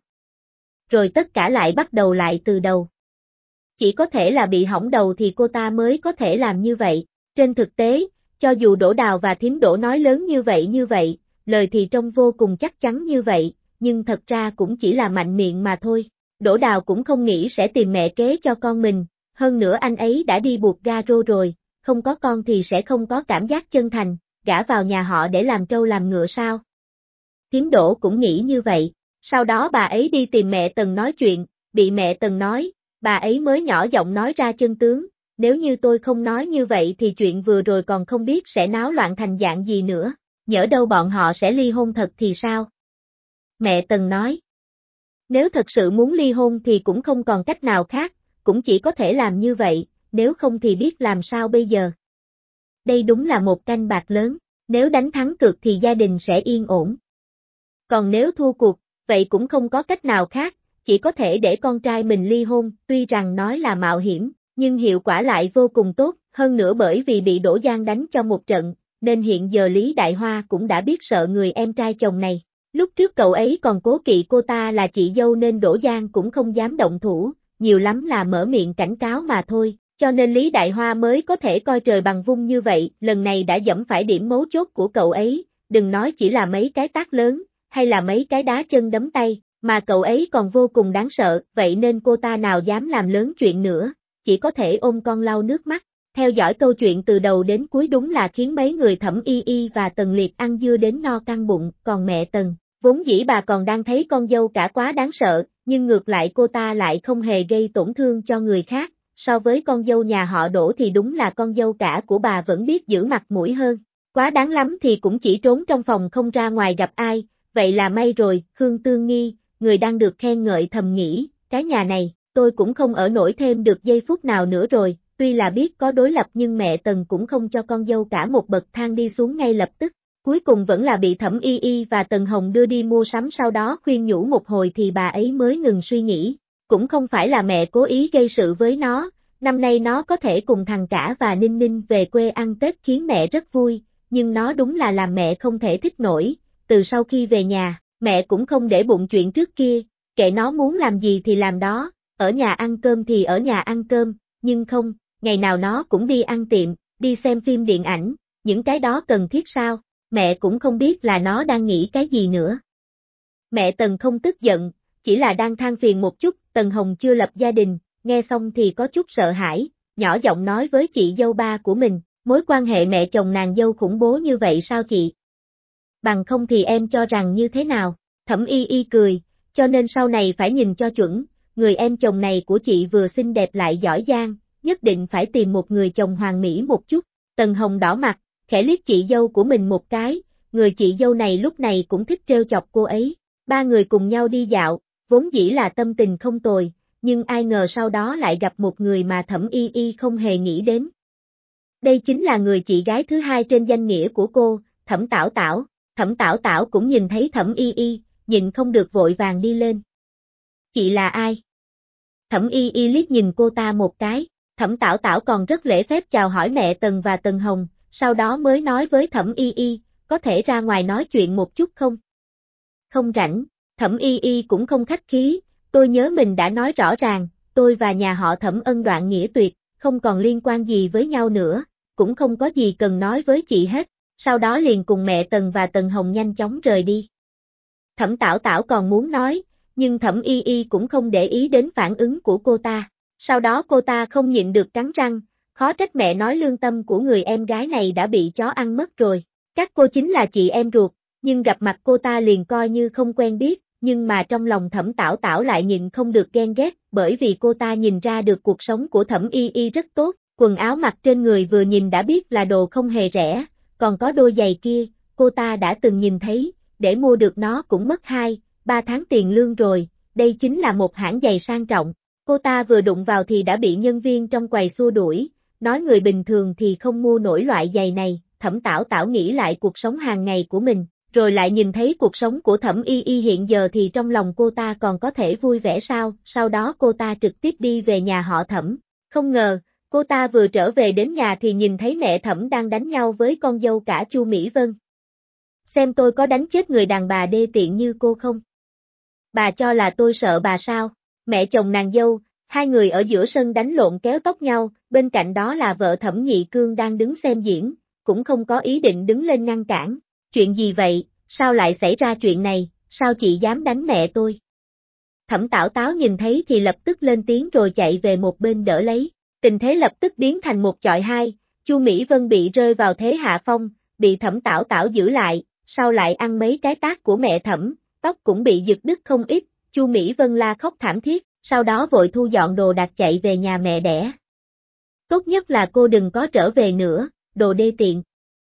Rồi tất cả lại bắt đầu lại từ đầu. Chỉ có thể là bị hỏng đầu thì cô ta mới có thể làm như vậy. Trên thực tế, cho dù Đỗ Đào và thím Đỗ nói lớn như vậy, lời thì trông vô cùng chắc chắn như vậy, nhưng thật ra cũng chỉ là mạnh miệng mà thôi. Đỗ Đào cũng không nghĩ sẽ tìm mẹ kế cho con mình. Hơn nữa anh ấy đã đi buộc ga-rô rồi, không có con thì sẽ không có cảm giác chân thành, gả vào nhà họ để làm trâu làm ngựa sao. Thím Đỗ cũng nghĩ như vậy, sau đó bà ấy đi tìm mẹ Tần nói chuyện, bị mẹ Tần nói, bà ấy mới nhỏ giọng nói ra chân tướng, nếu như tôi không nói như vậy thì chuyện vừa rồi còn không biết sẽ náo loạn thành dạng gì nữa, nhỡ đâu bọn họ sẽ ly hôn thật thì sao? Mẹ Tần nói, nếu thật sự muốn ly hôn thì cũng không còn cách nào khác, cũng chỉ có thể làm như vậy, nếu không thì biết làm sao bây giờ. Đây đúng là một canh bạc lớn, nếu đánh thắng cược thì gia đình sẽ yên ổn. Còn nếu thua cuộc, vậy cũng không có cách nào khác, chỉ có thể để con trai mình ly hôn, tuy rằng nói là mạo hiểm, nhưng hiệu quả lại vô cùng tốt, hơn nữa bởi vì bị Đỗ Giang đánh cho một trận, nên hiện giờ Lý Đại Hoa cũng đã biết sợ người em trai chồng này. Lúc trước cậu ấy còn cố kỵ cô ta là chị dâu nên Đỗ Giang cũng không dám động thủ, nhiều lắm là mở miệng cảnh cáo mà thôi, cho nên Lý Đại Hoa mới có thể coi trời bằng vung như vậy, lần này đã giẫm phải điểm mấu chốt của cậu ấy, đừng nói chỉ là mấy cái tát lớn, hay là mấy cái đá chân đấm tay, Mà cậu ấy còn vô cùng đáng sợ, vậy nên cô ta nào dám làm lớn chuyện nữa, chỉ có thể ôm con lau nước mắt. Theo dõi câu chuyện từ đầu đến cuối đúng là khiến mấy người Thẩm Y Y và Tần Liệt ăn dưa đến no căng bụng, còn mẹ Tần, vốn dĩ bà còn đang thấy con dâu cả quá đáng sợ, nhưng ngược lại cô ta lại không hề gây tổn thương cho người khác, so với con dâu nhà họ Đỗ thì đúng là con dâu cả của bà vẫn biết giữ mặt mũi hơn. Quá đáng lắm thì cũng chỉ trốn trong phòng không ra ngoài gặp ai, vậy là may rồi. Khương Tương Nghi, người đang được khen ngợi thầm nghĩ, cái nhà này, tôi cũng không ở nổi thêm được giây phút nào nữa rồi, tuy là biết có đối lập nhưng mẹ Tần cũng không cho con dâu cả một bậc thang đi xuống ngay lập tức, cuối cùng vẫn là bị Thẩm Y Y và Tần Hồng đưa đi mua sắm, sau đó khuyên nhủ một hồi thì bà ấy mới ngừng suy nghĩ, cũng không phải là mẹ cố ý gây sự với nó, năm nay nó có thể cùng thằng cả và Ninh Ninh về quê ăn Tết khiến mẹ rất vui, nhưng nó đúng là làm mẹ không thể thích nổi, từ sau khi về nhà, mẹ cũng không để bụng chuyện trước kia, kệ nó muốn làm gì thì làm đó, ở nhà ăn cơm thì ở nhà ăn cơm, nhưng không, ngày nào nó cũng đi ăn tiệm, đi xem phim điện ảnh, những cái đó cần thiết sao, mẹ cũng không biết là nó đang nghĩ cái gì nữa. Mẹ Tần không tức giận, chỉ là đang than phiền một chút, Tần Hồng chưa lập gia đình, nghe xong thì có chút sợ hãi, nhỏ giọng nói với chị dâu ba của mình, mối quan hệ mẹ chồng nàng dâu khủng bố như vậy sao chị? Bằng không thì em cho rằng như thế nào? Thẩm Y Y cười, cho nên sau này phải nhìn cho chuẩn, người em chồng này của chị vừa xinh đẹp lại giỏi giang, nhất định phải tìm một người chồng hoàn mỹ một chút. Tần Hồng đỏ mặt, khẽ liếc chị dâu của mình một cái, người chị dâu này lúc này cũng thích trêu chọc cô ấy. Ba người cùng nhau đi dạo, vốn dĩ là tâm tình không tồi, nhưng ai ngờ sau đó lại gặp một người mà Thẩm Y Y không hề nghĩ đến. Đây chính là người chị gái thứ hai trên danh nghĩa của cô, Thẩm Tảo Tảo. Thẩm Tảo Tảo cũng nhìn thấy Thẩm Y Y, nhịn không được vội vàng đi lên. Chị là ai? Thẩm Y Y liếc nhìn cô ta một cái, Thẩm Tảo Tảo còn rất lễ phép chào hỏi mẹ Tần và Tần Hồng, sau đó mới nói với Thẩm Y Y, có thể ra ngoài nói chuyện một chút không? Không rảnh, Thẩm Y Y cũng không khách khí, tôi nhớ mình đã nói rõ ràng, tôi và nhà họ Thẩm ân đoạn nghĩa tuyệt, không còn liên quan gì với nhau nữa, cũng không có gì cần nói với chị hết, sau đó liền cùng mẹ Tần và Tần Hồng nhanh chóng rời đi. Thẩm Tảo Tảo còn muốn nói, nhưng Thẩm Y Y cũng không để ý đến phản ứng của cô ta, sau đó cô ta không nhịn được cắn răng, khó trách mẹ nói lương tâm của người em gái này đã bị chó ăn mất rồi, các cô chính là chị em ruột, nhưng gặp mặt cô ta liền coi như không quen biết, nhưng mà trong lòng Thẩm Tảo Tảo lại nhịn không được ghen ghét, bởi vì cô ta nhìn ra được cuộc sống của Thẩm Y Y rất tốt, quần áo mặc trên người vừa nhìn đã biết là đồ không hề rẻ, còn có đôi giày kia, cô ta đã từng nhìn thấy, để mua được nó cũng mất 2-3 tháng tiền lương rồi, đây chính là một hãng giày sang trọng. Cô ta vừa đụng vào thì đã bị nhân viên trong quầy xua đuổi, nói người bình thường thì không mua nổi loại giày này, Thẩm Tảo Tảo nghĩ lại cuộc sống hàng ngày của mình, rồi lại nhìn thấy cuộc sống của Thẩm Y Y hiện giờ thì trong lòng cô ta còn có thể vui vẻ sao, sau đó cô ta trực tiếp đi về nhà họ Thẩm, không ngờ, cô ta vừa trở về đến nhà thì nhìn thấy mẹ Thẩm đang đánh nhau với con dâu cả Chu Mỹ Vân. Xem tôi có đánh chết người đàn bà đê tiện như cô không? Bà cho là tôi sợ bà sao? Mẹ chồng nàng dâu, hai người ở giữa sân đánh lộn kéo tóc nhau, bên cạnh đó là vợ Thẩm Nhị Cương đang đứng xem diễn, cũng không có ý định đứng lên ngăn cản. Chuyện gì vậy, sao lại xảy ra chuyện này, sao chị dám đánh mẹ tôi? Thẩm Tảo Táo nhìn thấy thì lập tức lên tiếng rồi chạy về một bên đỡ lấy, tình thế lập tức biến thành một chọi hai, Chu Mỹ Vân bị rơi vào thế hạ phong, bị Thẩm Tảo Tảo giữ lại, sau lại ăn mấy cái tát của mẹ Thẩm, tóc cũng bị giật đứt không ít, Chu Mỹ Vân la khóc thảm thiết, sau đó vội thu dọn đồ đạc chạy về nhà mẹ đẻ. Tốt nhất là cô đừng có trở về nữa, đồ đê tiện.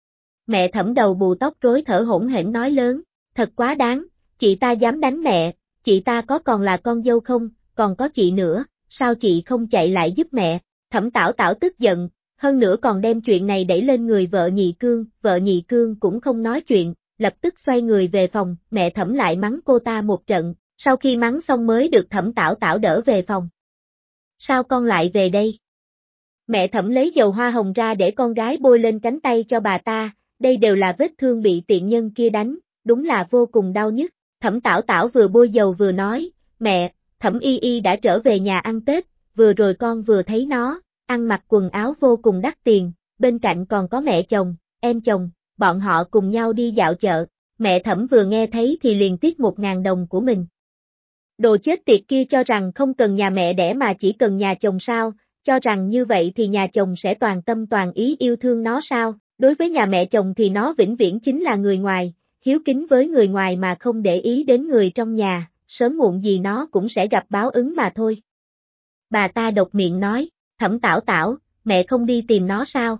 Mẹ Thẩm đầu bù tóc rối thở hổn hển nói lớn, thật quá đáng, chị ta dám đánh mẹ, chị ta có còn là con dâu không, còn có chị nữa, sao chị không chạy lại giúp mẹ? Thẩm Tảo Tảo tức giận, hơn nữa còn đem chuyện này đẩy lên người vợ Nhị Cương cũng không nói chuyện, lập tức xoay người về phòng, mẹ Thẩm lại mắng cô ta một trận, sau khi mắng xong mới được Thẩm Tảo Tảo đỡ về phòng. Sao con lại về đây? Mẹ Thẩm lấy dầu hoa hồng ra để con gái bôi lên cánh tay cho bà ta, đây đều là vết thương bị tiện nhân kia đánh, đúng là vô cùng đau nhức. Thẩm Tảo Tảo vừa bôi dầu vừa nói, mẹ, Thẩm Y Y đã trở về nhà ăn Tết, vừa rồi con vừa thấy nó, ăn mặc quần áo vô cùng đắt tiền, bên cạnh còn có mẹ chồng, em chồng, bọn họ cùng nhau đi dạo chợ, mẹ Thẩm vừa nghe thấy thì liền tiếc 1.000 đồng của mình. Đồ chết tiệt kia cho rằng không cần nhà mẹ đẻ mà chỉ cần nhà chồng sao, cho rằng như vậy thì nhà chồng sẽ toàn tâm toàn ý yêu thương nó sao, đối với nhà mẹ chồng thì nó vĩnh viễn chính là người ngoài, hiếu kính với người ngoài mà không để ý đến người trong nhà, sớm muộn gì nó cũng sẽ gặp báo ứng mà thôi. Bà ta độc miệng nói, Thẩm Tảo Tảo, mẹ không đi tìm nó sao?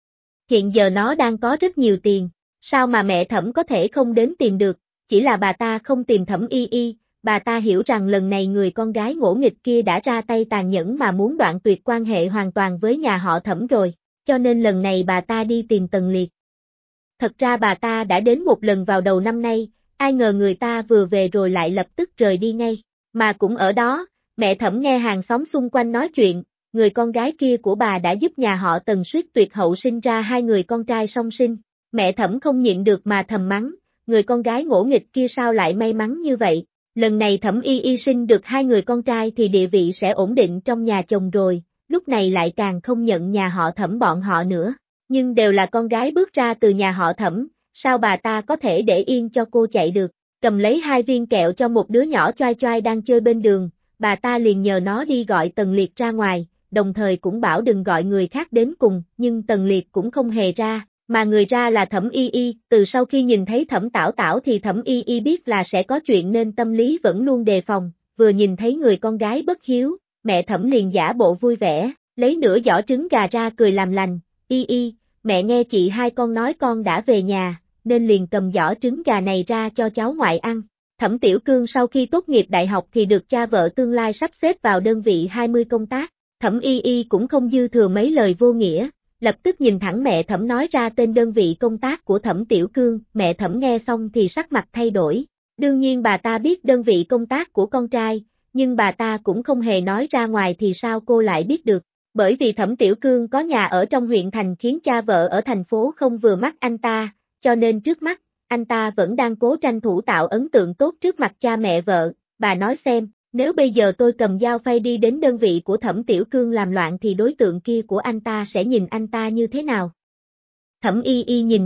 Hiện giờ nó đang có rất nhiều tiền, sao mà mẹ Thẩm có thể không đến tìm được, chỉ là bà ta không tìm Thẩm Y Y, bà ta hiểu rằng lần này người con gái ngỗ nghịch kia đã ra tay tàn nhẫn mà muốn đoạn tuyệt quan hệ hoàn toàn với nhà họ Thẩm rồi, cho nên lần này bà ta đi tìm Tần Liệt. Thật ra bà ta đã đến một lần vào đầu năm nay, ai ngờ người ta vừa về rồi lại lập tức rời đi ngay, mà cũng ở đó, mẹ Thẩm nghe hàng xóm xung quanh nói chuyện, người con gái kia của bà đã giúp nhà họ Tần suýt tuyệt hậu sinh ra hai người con trai song sinh, mẹ Thẩm không nhịn được mà thầm mắng, người con gái ngỗ nghịch kia sao lại may mắn như vậy, lần này Thẩm Y Y sinh được hai người con trai thì địa vị sẽ ổn định trong nhà chồng rồi, lúc này lại càng không nhận nhà họ Thẩm bọn họ nữa, nhưng đều là con gái bước ra từ nhà họ Thẩm, sao bà ta có thể để yên cho cô chạy được, cầm lấy 2 viên kẹo cho một đứa nhỏ choai choai đang chơi bên đường, bà ta liền nhờ nó đi gọi Tần Liệt ra ngoài, đồng thời cũng bảo đừng gọi người khác đến cùng, nhưng Tần Liệt cũng không hề ra, mà người ra là Thẩm Y Y, từ sau khi nhìn thấy Thẩm Tảo Tảo thì Thẩm Y Y biết là sẽ có chuyện nên tâm lý vẫn luôn đề phòng, vừa nhìn thấy người con gái bất hiếu, mẹ Thẩm liền giả bộ vui vẻ, lấy nửa giỏ trứng gà ra cười làm lành, Y Y, mẹ nghe chị hai con nói con đã về nhà, nên liền cầm giỏ trứng gà này ra cho cháu ngoại ăn. Thẩm Tiểu Cương sau khi tốt nghiệp đại học thì được cha vợ tương lai sắp xếp vào đơn vị 20 công tác, Thẩm Y Y cũng không dư thừa mấy lời vô nghĩa, lập tức nhìn thẳng mẹ Thẩm nói ra tên đơn vị công tác của Thẩm Tiểu Cương, mẹ Thẩm nghe xong thì sắc mặt thay đổi, đương nhiên bà ta biết đơn vị công tác của con trai, nhưng bà ta cũng không hề nói ra ngoài thì sao cô lại biết được, bởi vì Thẩm Tiểu Cương có nhà ở trong huyện thành khiến cha vợ ở thành phố không vừa mắt anh ta, cho nên trước mắt, anh ta vẫn đang cố tranh thủ tạo ấn tượng tốt trước mặt cha mẹ vợ, bà nói xem, nếu bây giờ tôi cầm dao phay đi đến đơn vị của Thẩm Tiểu Cương làm loạn thì đối tượng kia của anh ta sẽ nhìn anh ta như thế nào? Thẩm Y Y nhìn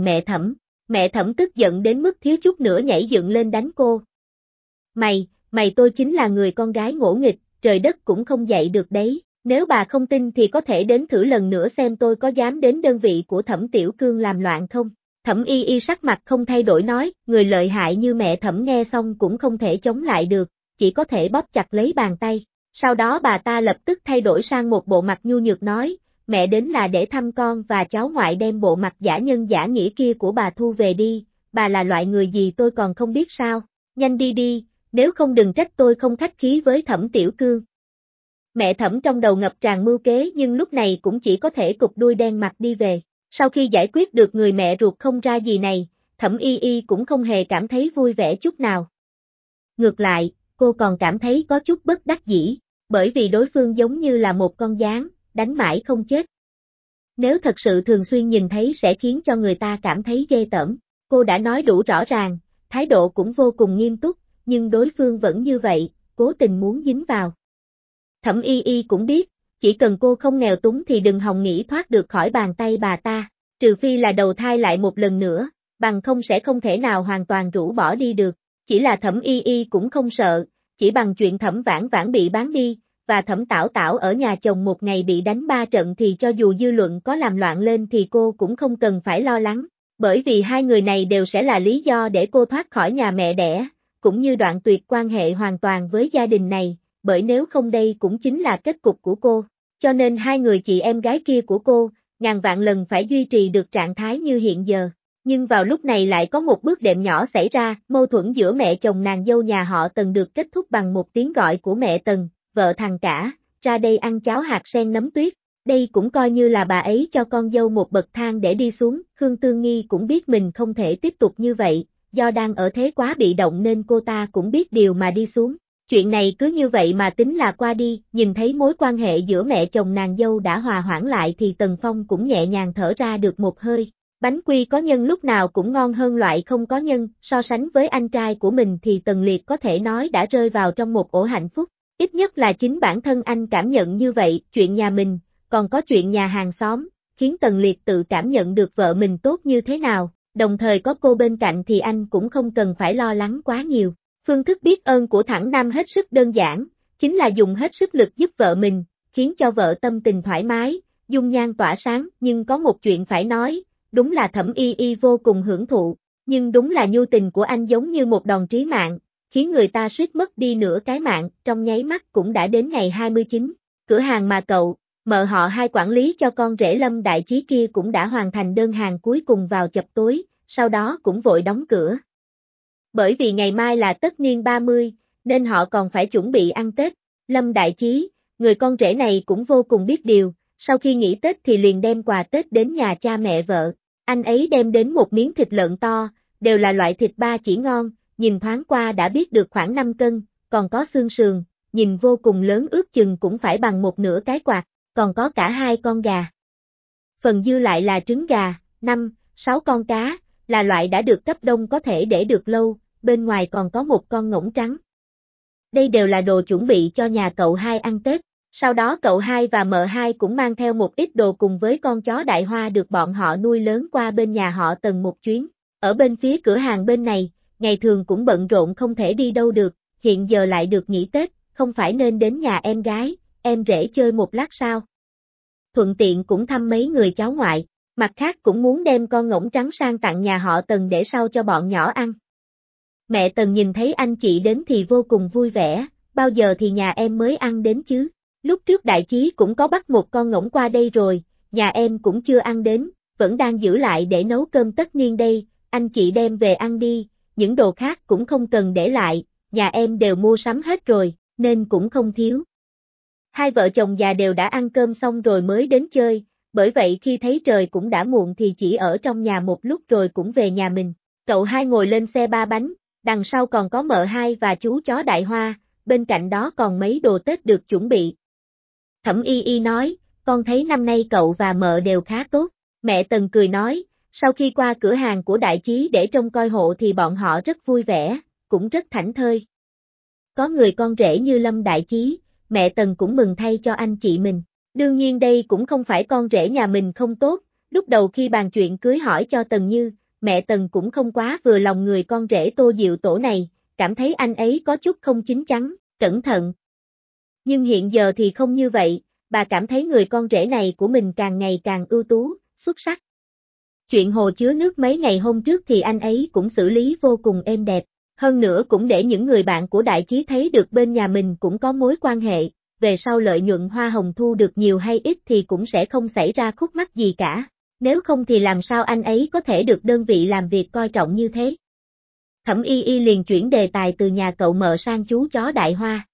mẹ Thẩm tức giận đến mức thiếu chút nữa nhảy dựng lên đánh cô. Mày tôi chính là người con gái ngỗ nghịch, trời đất cũng không dạy được đấy, nếu bà không tin thì có thể đến thử lần nữa xem tôi có dám đến đơn vị của Thẩm Tiểu Cương làm loạn không? Thẩm Y Y sắc mặt không thay đổi nói, người lợi hại như mẹ Thẩm nghe xong cũng không thể chống lại được, chỉ có thể bóp chặt lấy bàn tay. Sau đó bà ta lập tức thay đổi sang một bộ mặt nhu nhược nói, mẹ đến là để thăm con và cháu ngoại, đem bộ mặt giả nhân giả nghĩa kia của bà thu về đi, bà là loại người gì tôi còn không biết sao, nhanh đi đi, nếu không đừng trách tôi không khách khí với Thẩm Tiểu Cương. Mẹ Thẩm trong đầu ngập tràn mưu kế nhưng lúc này cũng chỉ có thể cụp đuôi đen mặt đi về. Sau khi giải quyết được người mẹ ruột không ra gì này, Thẩm Y Y cũng không hề cảm thấy vui vẻ chút nào. Ngược lại, cô còn cảm thấy có chút bất đắc dĩ, bởi vì đối phương giống như là một con gián, đánh mãi không chết. Nếu thật sự thường xuyên nhìn thấy sẽ khiến cho người ta cảm thấy ghê tởm. Cô đã nói đủ rõ ràng, thái độ cũng vô cùng nghiêm túc, nhưng đối phương vẫn như vậy, cố tình muốn dính vào. Thẩm Y Y cũng biết, chỉ cần cô không nghèo túng thì đừng hòng nghĩ thoát được khỏi bàn tay bà ta, trừ phi là đầu thai lại một lần nữa, bằng không sẽ không thể nào hoàn toàn rũ bỏ đi được. Chỉ là Thẩm Y Y cũng không sợ, chỉ bằng chuyện Thẩm Vãn Vãn bị bán đi, và Thẩm Tảo Tảo ở nhà chồng một ngày bị đánh 3 trận thì cho dù dư luận có làm loạn lên thì cô cũng không cần phải lo lắng, bởi vì hai người này đều sẽ là lý do để cô thoát khỏi nhà mẹ đẻ, cũng như đoạn tuyệt quan hệ hoàn toàn với gia đình này, bởi nếu không đây cũng chính là kết cục của cô. Cho nên hai người chị em gái kia của cô, ngàn vạn lần phải duy trì được trạng thái như hiện giờ. Nhưng vào lúc này lại có một bước đệm nhỏ xảy ra, mâu thuẫn giữa mẹ chồng nàng dâu nhà họ Tần được kết thúc bằng một tiếng gọi của mẹ Tần, vợ thằng cả, ra đây ăn cháo hạt sen nấm tuyết. Đây cũng coi như là bà ấy cho con dâu một bậc thang để đi xuống, Khương Tư Nghi cũng biết mình không thể tiếp tục như vậy, do đang ở thế quá bị động nên cô ta cũng biết điều mà đi xuống. Chuyện này cứ như vậy mà tính là qua đi, nhìn thấy mối quan hệ giữa mẹ chồng nàng dâu đã hòa hoãn lại thì Tần Phong cũng nhẹ nhàng thở ra được một hơi. Bánh quy có nhân lúc nào cũng ngon hơn loại không có nhân, so sánh với anh trai của mình thì Tần Liệt có thể nói đã rơi vào trong một ổ hạnh phúc. Ít nhất là chính bản thân anh cảm nhận như vậy, chuyện nhà mình, còn có chuyện nhà hàng xóm, khiến Tần Liệt tự cảm nhận được vợ mình tốt như thế nào, đồng thời có cô bên cạnh thì anh cũng không cần phải lo lắng quá nhiều. Phương thức biết ơn của thẳng Nam hết sức đơn giản, chính là dùng hết sức lực giúp vợ mình, khiến cho vợ tâm tình thoải mái, dung nhan tỏa sáng, nhưng có một chuyện phải nói, đúng là Thẩm Y Y vô cùng hưởng thụ, nhưng đúng là nhu tình của anh giống như một đòn trí mạng, khiến người ta suýt mất đi nửa cái mạng, trong nháy mắt cũng đã đến ngày 29, cửa hàng mà cậu, mợ họ Hai quản lý cho con rể Lâm Đại Chí kia cũng đã hoàn thành đơn hàng cuối cùng vào chập tối, sau đó cũng vội đóng cửa. Bởi vì ngày mai là tất niên 30, nên họ còn phải chuẩn bị ăn Tết. Lâm Đại Chí, người con rể này cũng vô cùng biết điều, sau khi nghỉ Tết thì liền đem quà Tết đến nhà cha mẹ vợ. Anh ấy đem đến một miếng thịt lợn to, đều là loại thịt ba chỉ ngon, nhìn thoáng qua đã biết được khoảng 5 cân, còn có xương sườn, nhìn vô cùng lớn ước chừng cũng phải bằng một nửa cái quạt, còn có cả 2 con gà. Phần dư lại là trứng gà, 5, 6 con cá, là loại đã được cấp đông có thể để được lâu, bên ngoài còn có một con ngỗng trắng. Đây đều là đồ chuẩn bị cho nhà cậu Hai ăn Tết, sau đó cậu Hai và mợ Hai cũng mang theo một ít đồ cùng với con chó Đại Hoa được bọn họ nuôi lớn qua bên nhà họ Tần một chuyến. Ở bên phía cửa hàng bên này, ngày thường cũng bận rộn không thể đi đâu được, hiện giờ lại được nghỉ Tết, không phải nên đến nhà em gái, em rể chơi một lát sao? Thuận tiện cũng thăm mấy người cháu ngoại, mặt khác cũng muốn đem con ngỗng trắng sang tặng nhà họ Tần để sau cho bọn nhỏ ăn. Mẹ Tần nhìn thấy anh chị đến thì vô cùng vui vẻ, bao giờ thì nhà em mới ăn đến chứ? Lúc trước Đại Chí cũng có bắt một con ngỗng qua đây rồi, nhà em cũng chưa ăn đến, vẫn đang giữ lại để nấu cơm tất niên đây, anh chị đem về ăn đi, những đồ khác cũng không cần để lại, nhà em đều mua sắm hết rồi, nên cũng không thiếu. Hai vợ chồng già đều đã ăn cơm xong rồi mới đến chơi, bởi vậy khi thấy trời cũng đã muộn thì chỉ ở trong nhà một lúc rồi cũng về nhà mình. Cậu Hai ngồi lên xe ba bánh, đằng sau còn có mợ Hai và chú chó Đại Hoa, bên cạnh đó còn mấy đồ Tết được chuẩn bị. Thẩm Y Y nói, con thấy năm nay cậu và mợ đều khá tốt. Mẹ Tần cười nói, sau khi qua cửa hàng của Đại Chí để trông coi hộ thì bọn họ rất vui vẻ, cũng rất thảnh thơi. Có người con rể như Lâm Đại Chí, mẹ Tần cũng mừng thay cho anh chị mình. Đương nhiên đây cũng không phải con rể nhà mình không tốt, lúc đầu khi bàn chuyện cưới hỏi cho Tần Như, mẹ Tần cũng không quá vừa lòng người con rể Tô Diệu Tổ này, cảm thấy anh ấy có chút không chín chắn, cẩn thận. Nhưng hiện giờ thì không như vậy, bà cảm thấy người con rể này của mình càng ngày càng ưu tú, xuất sắc. Chuyện hồ chứa nước mấy ngày hôm trước thì anh ấy cũng xử lý vô cùng êm đẹp, hơn nữa cũng để những người bạn của Đại Chí thấy được bên nhà mình cũng có mối quan hệ, về sau lợi nhuận hoa hồng thu được nhiều hay ít thì cũng sẽ không xảy ra khúc mắc gì cả, nếu không thì làm sao anh ấy có thể được đơn vị làm việc coi trọng như thế. Thẩm Y Y liền chuyển đề tài từ nhà cậu mợ sang chú chó Đại Hoa.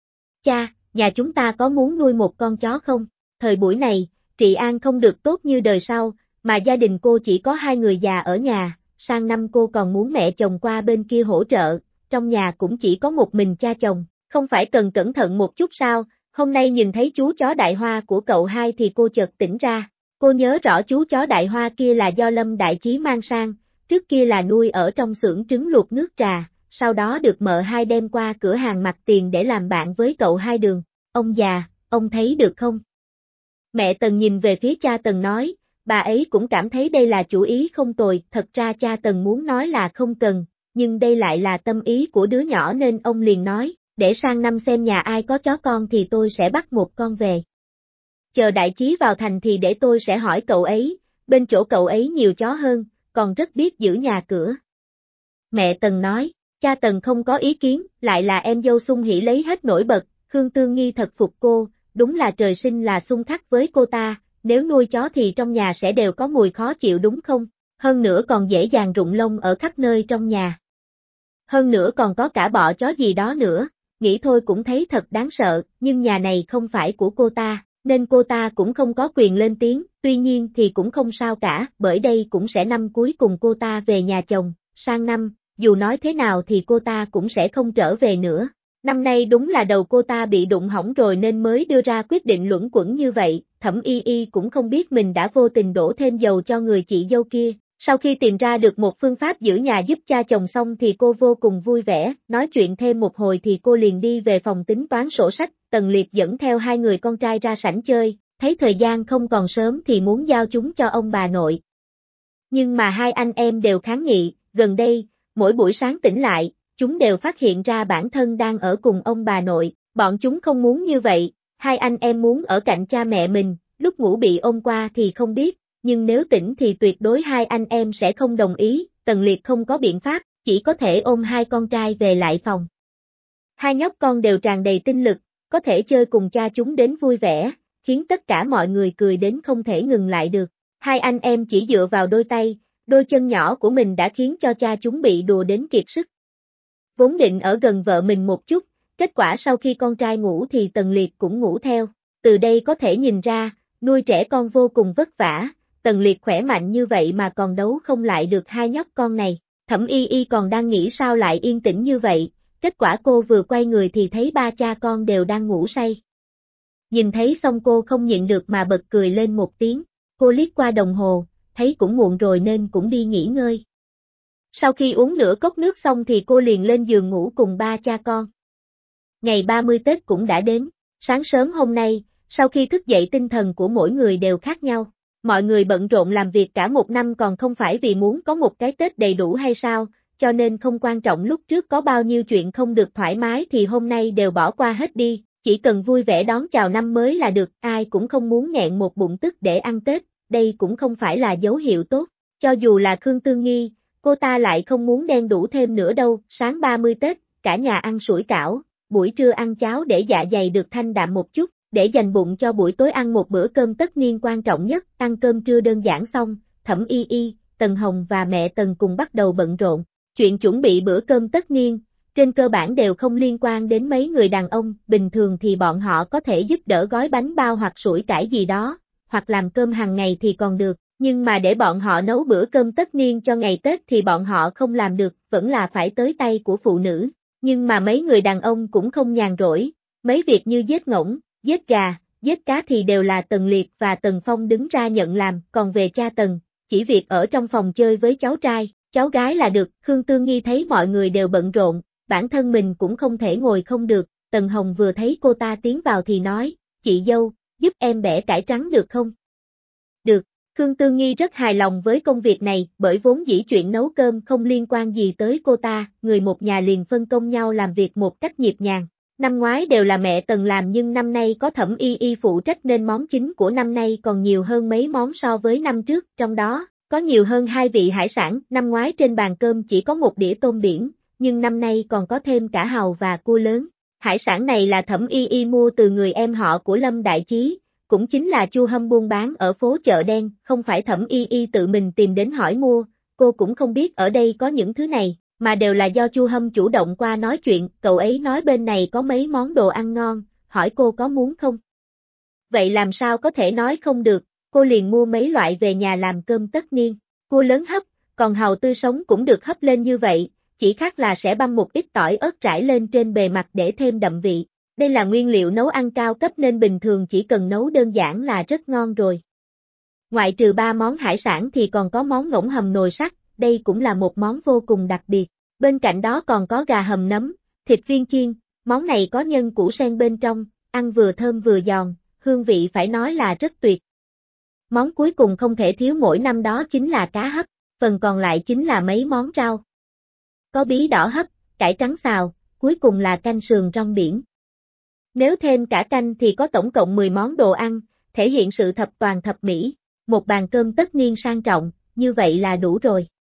Cha, nhà chúng ta có muốn nuôi một con chó không? Thời buổi này, trị an không được tốt như đời sau, mà gia đình cô chỉ có 2 người già ở nhà, sang năm cô còn muốn mẹ chồng qua bên kia hỗ trợ, trong nhà cũng chỉ có một mình cha chồng, không phải cần cẩn thận một chút sao? Hôm nay nhìn thấy chú chó Đại Hoa của cậu Hai thì cô chợt tỉnh ra, cô nhớ rõ chú chó Đại Hoa kia là do Lâm Đại Chí mang sang, trước kia là nuôi ở trong xưởng trứng luộc nước trà, sau đó được mợ Hai đem qua cửa hàng mặt tiền để làm bạn với cậu Hai Đường. Ông già, ông thấy được không? Mẹ Tần nhìn về phía cha Tần nói, bà ấy cũng cảm thấy đây là chủ ý không tồi, thật ra cha Tần muốn nói là không cần, nhưng đây lại là tâm ý của đứa nhỏ nên ông liền nói, để sang năm xem nhà ai có chó con thì tôi sẽ bắt một con về. Chờ Đại Chí vào thành thì để tôi sẽ hỏi cậu ấy, bên chỗ cậu ấy nhiều chó hơn, còn rất biết giữ nhà cửa. Mẹ Tần nói, cha Tần không có ý kiến, lại là em dâu Xung Hỷ lấy hết nổi bật, Khương Tương Nghi thật phục cô, đúng là trời sinh là xung khắc với cô ta, nếu nuôi chó thì trong nhà sẽ đều có mùi khó chịu đúng không? Hơn nữa còn dễ dàng rụng lông ở khắp nơi trong nhà. Hơn nữa còn có cả bọ chó gì đó nữa, nghĩ thôi cũng thấy thật đáng sợ, nhưng nhà này không phải của cô ta, nên cô ta cũng không có quyền lên tiếng, tuy nhiên thì cũng không sao cả, bởi đây cũng sẽ năm cuối cùng cô ta về nhà chồng, sang năm, dù nói thế nào thì cô ta cũng sẽ không trở về nữa. Năm nay đúng là đầu cô ta bị đụng hỏng rồi nên mới đưa ra quyết định luẩn quẩn như vậy, Thẩm Y Y cũng không biết mình đã vô tình đổ thêm dầu cho người chị dâu kia. Sau khi tìm ra được một phương pháp giữ nhà giúp cha chồng xong thì cô vô cùng vui vẻ, nói chuyện thêm một hồi thì cô liền đi về phòng tính toán sổ sách, Tần Liệt dẫn theo 2 người con trai ra sảnh chơi, thấy thời gian không còn sớm thì muốn giao chúng cho ông bà nội. Nhưng mà 2 anh em đều kháng nghị, gần đây, mỗi buổi sáng tỉnh lại, chúng đều phát hiện ra bản thân đang ở cùng ông bà nội, bọn chúng không muốn như vậy, hai anh em muốn ở cạnh cha mẹ mình, lúc ngủ bị ôm qua thì không biết, nhưng nếu tỉnh thì tuyệt đối hai anh em sẽ không đồng ý, Tần Liệt không có biện pháp, chỉ có thể ôm hai con trai về lại phòng. Hai nhóc con đều tràn đầy tinh lực, có thể chơi cùng cha chúng đến vui vẻ, khiến tất cả mọi người cười đến không thể ngừng lại được. Hai anh em chỉ dựa vào đôi tay, đôi chân nhỏ của mình đã khiến cho cha chúng bị đùa đến kiệt sức. Vốn định ở gần vợ mình một chút, kết quả sau khi con trai ngủ thì Tần Liệt cũng ngủ theo. Từ đây có thể nhìn ra, nuôi trẻ con vô cùng vất vả, Tần Liệt khỏe mạnh như vậy mà còn đấu không lại được hai nhóc con này. Thẩm Y Y còn đang nghĩ sao lại yên tĩnh như vậy, kết quả cô vừa quay người thì thấy ba cha con đều đang ngủ say. Nhìn thấy xong cô không nhịn được mà bật cười lên một tiếng, cô liếc qua đồng hồ, thấy cũng muộn rồi nên cũng đi nghỉ ngơi. Sau khi uống nửa cốc nước xong thì cô liền lên giường ngủ cùng ba cha con. Ngày 30 Tết cũng đã đến, sáng sớm hôm nay, sau khi thức dậy tinh thần của mỗi người đều khác nhau. Mọi người bận rộn làm việc cả một năm còn không phải vì muốn có một cái Tết đầy đủ hay sao, cho nên không quan trọng lúc trước có bao nhiêu chuyện không được thoải mái thì hôm nay đều bỏ qua hết đi, chỉ cần vui vẻ đón chào năm mới là được, ai cũng không muốn nghẹn một bụng tức để ăn Tết, đây cũng không phải là dấu hiệu tốt, cho dù là Khương Tư Nghi, cô ta lại không muốn đen đủ thêm nữa đâu, sáng 30 Tết, cả nhà ăn sủi cảo, buổi trưa ăn cháo để dạ dày được thanh đạm một chút, để dành bụng cho buổi tối ăn một bữa cơm tất niên quan trọng nhất, ăn cơm trưa đơn giản xong, Thẩm Y Y, Tần Hồng và mẹ Tần cùng bắt đầu bận rộn. Chuyện chuẩn bị bữa cơm tất niên, trên cơ bản đều không liên quan đến mấy người đàn ông, bình thường thì bọn họ có thể giúp đỡ gói bánh bao hoặc sủi cải gì đó, hoặc làm cơm hàng ngày thì còn được, nhưng mà để bọn họ nấu bữa cơm tất niên cho ngày Tết thì bọn họ không làm được, vẫn là phải tới tay của phụ nữ. Nhưng mà mấy người đàn ông cũng không nhàn rỗi, mấy việc như giết ngỗng, giết gà, giết cá thì đều là Tần Liệt và Tần Phong đứng ra nhận làm, còn về cha Tần, chỉ việc ở trong phòng chơi với cháu trai, cháu gái là được. Khương Tư Nghi thấy mọi người đều bận rộn, bản thân mình cũng không thể ngồi không được, Tần Hồng vừa thấy cô ta tiến vào thì nói, chị dâu, giúp em bẻ cải trắng được không? Được. Khương Tư Nghi rất hài lòng với công việc này, bởi vốn dĩ chuyện nấu cơm không liên quan gì tới cô ta, người một nhà liền phân công nhau làm việc một cách nhịp nhàng. Năm ngoái đều là mẹ Tần làm nhưng năm nay có Thẩm Y Y phụ trách nên món chính của năm nay còn nhiều hơn mấy món so với năm trước, trong đó, có nhiều hơn 2 vị hải sản, năm ngoái trên bàn cơm chỉ có một đĩa tôm biển, nhưng năm nay còn có thêm cả hàu và cua lớn. Hải sản này là Thẩm Y Y mua từ người em họ của Lâm Đại Chí, cũng chính là Chu Hâm buôn bán ở phố chợ đen, không phải Thẩm Y Y tự mình tìm đến hỏi mua, cô cũng không biết ở đây có những thứ này, mà đều là do Chu Hâm chủ động qua nói chuyện, cậu ấy nói bên này có mấy món đồ ăn ngon, hỏi cô có muốn không? Vậy làm sao có thể nói không được, cô liền mua mấy loại về nhà làm cơm tất niên, cua lớn hấp, còn hàu tươi sống cũng được hấp lên như vậy, chỉ khác là sẽ băm một ít tỏi ớt rải lên trên bề mặt để thêm đậm vị. Đây là nguyên liệu nấu ăn cao cấp nên bình thường chỉ cần nấu đơn giản là rất ngon rồi. Ngoại trừ 3 món hải sản thì còn có món ngỗng hầm nồi sắt, đây cũng là một món vô cùng đặc biệt. Bên cạnh đó còn có gà hầm nấm, thịt viên chiên, món này có nhân củ sen bên trong, ăn vừa thơm vừa giòn, hương vị phải nói là rất tuyệt. Món cuối cùng không thể thiếu mỗi năm đó chính là cá hấp, phần còn lại chính là mấy món rau. Có bí đỏ hấp, cải trắng xào, cuối cùng là canh sườn rong biển. Nếu thêm cả canh thì có tổng cộng 10 món đồ ăn, thể hiện sự thập toàn thập mỹ, một bàn cơm tất niên sang trọng, như vậy là đủ rồi.